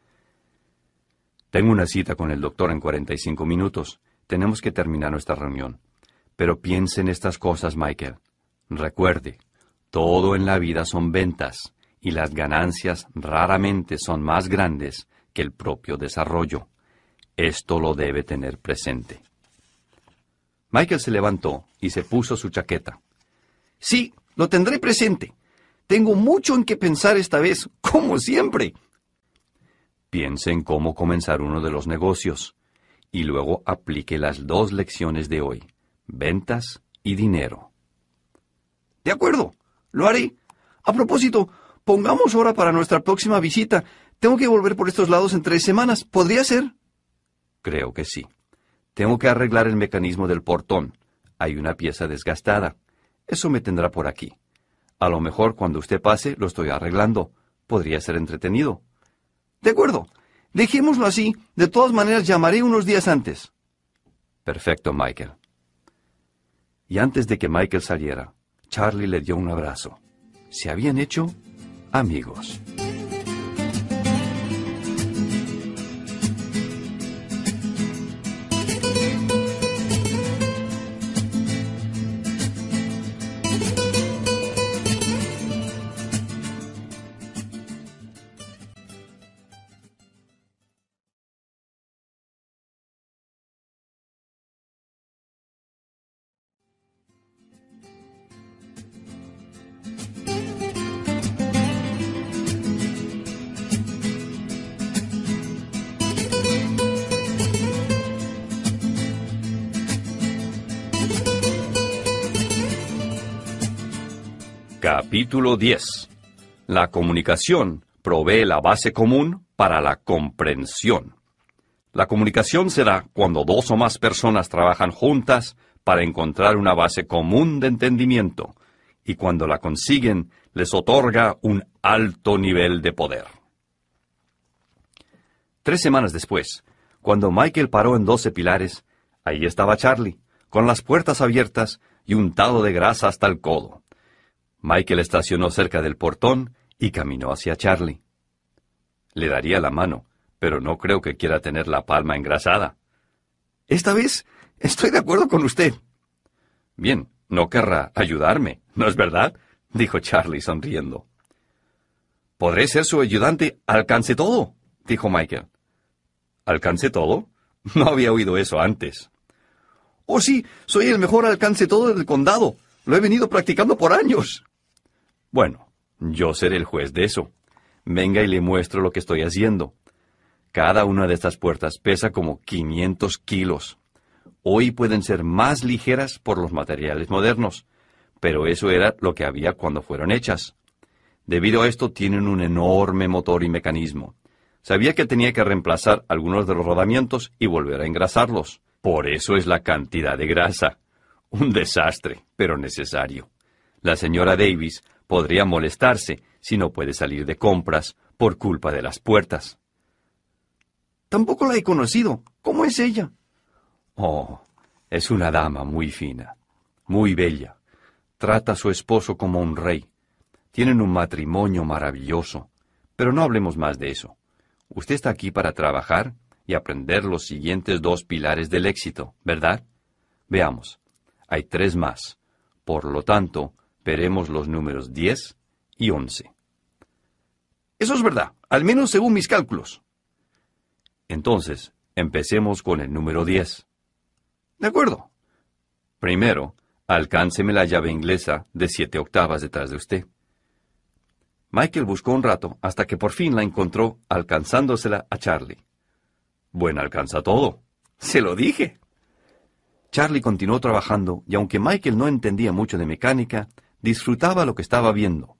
Speaker 1: Tengo una cita con el doctor en cuarenta y cinco minutos. Tenemos que terminar nuestra reunión. Pero piense en estas cosas, Michael. Recuerde, todo en la vida son ventas, y las ganancias raramente son más grandes que el propio desarrollo. Esto lo debe tener presente. Michael se levantó y se puso su chaqueta.
Speaker 2: Sí, lo tendré presente. Tengo mucho en qué pensar esta vez, como siempre.
Speaker 1: Piense en cómo comenzar uno de los negocios, y luego aplique las dos lecciones de hoy, ventas y dinero.
Speaker 2: De acuerdo, lo haré. A propósito, pongamos hora para nuestra próxima visita. Tengo que volver por estos lados en tres semanas. ¿Podría ser?
Speaker 1: Creo que sí. Tengo que arreglar el mecanismo del portón. Hay una pieza desgastada. Eso me tendrá por aquí. A lo mejor cuando usted pase lo estoy arreglando. Podría ser entretenido.
Speaker 2: De acuerdo. Dejémoslo así. De todas maneras, llamaré unos días antes.
Speaker 1: Perfecto, Michael. Y antes de que Michael saliera, Charlie le dio un abrazo. Se habían hecho amigos. Capítulo diez. La comunicación provee la base común para la comprensión. La comunicación se da cuando dos o más personas trabajan juntas para encontrar una base común de entendimiento, y cuando la consiguen, les otorga un alto nivel de poder. Tres semanas después, cuando Michael paró en doce pilares, ahí estaba Charlie, con las puertas abiertas y untado de grasa hasta el codo. Michael estacionó cerca del portón y caminó hacia Charlie. Le daría la mano, pero no creo que quiera tener la palma engrasada.
Speaker 2: Esta vez estoy de acuerdo con usted.
Speaker 1: Bien, no querrá ayudarme, ¿no es verdad?, dijo Charlie sonriendo.
Speaker 2: Podré ser su ayudante, alcance todo, dijo Michael.
Speaker 1: ¿Alcance todo? No había oído eso antes.
Speaker 2: Oh, sí, soy el mejor alcance todo del condado. Lo he venido practicando por años.
Speaker 1: Bueno, yo seré el juez de eso. Venga y le muestro lo que estoy haciendo. Cada una de estas puertas pesa como quinientos kilos. Hoy pueden ser más ligeras por los materiales modernos, pero eso era lo que había cuando fueron hechas. Debido a esto tienen un enorme motor y mecanismo. Sabía que tenía que reemplazar algunos de los rodamientos y volver a engrasarlos. Por eso es la cantidad de grasa. Un desastre, pero necesario. La señora Davis podría molestarse si no puede salir de compras por culpa de las puertas.
Speaker 2: Tampoco la he conocido. ¿Cómo es ella?
Speaker 1: Oh, es una dama muy fina, muy bella. Trata a su esposo como un rey. Tienen un matrimonio maravilloso. Pero no hablemos más de eso. Usted está aquí para trabajar y aprender los siguientes dos pilares del éxito, ¿verdad? Veamos. Hay tres más. Por lo tanto, veremos los números diez y once.
Speaker 2: Eso es verdad, al menos según mis cálculos.
Speaker 1: Entonces, empecemos con el número diez.
Speaker 2: De acuerdo.
Speaker 1: Primero, alcánceme la llave inglesa de siete octavas detrás de usted. Michael buscó un rato hasta que por fin la encontró alcanzándosela a Charlie. Bueno, alcanza todo.
Speaker 2: Se lo dije.
Speaker 1: Charlie continuó trabajando y aunque Michael no entendía mucho de mecánica, disfrutaba lo que estaba viendo.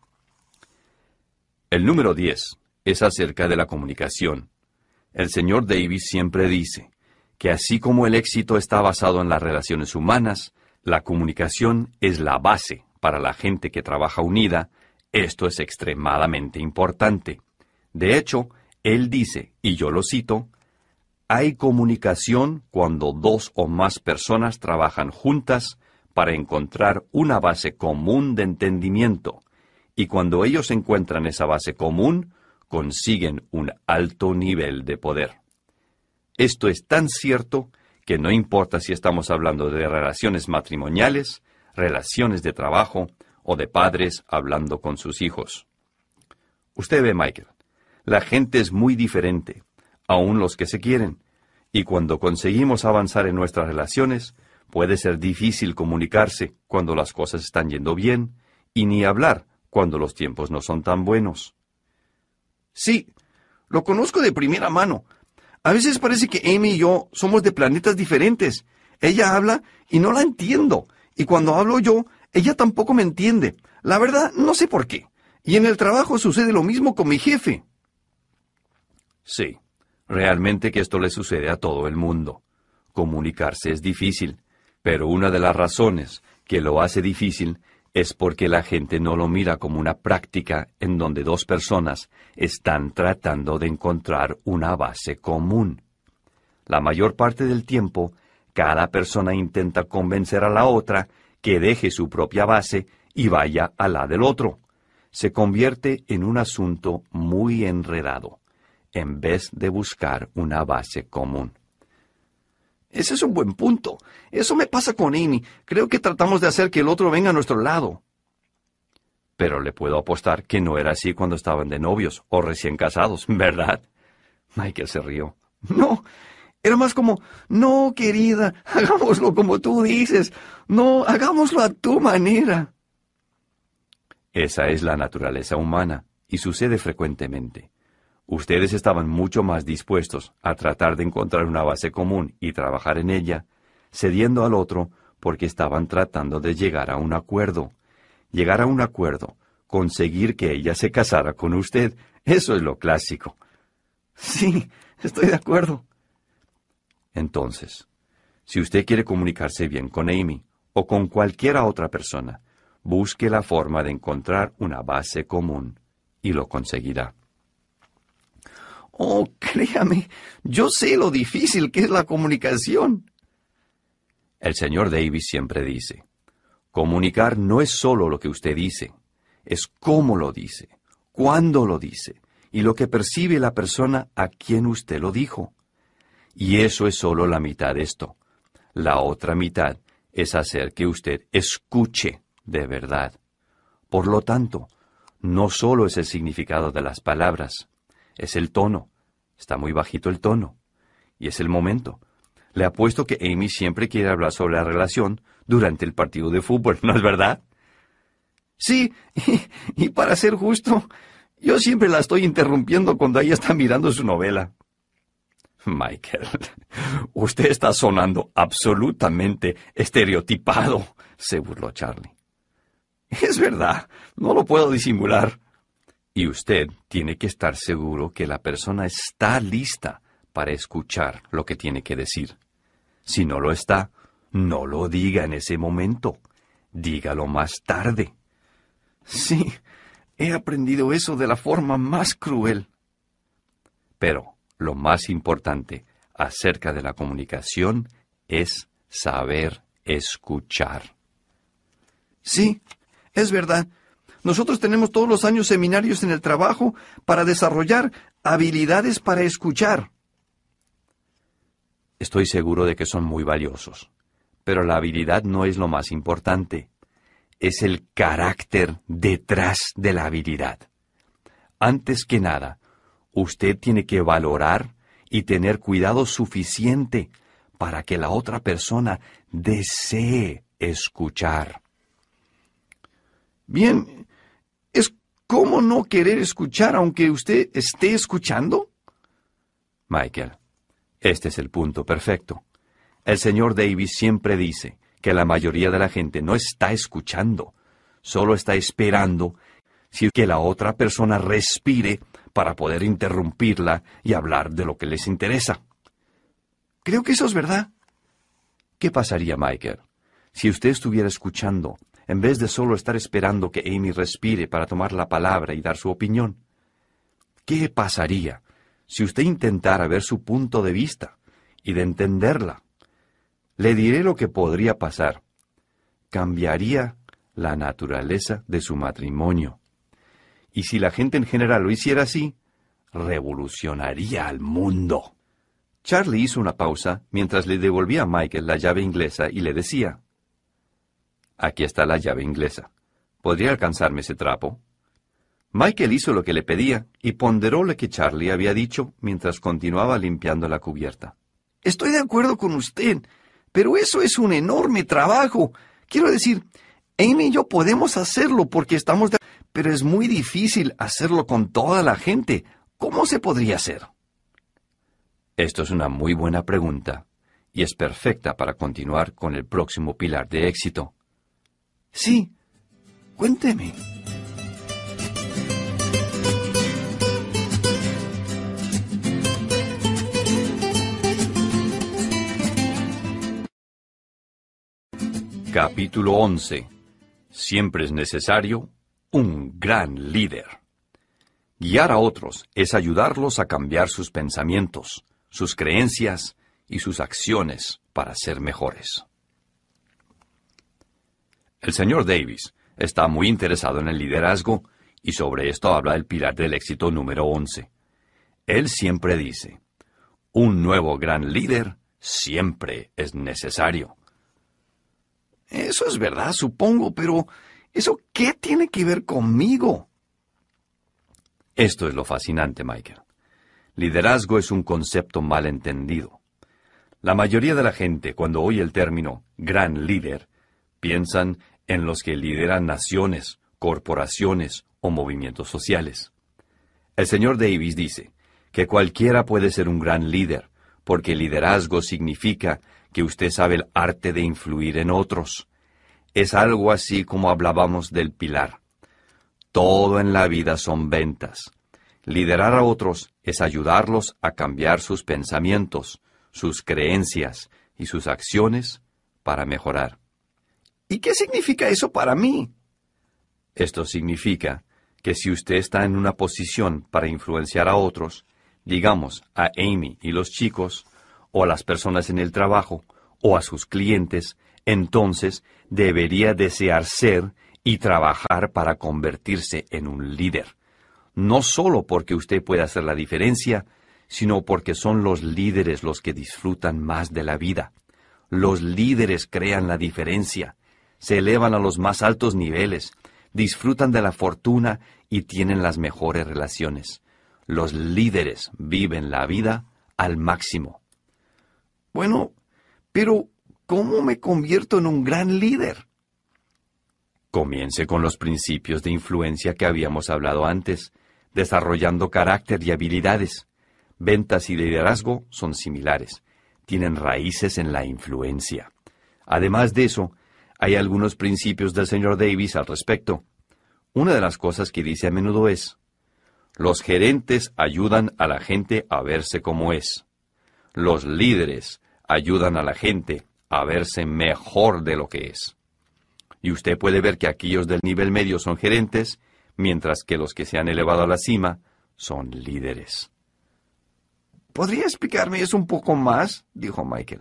Speaker 1: El número diez es acerca de la comunicación. El señor Davis siempre dice que así como el éxito está basado en las relaciones humanas, la comunicación es la base para la gente que trabaja unida. Esto es extremadamente importante. De hecho, él dice, y yo lo cito, hay comunicación cuando dos o más personas trabajan juntas para encontrar una base común de entendimiento, y cuando ellos encuentran esa base común, consiguen un alto nivel de poder. Esto es tan cierto que no importa si estamos hablando de relaciones matrimoniales, relaciones de trabajo, o de padres hablando con sus hijos. Usted ve, Michael, la gente es muy diferente, aun los que se quieren, y cuando conseguimos avanzar en nuestras relaciones, puede ser difícil comunicarse cuando las cosas están yendo bien, y ni hablar cuando los tiempos no son tan buenos.
Speaker 2: Sí, lo conozco de primera mano. A veces parece que Amy y yo somos de planetas diferentes. Ella habla y no la entiendo, y cuando hablo yo, ella tampoco me entiende. La verdad, no sé por qué. Y en el trabajo sucede lo mismo con mi jefe.
Speaker 1: Sí, realmente que esto le sucede a todo el mundo. Comunicarse es difícil, pero una de las razones que lo hace difícil es porque la gente no lo mira como una práctica en donde dos personas están tratando de encontrar una base común. La mayor parte del tiempo, cada persona intenta convencer a la otra que deje su propia base y vaya a la del otro. Se convierte en un asunto muy enredado, en vez de buscar una base común.
Speaker 2: Ese es un buen punto. Eso me pasa con Amy. Creo que tratamos de hacer que el otro venga a nuestro lado.
Speaker 1: Pero le puedo apostar que no era así cuando estaban de novios o recién casados, ¿verdad? Michael se rió.
Speaker 2: No, era más como, no, querida, hagámoslo como tú dices. No, hagámoslo a tu manera.
Speaker 1: Esa es la naturaleza humana y sucede frecuentemente. Ustedes estaban mucho más dispuestos a tratar de encontrar una base común y trabajar en ella, cediendo al otro porque estaban tratando de llegar a un acuerdo. Llegar a un acuerdo, conseguir que ella se casara con usted, eso es lo clásico.
Speaker 2: Sí, estoy de acuerdo.
Speaker 1: Entonces, si usted quiere comunicarse bien con Amy o con cualquiera otra persona, busque la forma de encontrar una base común y lo conseguirá.
Speaker 2: Oh, créame, yo sé lo difícil que es la comunicación.
Speaker 1: El señor Davis siempre dice, comunicar no es solo lo que usted dice, es cómo lo dice, cuándo lo dice y lo que percibe la persona a quien usted lo dijo. Y eso es solo la mitad de esto. La otra mitad es hacer que usted escuche de verdad. Por lo tanto, no solo es el significado de las palabras, es el tono. Está muy bajito el tono. Y es el momento.
Speaker 2: Le apuesto que Amy siempre quiere hablar sobre la relación durante el partido de fútbol, ¿no es verdad? Sí, y, y para ser justo, yo siempre la estoy interrumpiendo cuando ella está mirando su novela. Michael, usted está sonando absolutamente estereotipado, se burló Charlie. Es verdad, no lo puedo disimular. Y usted tiene que estar seguro que la persona está lista para escuchar lo que tiene que decir. Si no lo está, no lo diga en ese momento. Dígalo más tarde. Sí, he aprendido eso de la forma más cruel. Pero lo más importante acerca de la comunicación es saber escuchar. Sí, es verdad. Nosotros tenemos todos los años seminarios en el trabajo para desarrollar habilidades para escuchar. Estoy seguro de que son muy valiosos, pero la habilidad no es lo más importante. Es el carácter detrás de la habilidad. Antes que nada, usted tiene que valorar y tener cuidado suficiente para que la otra persona desee escuchar. Bien, ¿es cómo no querer escuchar aunque usted esté escuchando? Michael, este es el punto perfecto. El señor Davis siempre dice que la mayoría de la gente no está escuchando, solo está esperando si que la otra persona respire para poder interrumpirla y hablar de lo que les interesa. Creo que eso es verdad. ¿Qué pasaría, Michael, si usted estuviera escuchando en vez de solo estar esperando que Amy respire para tomar la palabra y dar su opinión? ¿Qué pasaría si usted intentara ver su punto de vista y de entenderla? Le diré lo que podría pasar. Cambiaría la naturaleza de su matrimonio. Y si la gente en general lo hiciera así, revolucionaría al mundo. Charlie hizo una pausa mientras le devolvía a Michael la llave inglesa y le decía: «Aquí está la llave inglesa. ¿Podría alcanzarme ese trapo?» Michael hizo lo que le pedía y ponderó lo que Charlie había dicho mientras continuaba limpiando la cubierta. «Estoy de acuerdo con usted, pero eso es un enorme trabajo. Quiero decir, Amy y yo podemos hacerlo porque estamos de... Pero es muy difícil hacerlo con toda la gente. ¿Cómo se podría hacer?» Esto es una muy buena pregunta y es perfecta para continuar con el próximo pilar de éxito. Sí, cuénteme. Capítulo once. Siempre es necesario un gran líder. Guiar a otros es ayudarlos a cambiar sus pensamientos, sus creencias y sus acciones para ser mejores. El señor Davis está muy interesado en el liderazgo y sobre esto habla el pilar del éxito número once. Él siempre dice: un nuevo gran líder siempre es necesario. Eso es verdad, supongo, pero ¿eso qué tiene que ver conmigo? Esto es lo fascinante, Michael. Liderazgo es un concepto mal entendido. La mayoría de la gente, cuando oye el término gran líder, piensan en los que lideran naciones, corporaciones o movimientos sociales. El señor Davis dice que cualquiera puede ser un gran líder, porque liderazgo significa que usted sabe el arte de influir en otros. Es algo así como hablábamos del pilar. Todo en la vida son ventas. Liderar a otros es ayudarlos a cambiar sus pensamientos, sus creencias y sus acciones para mejorar. ¿Y qué significa eso para mí? Esto significa que si usted está en una posición para influenciar a otros, digamos a Amy y los chicos, o a las personas en el trabajo, o a sus clientes, entonces debería desear ser y trabajar para convertirse en un líder. No solo porque usted puede hacer la diferencia, sino porque son los líderes los que disfrutan más de la vida. Los líderes crean la diferencia, se elevan a los más altos niveles, disfrutan de la fortuna y tienen las mejores relaciones. Los líderes viven la vida al máximo. Bueno, Pero, ¿cómo me convierto en un gran líder?
Speaker 1: Comience con los principios de influencia que habíamos hablado antes, desarrollando carácter y habilidades. Ventas y liderazgo son similares, tienen raíces en la influencia. Además de eso, hay algunos principios del señor Davis al respecto. Una de las cosas que dice a menudo es: los gerentes ayudan a la gente a verse como es. Los líderes ayudan a la gente a verse mejor de lo que es. Y usted puede ver que aquellos del nivel medio son gerentes, mientras que los que se han elevado a la cima son líderes.
Speaker 2: ¿Podría explicarme eso un poco más?, dijo Michael.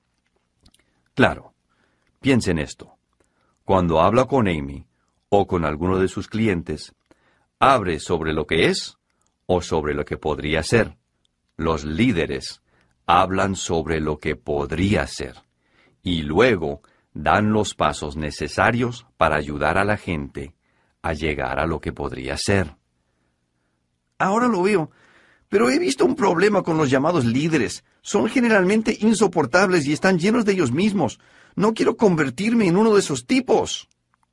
Speaker 1: Claro. Piense en esto. Cuando habla con Amy o con alguno de sus clientes, ¿abre sobre lo que es o sobre lo que podría ser? Los líderes hablan sobre lo que podría ser y luego dan los pasos necesarios para ayudar a la gente a llegar a lo que podría ser.
Speaker 2: Ahora lo veo, pero he visto un problema con los llamados líderes. Son generalmente insoportables y están llenos de ellos mismos. No quiero convertirme en uno de esos tipos.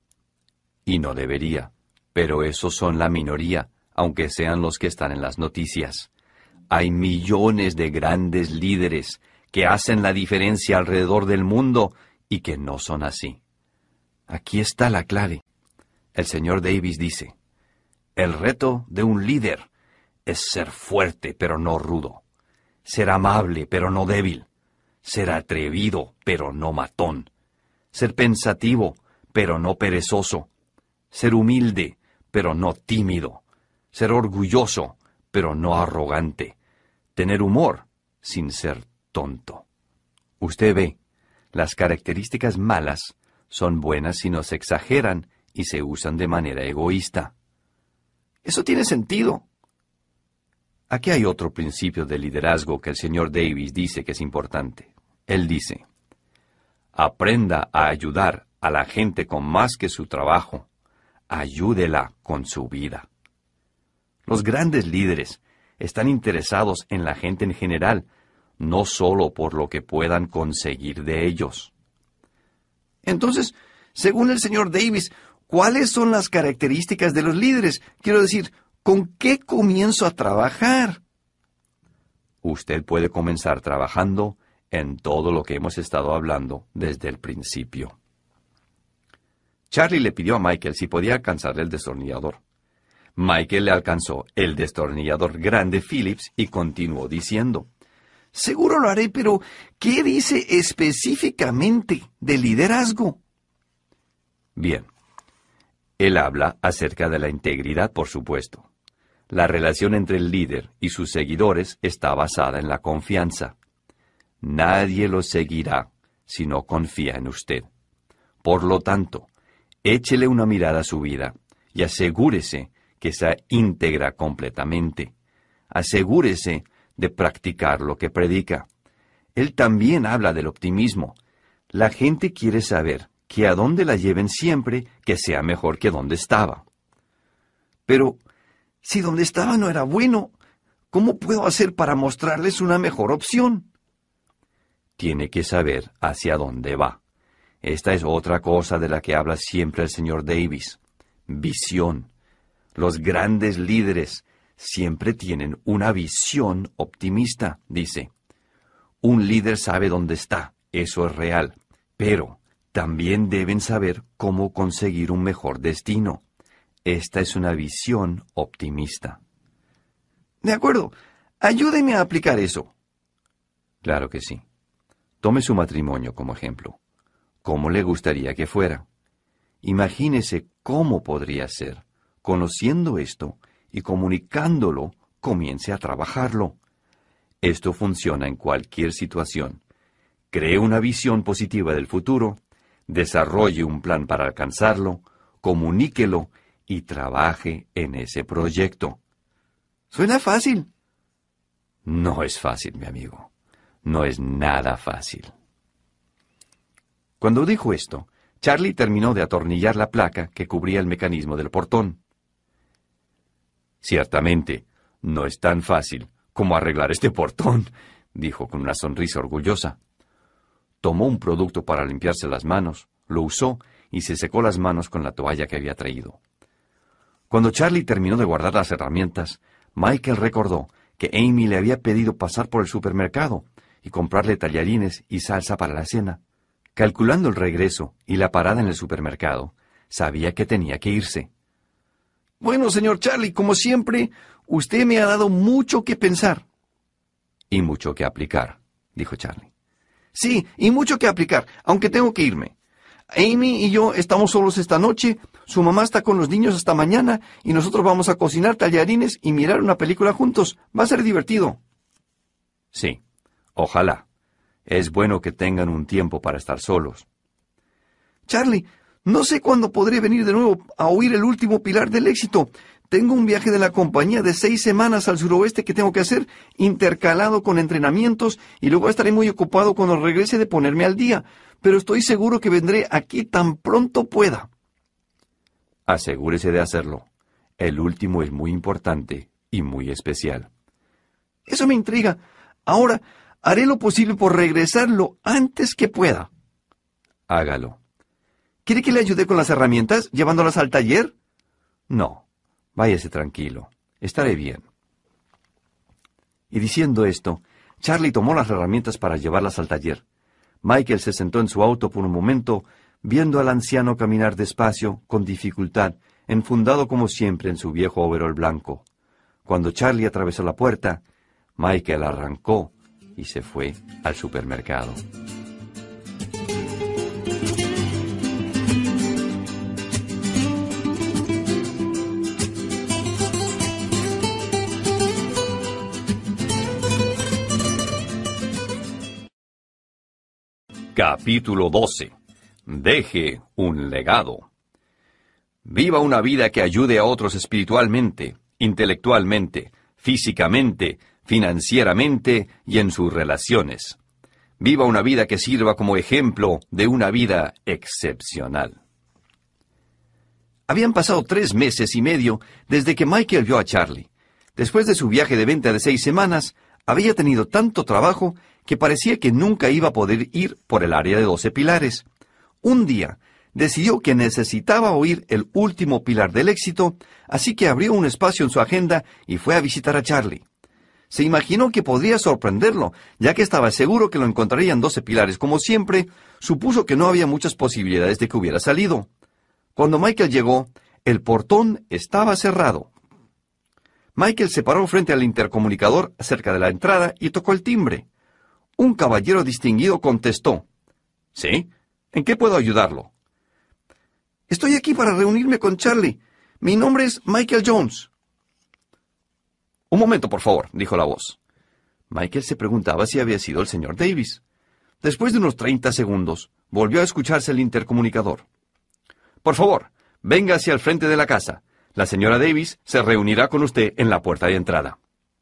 Speaker 1: Y no debería, pero esos son la minoría, aunque sean los que están en las noticias. Hay millones de grandes líderes que hacen la diferencia alrededor del mundo y que no son así. Aquí está la clave. El señor Davis dice: el reto de un líder es ser fuerte pero no rudo, ser amable pero no débil, ser atrevido pero no matón, ser pensativo pero no perezoso, ser humilde pero no tímido, ser orgulloso pero no arrogante, tener humor sin ser tonto. Usted ve, las características malas son buenas si no se exageran y se usan de manera egoísta.
Speaker 2: Eso tiene sentido.
Speaker 1: Aquí hay otro principio de liderazgo que el señor Davis dice que es importante. Él dice: aprenda a ayudar a la gente con más que su trabajo. Ayúdela con su vida. Los grandes líderes están interesados en la gente en general, no solo por lo que puedan conseguir de ellos.
Speaker 2: Entonces, según el señor Davis, ¿cuáles son las características de los líderes? Quiero decir, ¿con qué comienzo a trabajar?
Speaker 1: Usted puede comenzar trabajando en todo lo que hemos estado hablando desde el principio. Charlie le pidió a Michael si podía alcanzarle el destornillador. Michael le alcanzó el destornillador grande Phillips y continuó diciendo:
Speaker 2: seguro lo haré, pero ¿qué dice específicamente de liderazgo?
Speaker 1: Bien. Él habla acerca de la integridad, por supuesto. La relación entre el líder y sus seguidores está basada en la confianza. Nadie lo seguirá si no confía en usted. Por lo tanto, échele una mirada a su vida y asegúrese que sea íntegra completamente. Asegúrese de practicar lo que predica. Él también habla del optimismo. La gente quiere saber que a dónde la lleven siempre que sea mejor que donde estaba.
Speaker 2: Pero, si donde estaba no era bueno, ¿cómo puedo hacer para mostrarles una mejor opción?
Speaker 1: Tiene que saber hacia dónde va. Esta es otra cosa de la que habla siempre el señor Davis. Visión. Los grandes líderes siempre tienen una visión optimista, dice. Un líder sabe dónde está, eso es real, pero también deben saber cómo conseguir un mejor destino. Esta es una visión optimista.
Speaker 2: De acuerdo, ayúdeme a aplicar eso.
Speaker 1: Claro que sí. Tome su matrimonio como ejemplo. ¿Cómo le gustaría que fuera? Imagínese cómo podría ser. Conociendo esto y comunicándolo, comience a trabajarlo. Esto funciona en cualquier situación. Cree una visión positiva del futuro, desarrolle un plan para alcanzarlo, comuníquelo y trabaje en ese proyecto.
Speaker 2: Suena fácil.
Speaker 1: No es fácil, mi amigo. No es nada fácil. Cuando dijo esto, Charlie terminó de atornillar la placa que cubría el mecanismo del portón. Ciertamente, no es tan fácil como arreglar este portón, dijo con una sonrisa orgullosa. tomó un producto para limpiarse las manos, lo usó y se secó las manos con la toalla que había traído. Cuando Charlie terminó de guardar las herramientas, Michael recordó que Amy le había pedido pasar por el supermercado y comprarle tallarines y salsa para la cena. Calculando el regreso y la parada en el supermercado, sabía que tenía que irse.
Speaker 2: Bueno, señor Charlie, como siempre, usted me ha dado mucho que pensar.
Speaker 1: Y mucho que aplicar, dijo Charlie.
Speaker 2: Sí, y mucho que aplicar, aunque tengo que irme. Amy y yo estamos solos esta noche, su mamá está con los niños hasta mañana y nosotros vamos a cocinar tallarines y mirar una película juntos. Va a ser divertido.
Speaker 1: Sí, ojalá. Es bueno que tengan un tiempo para estar solos.
Speaker 2: Charlie, no sé cuándo podré venir de nuevo a oír el último pilar del éxito. Tengo un viaje de la compañía de seis semanas al suroeste que tengo que hacer, intercalado con entrenamientos, y luego estaré muy ocupado cuando regrese de ponerme al día. Pero estoy seguro que vendré aquí tan pronto pueda.
Speaker 1: Asegúrese de hacerlo. El último es muy importante y muy especial.
Speaker 2: Eso me intriga. Ahora, haré lo posible por regresar lo antes que pueda.
Speaker 1: Hágalo.
Speaker 2: ¿Quiere que le ayude con las herramientas, llevándolas al taller?
Speaker 1: No, váyase tranquilo. Estaré bien. Y diciendo esto, Charlie tomó las herramientas para llevarlas al taller. Michael se sentó en su auto por un momento, viendo al anciano caminar despacio, con dificultad, enfundado como siempre en su viejo overol blanco. Cuando Charlie atravesó la puerta, Michael arrancó y se fue al supermercado. Capítulo doce. Deje un legado. Viva una vida que ayude a otros espiritualmente, intelectualmente, físicamente, financieramente y en sus relaciones. Viva una vida que sirva como ejemplo de una vida excepcional.
Speaker 2: Habían pasado tres meses y medio desde que Michael vio a Charlie. Después de su viaje de venta de seis semanas, había tenido tanto trabajo que parecía que nunca iba a poder ir por el área de doce pilares. Un día, decidió que necesitaba oír el último pilar del éxito, así que abrió un espacio en su agenda y fue a visitar a Charlie. Se imaginó que podría sorprenderlo, ya que estaba seguro que lo encontraría en doce pilares. Como siempre, supuso que no había muchas posibilidades de que hubiera salido. Cuando Michael llegó, el portón estaba cerrado. Michael se paró frente al intercomunicador cerca de la entrada y tocó el timbre. Un caballero distinguido contestó.
Speaker 1: ¿Sí? ¿En qué puedo ayudarlo?
Speaker 2: Estoy aquí para reunirme con Charlie. Mi nombre es Michael Jones.
Speaker 1: Un momento, por favor, dijo la voz.
Speaker 2: Michael se preguntaba si había sido el señor Davis. Después de unos treinta segundos, volvió a escucharse el intercomunicador.
Speaker 1: Por favor, venga hacia el frente de la casa. La señora Davis se reunirá con usted en la puerta de entrada.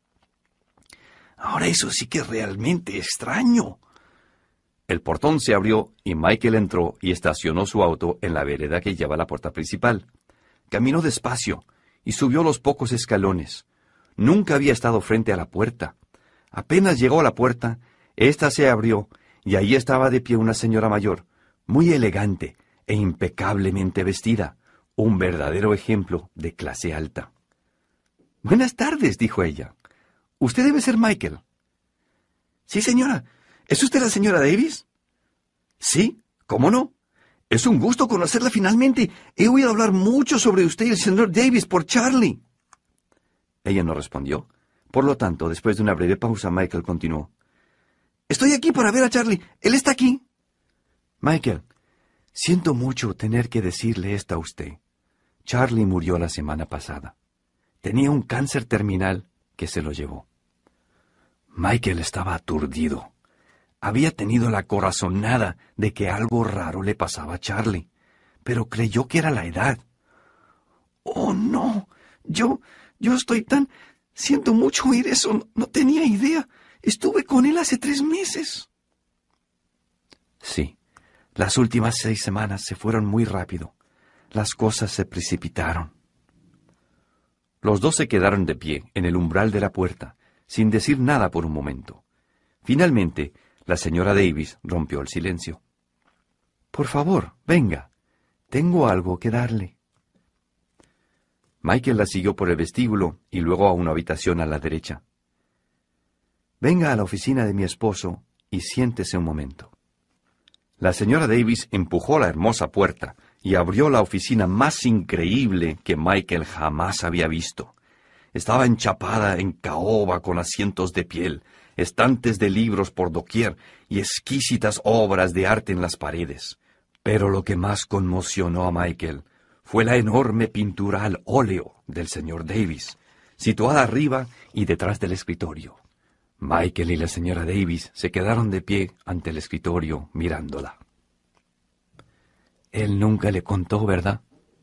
Speaker 2: Ahora eso sí que es realmente extraño.
Speaker 1: El portón se abrió y Michael entró y estacionó su auto en la vereda que lleva a la puerta principal. Caminó despacio y subió los pocos escalones. Nunca había estado frente a la puerta. Apenas llegó a la puerta, ésta se abrió y allí estaba de pie una señora mayor, muy elegante e impecablemente vestida, un verdadero ejemplo de clase alta.
Speaker 2: «Buenas tardes», dijo ella. «Usted debe ser Michael». «Sí, señora. ¿Es usted la señora Davis?» «Sí, ¿cómo no? Es un gusto conocerla finalmente. He oído hablar mucho sobre usted y el señor Davis por Charlie».
Speaker 1: Ella no respondió. Por lo tanto, después de una breve pausa, Michael continuó.
Speaker 2: «Estoy aquí para ver a Charlie. Él está aquí».
Speaker 1: «Michael, siento mucho tener que decirle esto a usted. Charlie murió la semana pasada. Tenía un cáncer terminal que se lo llevó». Michael estaba aturdido. Había tenido la corazonada de que algo raro le pasaba a Charlie, pero creyó que era la edad.
Speaker 2: «Oh, no. Yo, yo estoy tan... Siento mucho oír eso. No, no tenía idea. Estuve con él hace tres meses».
Speaker 1: Sí, las últimas seis semanas se fueron muy rápido. Las cosas se precipitaron. Los dos se quedaron de pie en el umbral de la puerta, sin decir nada por un momento. Finalmente,
Speaker 2: La señora Davis rompió el silencio. Por favor, venga. Tengo algo que darle. Michael la siguió por el vestíbulo y luego a una habitación a la derecha. Venga a la oficina de mi esposo y siéntese un momento. La señora Davis empujó la hermosa puerta y abrió la oficina más increíble que Michael jamás había visto. Estaba enchapada en caoba con asientos de piel, estantes de libros por doquier y exquisitas obras de arte en las paredes. Pero lo que más conmocionó a Michael fue la enorme pintura al óleo del señor Davis, situada arriba y detrás del escritorio. Michael y la señora Davis se quedaron de pie ante el escritorio mirándola. Él nunca le contó, ¿verdad?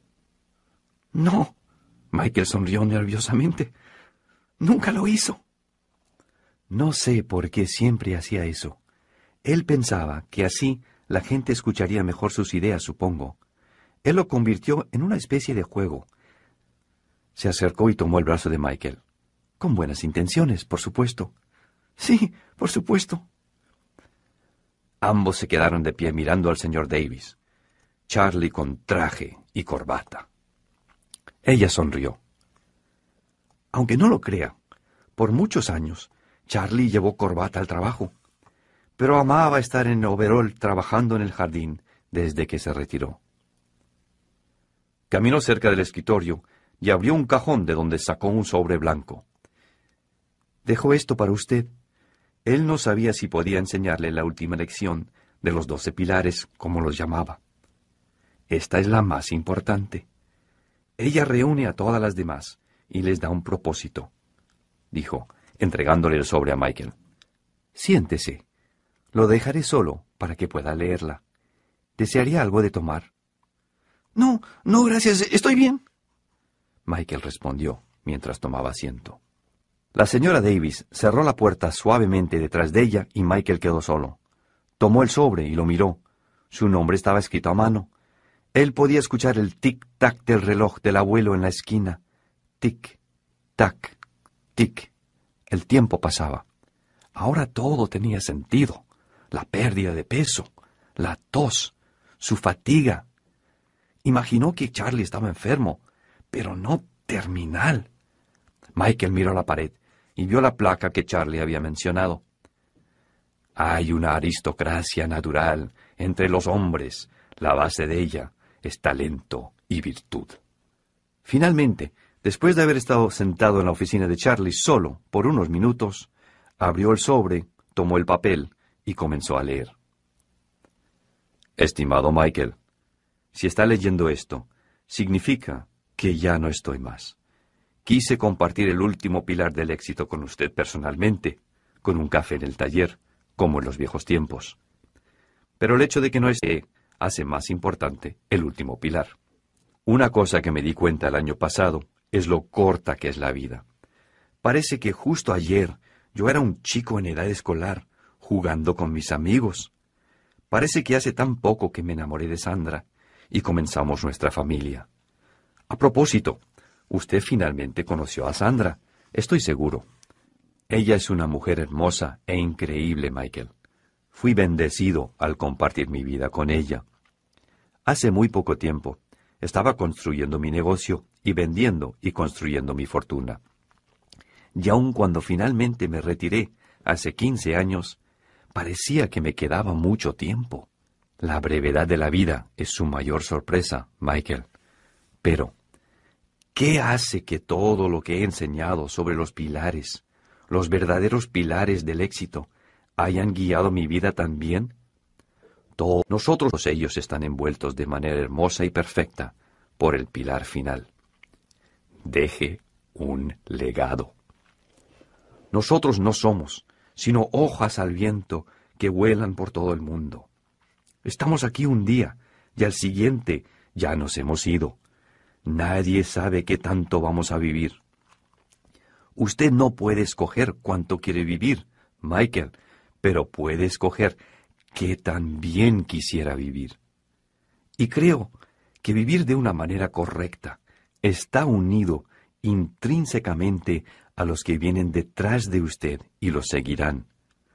Speaker 2: No. Michael sonrió nerviosamente. Nunca lo hizo. No sé por qué siempre hacía eso. Él pensaba que así la gente escucharía mejor sus ideas, supongo. Él lo convirtió en una especie de juego. Se acercó y tomó el brazo de Michael. Con buenas intenciones, por supuesto. Sí, por supuesto. Ambos se quedaron de pie mirando al señor Davis. Charlie con traje y corbata. Ella sonrió. Aunque no lo crea, por muchos años, Charlie llevó corbata al trabajo, pero amaba estar en overol trabajando en el jardín desde que se retiró. Caminó cerca del escritorio y abrió un cajón de donde sacó un sobre blanco. Dejó esto para usted. Él no sabía si podía enseñarle la última lección de los doce pilares, como los llamaba. Esta es la más importante. Ella reúne a todas las demás y les da un propósito, dijo, entregándole el sobre a Michael. Siéntese. Lo dejaré solo para que pueda leerla. ¿Desearía algo de tomar? No, no, gracias. Estoy bien. Michael respondió mientras tomaba asiento. La señora Davis cerró la puerta suavemente detrás de ella y Michael quedó solo. Tomó el sobre y lo miró. Su nombre estaba escrito a mano. Él podía escuchar el tic-tac del reloj del abuelo en la esquina. Tic, tac, tic. El tiempo pasaba. Ahora todo tenía sentido. La pérdida de peso, la tos, su fatiga. Imaginó que Charlie estaba enfermo, pero no terminal. Michael miró a la pared y vio la placa que Charlie había mencionado. Hay una aristocracia natural entre los hombres. La base de ella es talento y virtud. Finalmente, después de haber estado sentado en la oficina de Charlie solo por unos minutos, abrió el sobre, tomó el papel y comenzó a leer. Estimado Michael, si está leyendo esto, significa que ya no estoy más. Quise compartir el último pilar del éxito con usted personalmente, con un café en el taller, como en los viejos tiempos. Pero el hecho de que no esté hace más importante el último pilar. Una cosa que me di cuenta el año pasado es lo corta que es la vida. Parece que justo ayer yo era un chico en edad escolar, jugando con mis amigos. Parece que hace tan poco que me enamoré de Sandra y comenzamos nuestra familia. A propósito, usted finalmente conoció a Sandra, estoy seguro. Ella es una mujer hermosa e increíble, Michael. Fui bendecido al compartir mi vida con ella. Hace muy poco tiempo estaba construyendo mi negocio y vendiendo y construyendo mi fortuna. Y aun cuando finalmente me retiré, hace quince años, parecía que me quedaba mucho tiempo. La brevedad de la vida es su mayor sorpresa, Michael. Pero, ¿qué hace que todo lo que he enseñado sobre los pilares, los verdaderos pilares del éxito, hayan guiado mi vida tan bien? Todos nosotros ellos están envueltos de manera hermosa y perfecta por el pilar final. Deje un legado. Nosotros no somos, sino hojas al viento que vuelan por todo el mundo. Estamos aquí un día, y al siguiente ya nos hemos ido. Nadie sabe qué tanto vamos a vivir. Usted no puede escoger cuánto quiere vivir, Michael, pero puede escoger qué tan bien quisiera vivir. Y creo que vivir de una manera correcta está unido intrínsecamente a los que vienen detrás de usted y lo seguirán.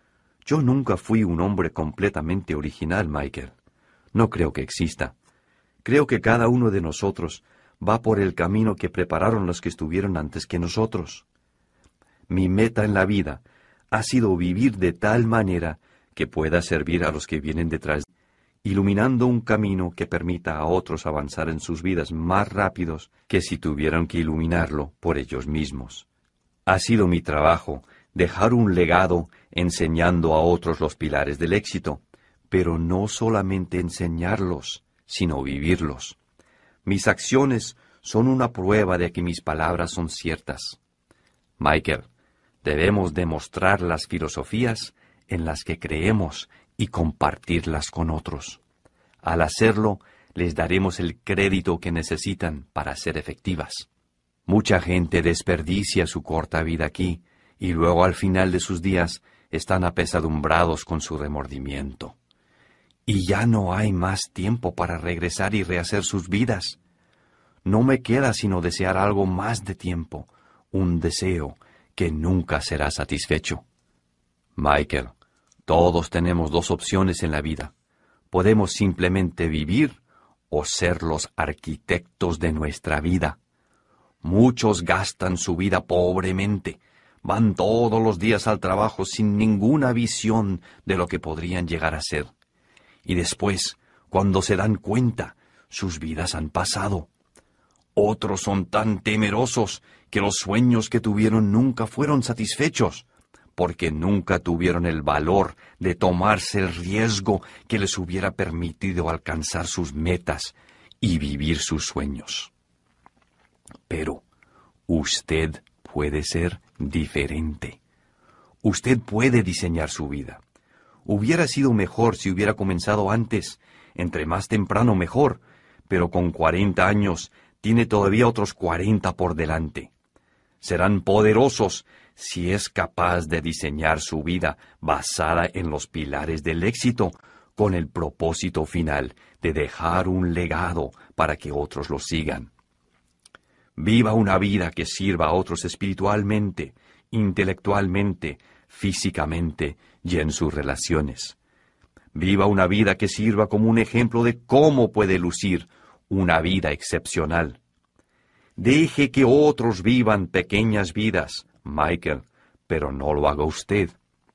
Speaker 2: Yo nunca fui un hombre completamente original, Michael. No creo que exista. Creo que cada uno de nosotros va por el camino que prepararon los que estuvieron antes que nosotros. Mi meta en la vida ha sido vivir de tal manera que pueda servir a los que vienen detrás, iluminando un camino que permita a otros avanzar en sus vidas más rápidos que si tuvieran que iluminarlo por ellos mismos. Ha sido mi trabajo dejar un legado enseñando a otros los pilares del éxito, pero no solamente enseñarlos, sino vivirlos. Mis acciones son una prueba de que mis palabras son ciertas. Michael, debemos demostrar las filosofías en las que creemos y compartirlas con otros. Al hacerlo, les daremos el crédito que necesitan para ser efectivas. Mucha gente desperdicia su corta vida aquí y luego al final de sus días están apesadumbrados con su remordimiento. Y ya no hay más tiempo para regresar y rehacer sus vidas. No me queda sino desear algo más de tiempo, un deseo que nunca será satisfecho. Michael, todos tenemos dos opciones en la vida. Podemos simplemente vivir o ser los arquitectos de nuestra vida. Muchos gastan su vida pobremente, van todos los días al trabajo sin ninguna visión de lo que podrían llegar a ser. Y después, cuando se dan cuenta, sus vidas han pasado. Otros son tan temerosos que los sueños que tuvieron nunca fueron satisfechos, porque nunca tuvieron el valor de tomarse el riesgo que les hubiera permitido alcanzar sus metas y vivir sus sueños. Pero usted puede ser diferente. Usted puede diseñar su vida. Hubiera sido mejor si hubiera comenzado antes, entre más temprano mejor, pero con cuarenta años tiene todavía otros cuarenta por delante. Serán poderosos si es capaz de diseñar su vida basada en los pilares del éxito, con el propósito final de dejar un legado para que otros lo sigan. Viva una vida que sirva a otros espiritualmente, intelectualmente, físicamente y en sus relaciones. Viva una vida que sirva como un ejemplo de cómo puede lucir una vida excepcional. Deje que otros vivan pequeñas vidas, Michael, pero no lo haga usted.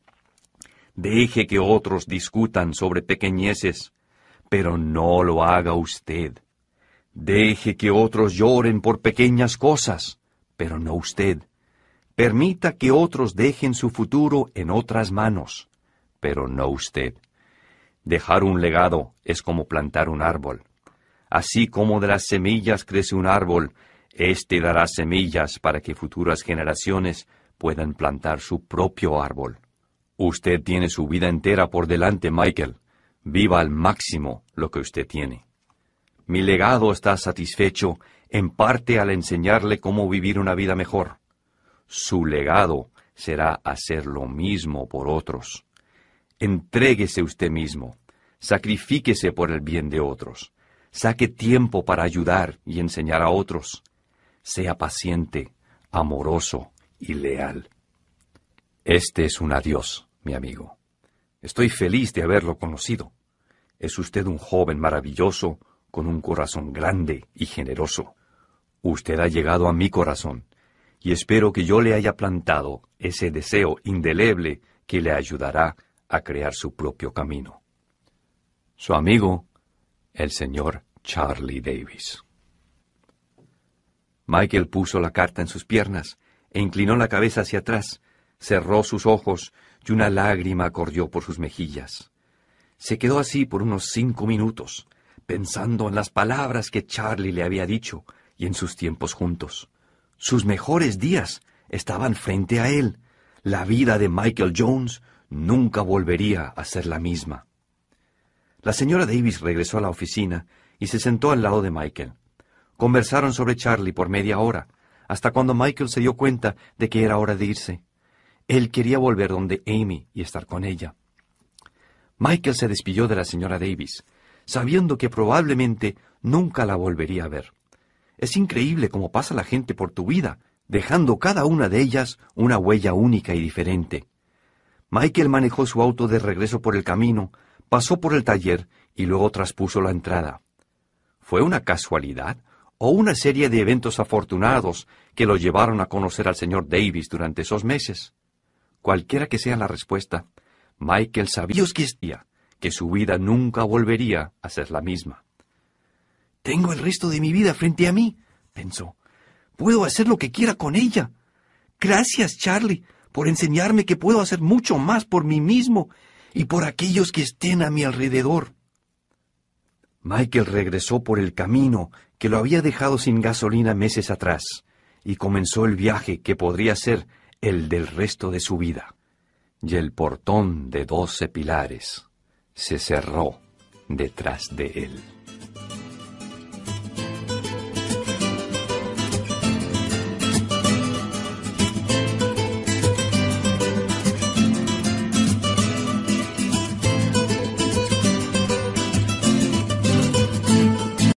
Speaker 2: Deje que otros discutan sobre pequeñeces, pero no lo haga usted. Deje que otros lloren por pequeñas cosas, pero no usted. Permita que otros dejen su futuro en otras manos, pero no usted. Dejar un legado es como plantar un árbol. Así como de las semillas crece un árbol, éste dará semillas para que futuras generaciones puedan plantar su propio árbol. Usted tiene su vida entera por delante, Michael. Viva al máximo lo que usted tiene. Mi legado está satisfecho en parte al enseñarle cómo vivir una vida mejor. Su legado será hacer lo mismo por otros. Entréguese usted mismo. Sacrifíquese por el bien de otros. Saque tiempo para ayudar y enseñar a otros. Sea paciente, amoroso y leal. Este es un adiós, mi amigo. Estoy feliz de haberlo conocido. Es usted un joven maravilloso, con un corazón grande y generoso. Usted ha llegado a mi corazón, y espero que yo le haya plantado ese deseo indeleble que le ayudará a crear su propio camino. Su amigo, el señor Charlie Davis. Michael puso la carta en sus piernas e inclinó la cabeza hacia atrás, cerró sus ojos y una lágrima corrió por sus mejillas. Se quedó así por unos cinco minutos, pensando en las palabras que Charlie le había dicho y en sus tiempos juntos. Sus mejores días estaban frente a él. La vida de Michael Jones nunca volvería a ser la misma. La señora Davis regresó a la oficina y se sentó al lado de Michael. Conversaron sobre Charlie por media hora, hasta cuando Michael se dio cuenta de que era hora de irse. Él quería volver donde Amy y estar con ella. Michael se despidió de la señora Davis, sabiendo que probablemente nunca la volvería a ver. Es increíble cómo pasa la gente por tu vida, dejando cada una de ellas una huella única y diferente. Michael manejó su auto de regreso por el camino, pasó por el taller y luego traspuso la entrada. ¿Fue una casualidad o una serie de eventos afortunados que lo llevaron a conocer al señor Davis durante esos meses? Cualquiera que sea la respuesta, Michael sabía que, que su vida nunca volvería a ser la misma. «Tengo el resto de mi vida frente a mí», pensó. «Puedo hacer lo que quiera con ella. Gracias, Charlie, por enseñarme que puedo hacer mucho más por mí mismo y por aquellos que estén a mi alrededor». Michael regresó por el camino que lo había dejado sin gasolina meses atrás y comenzó el viaje que podría ser el del resto de su vida. Y el portón de doce pilares se cerró detrás de él.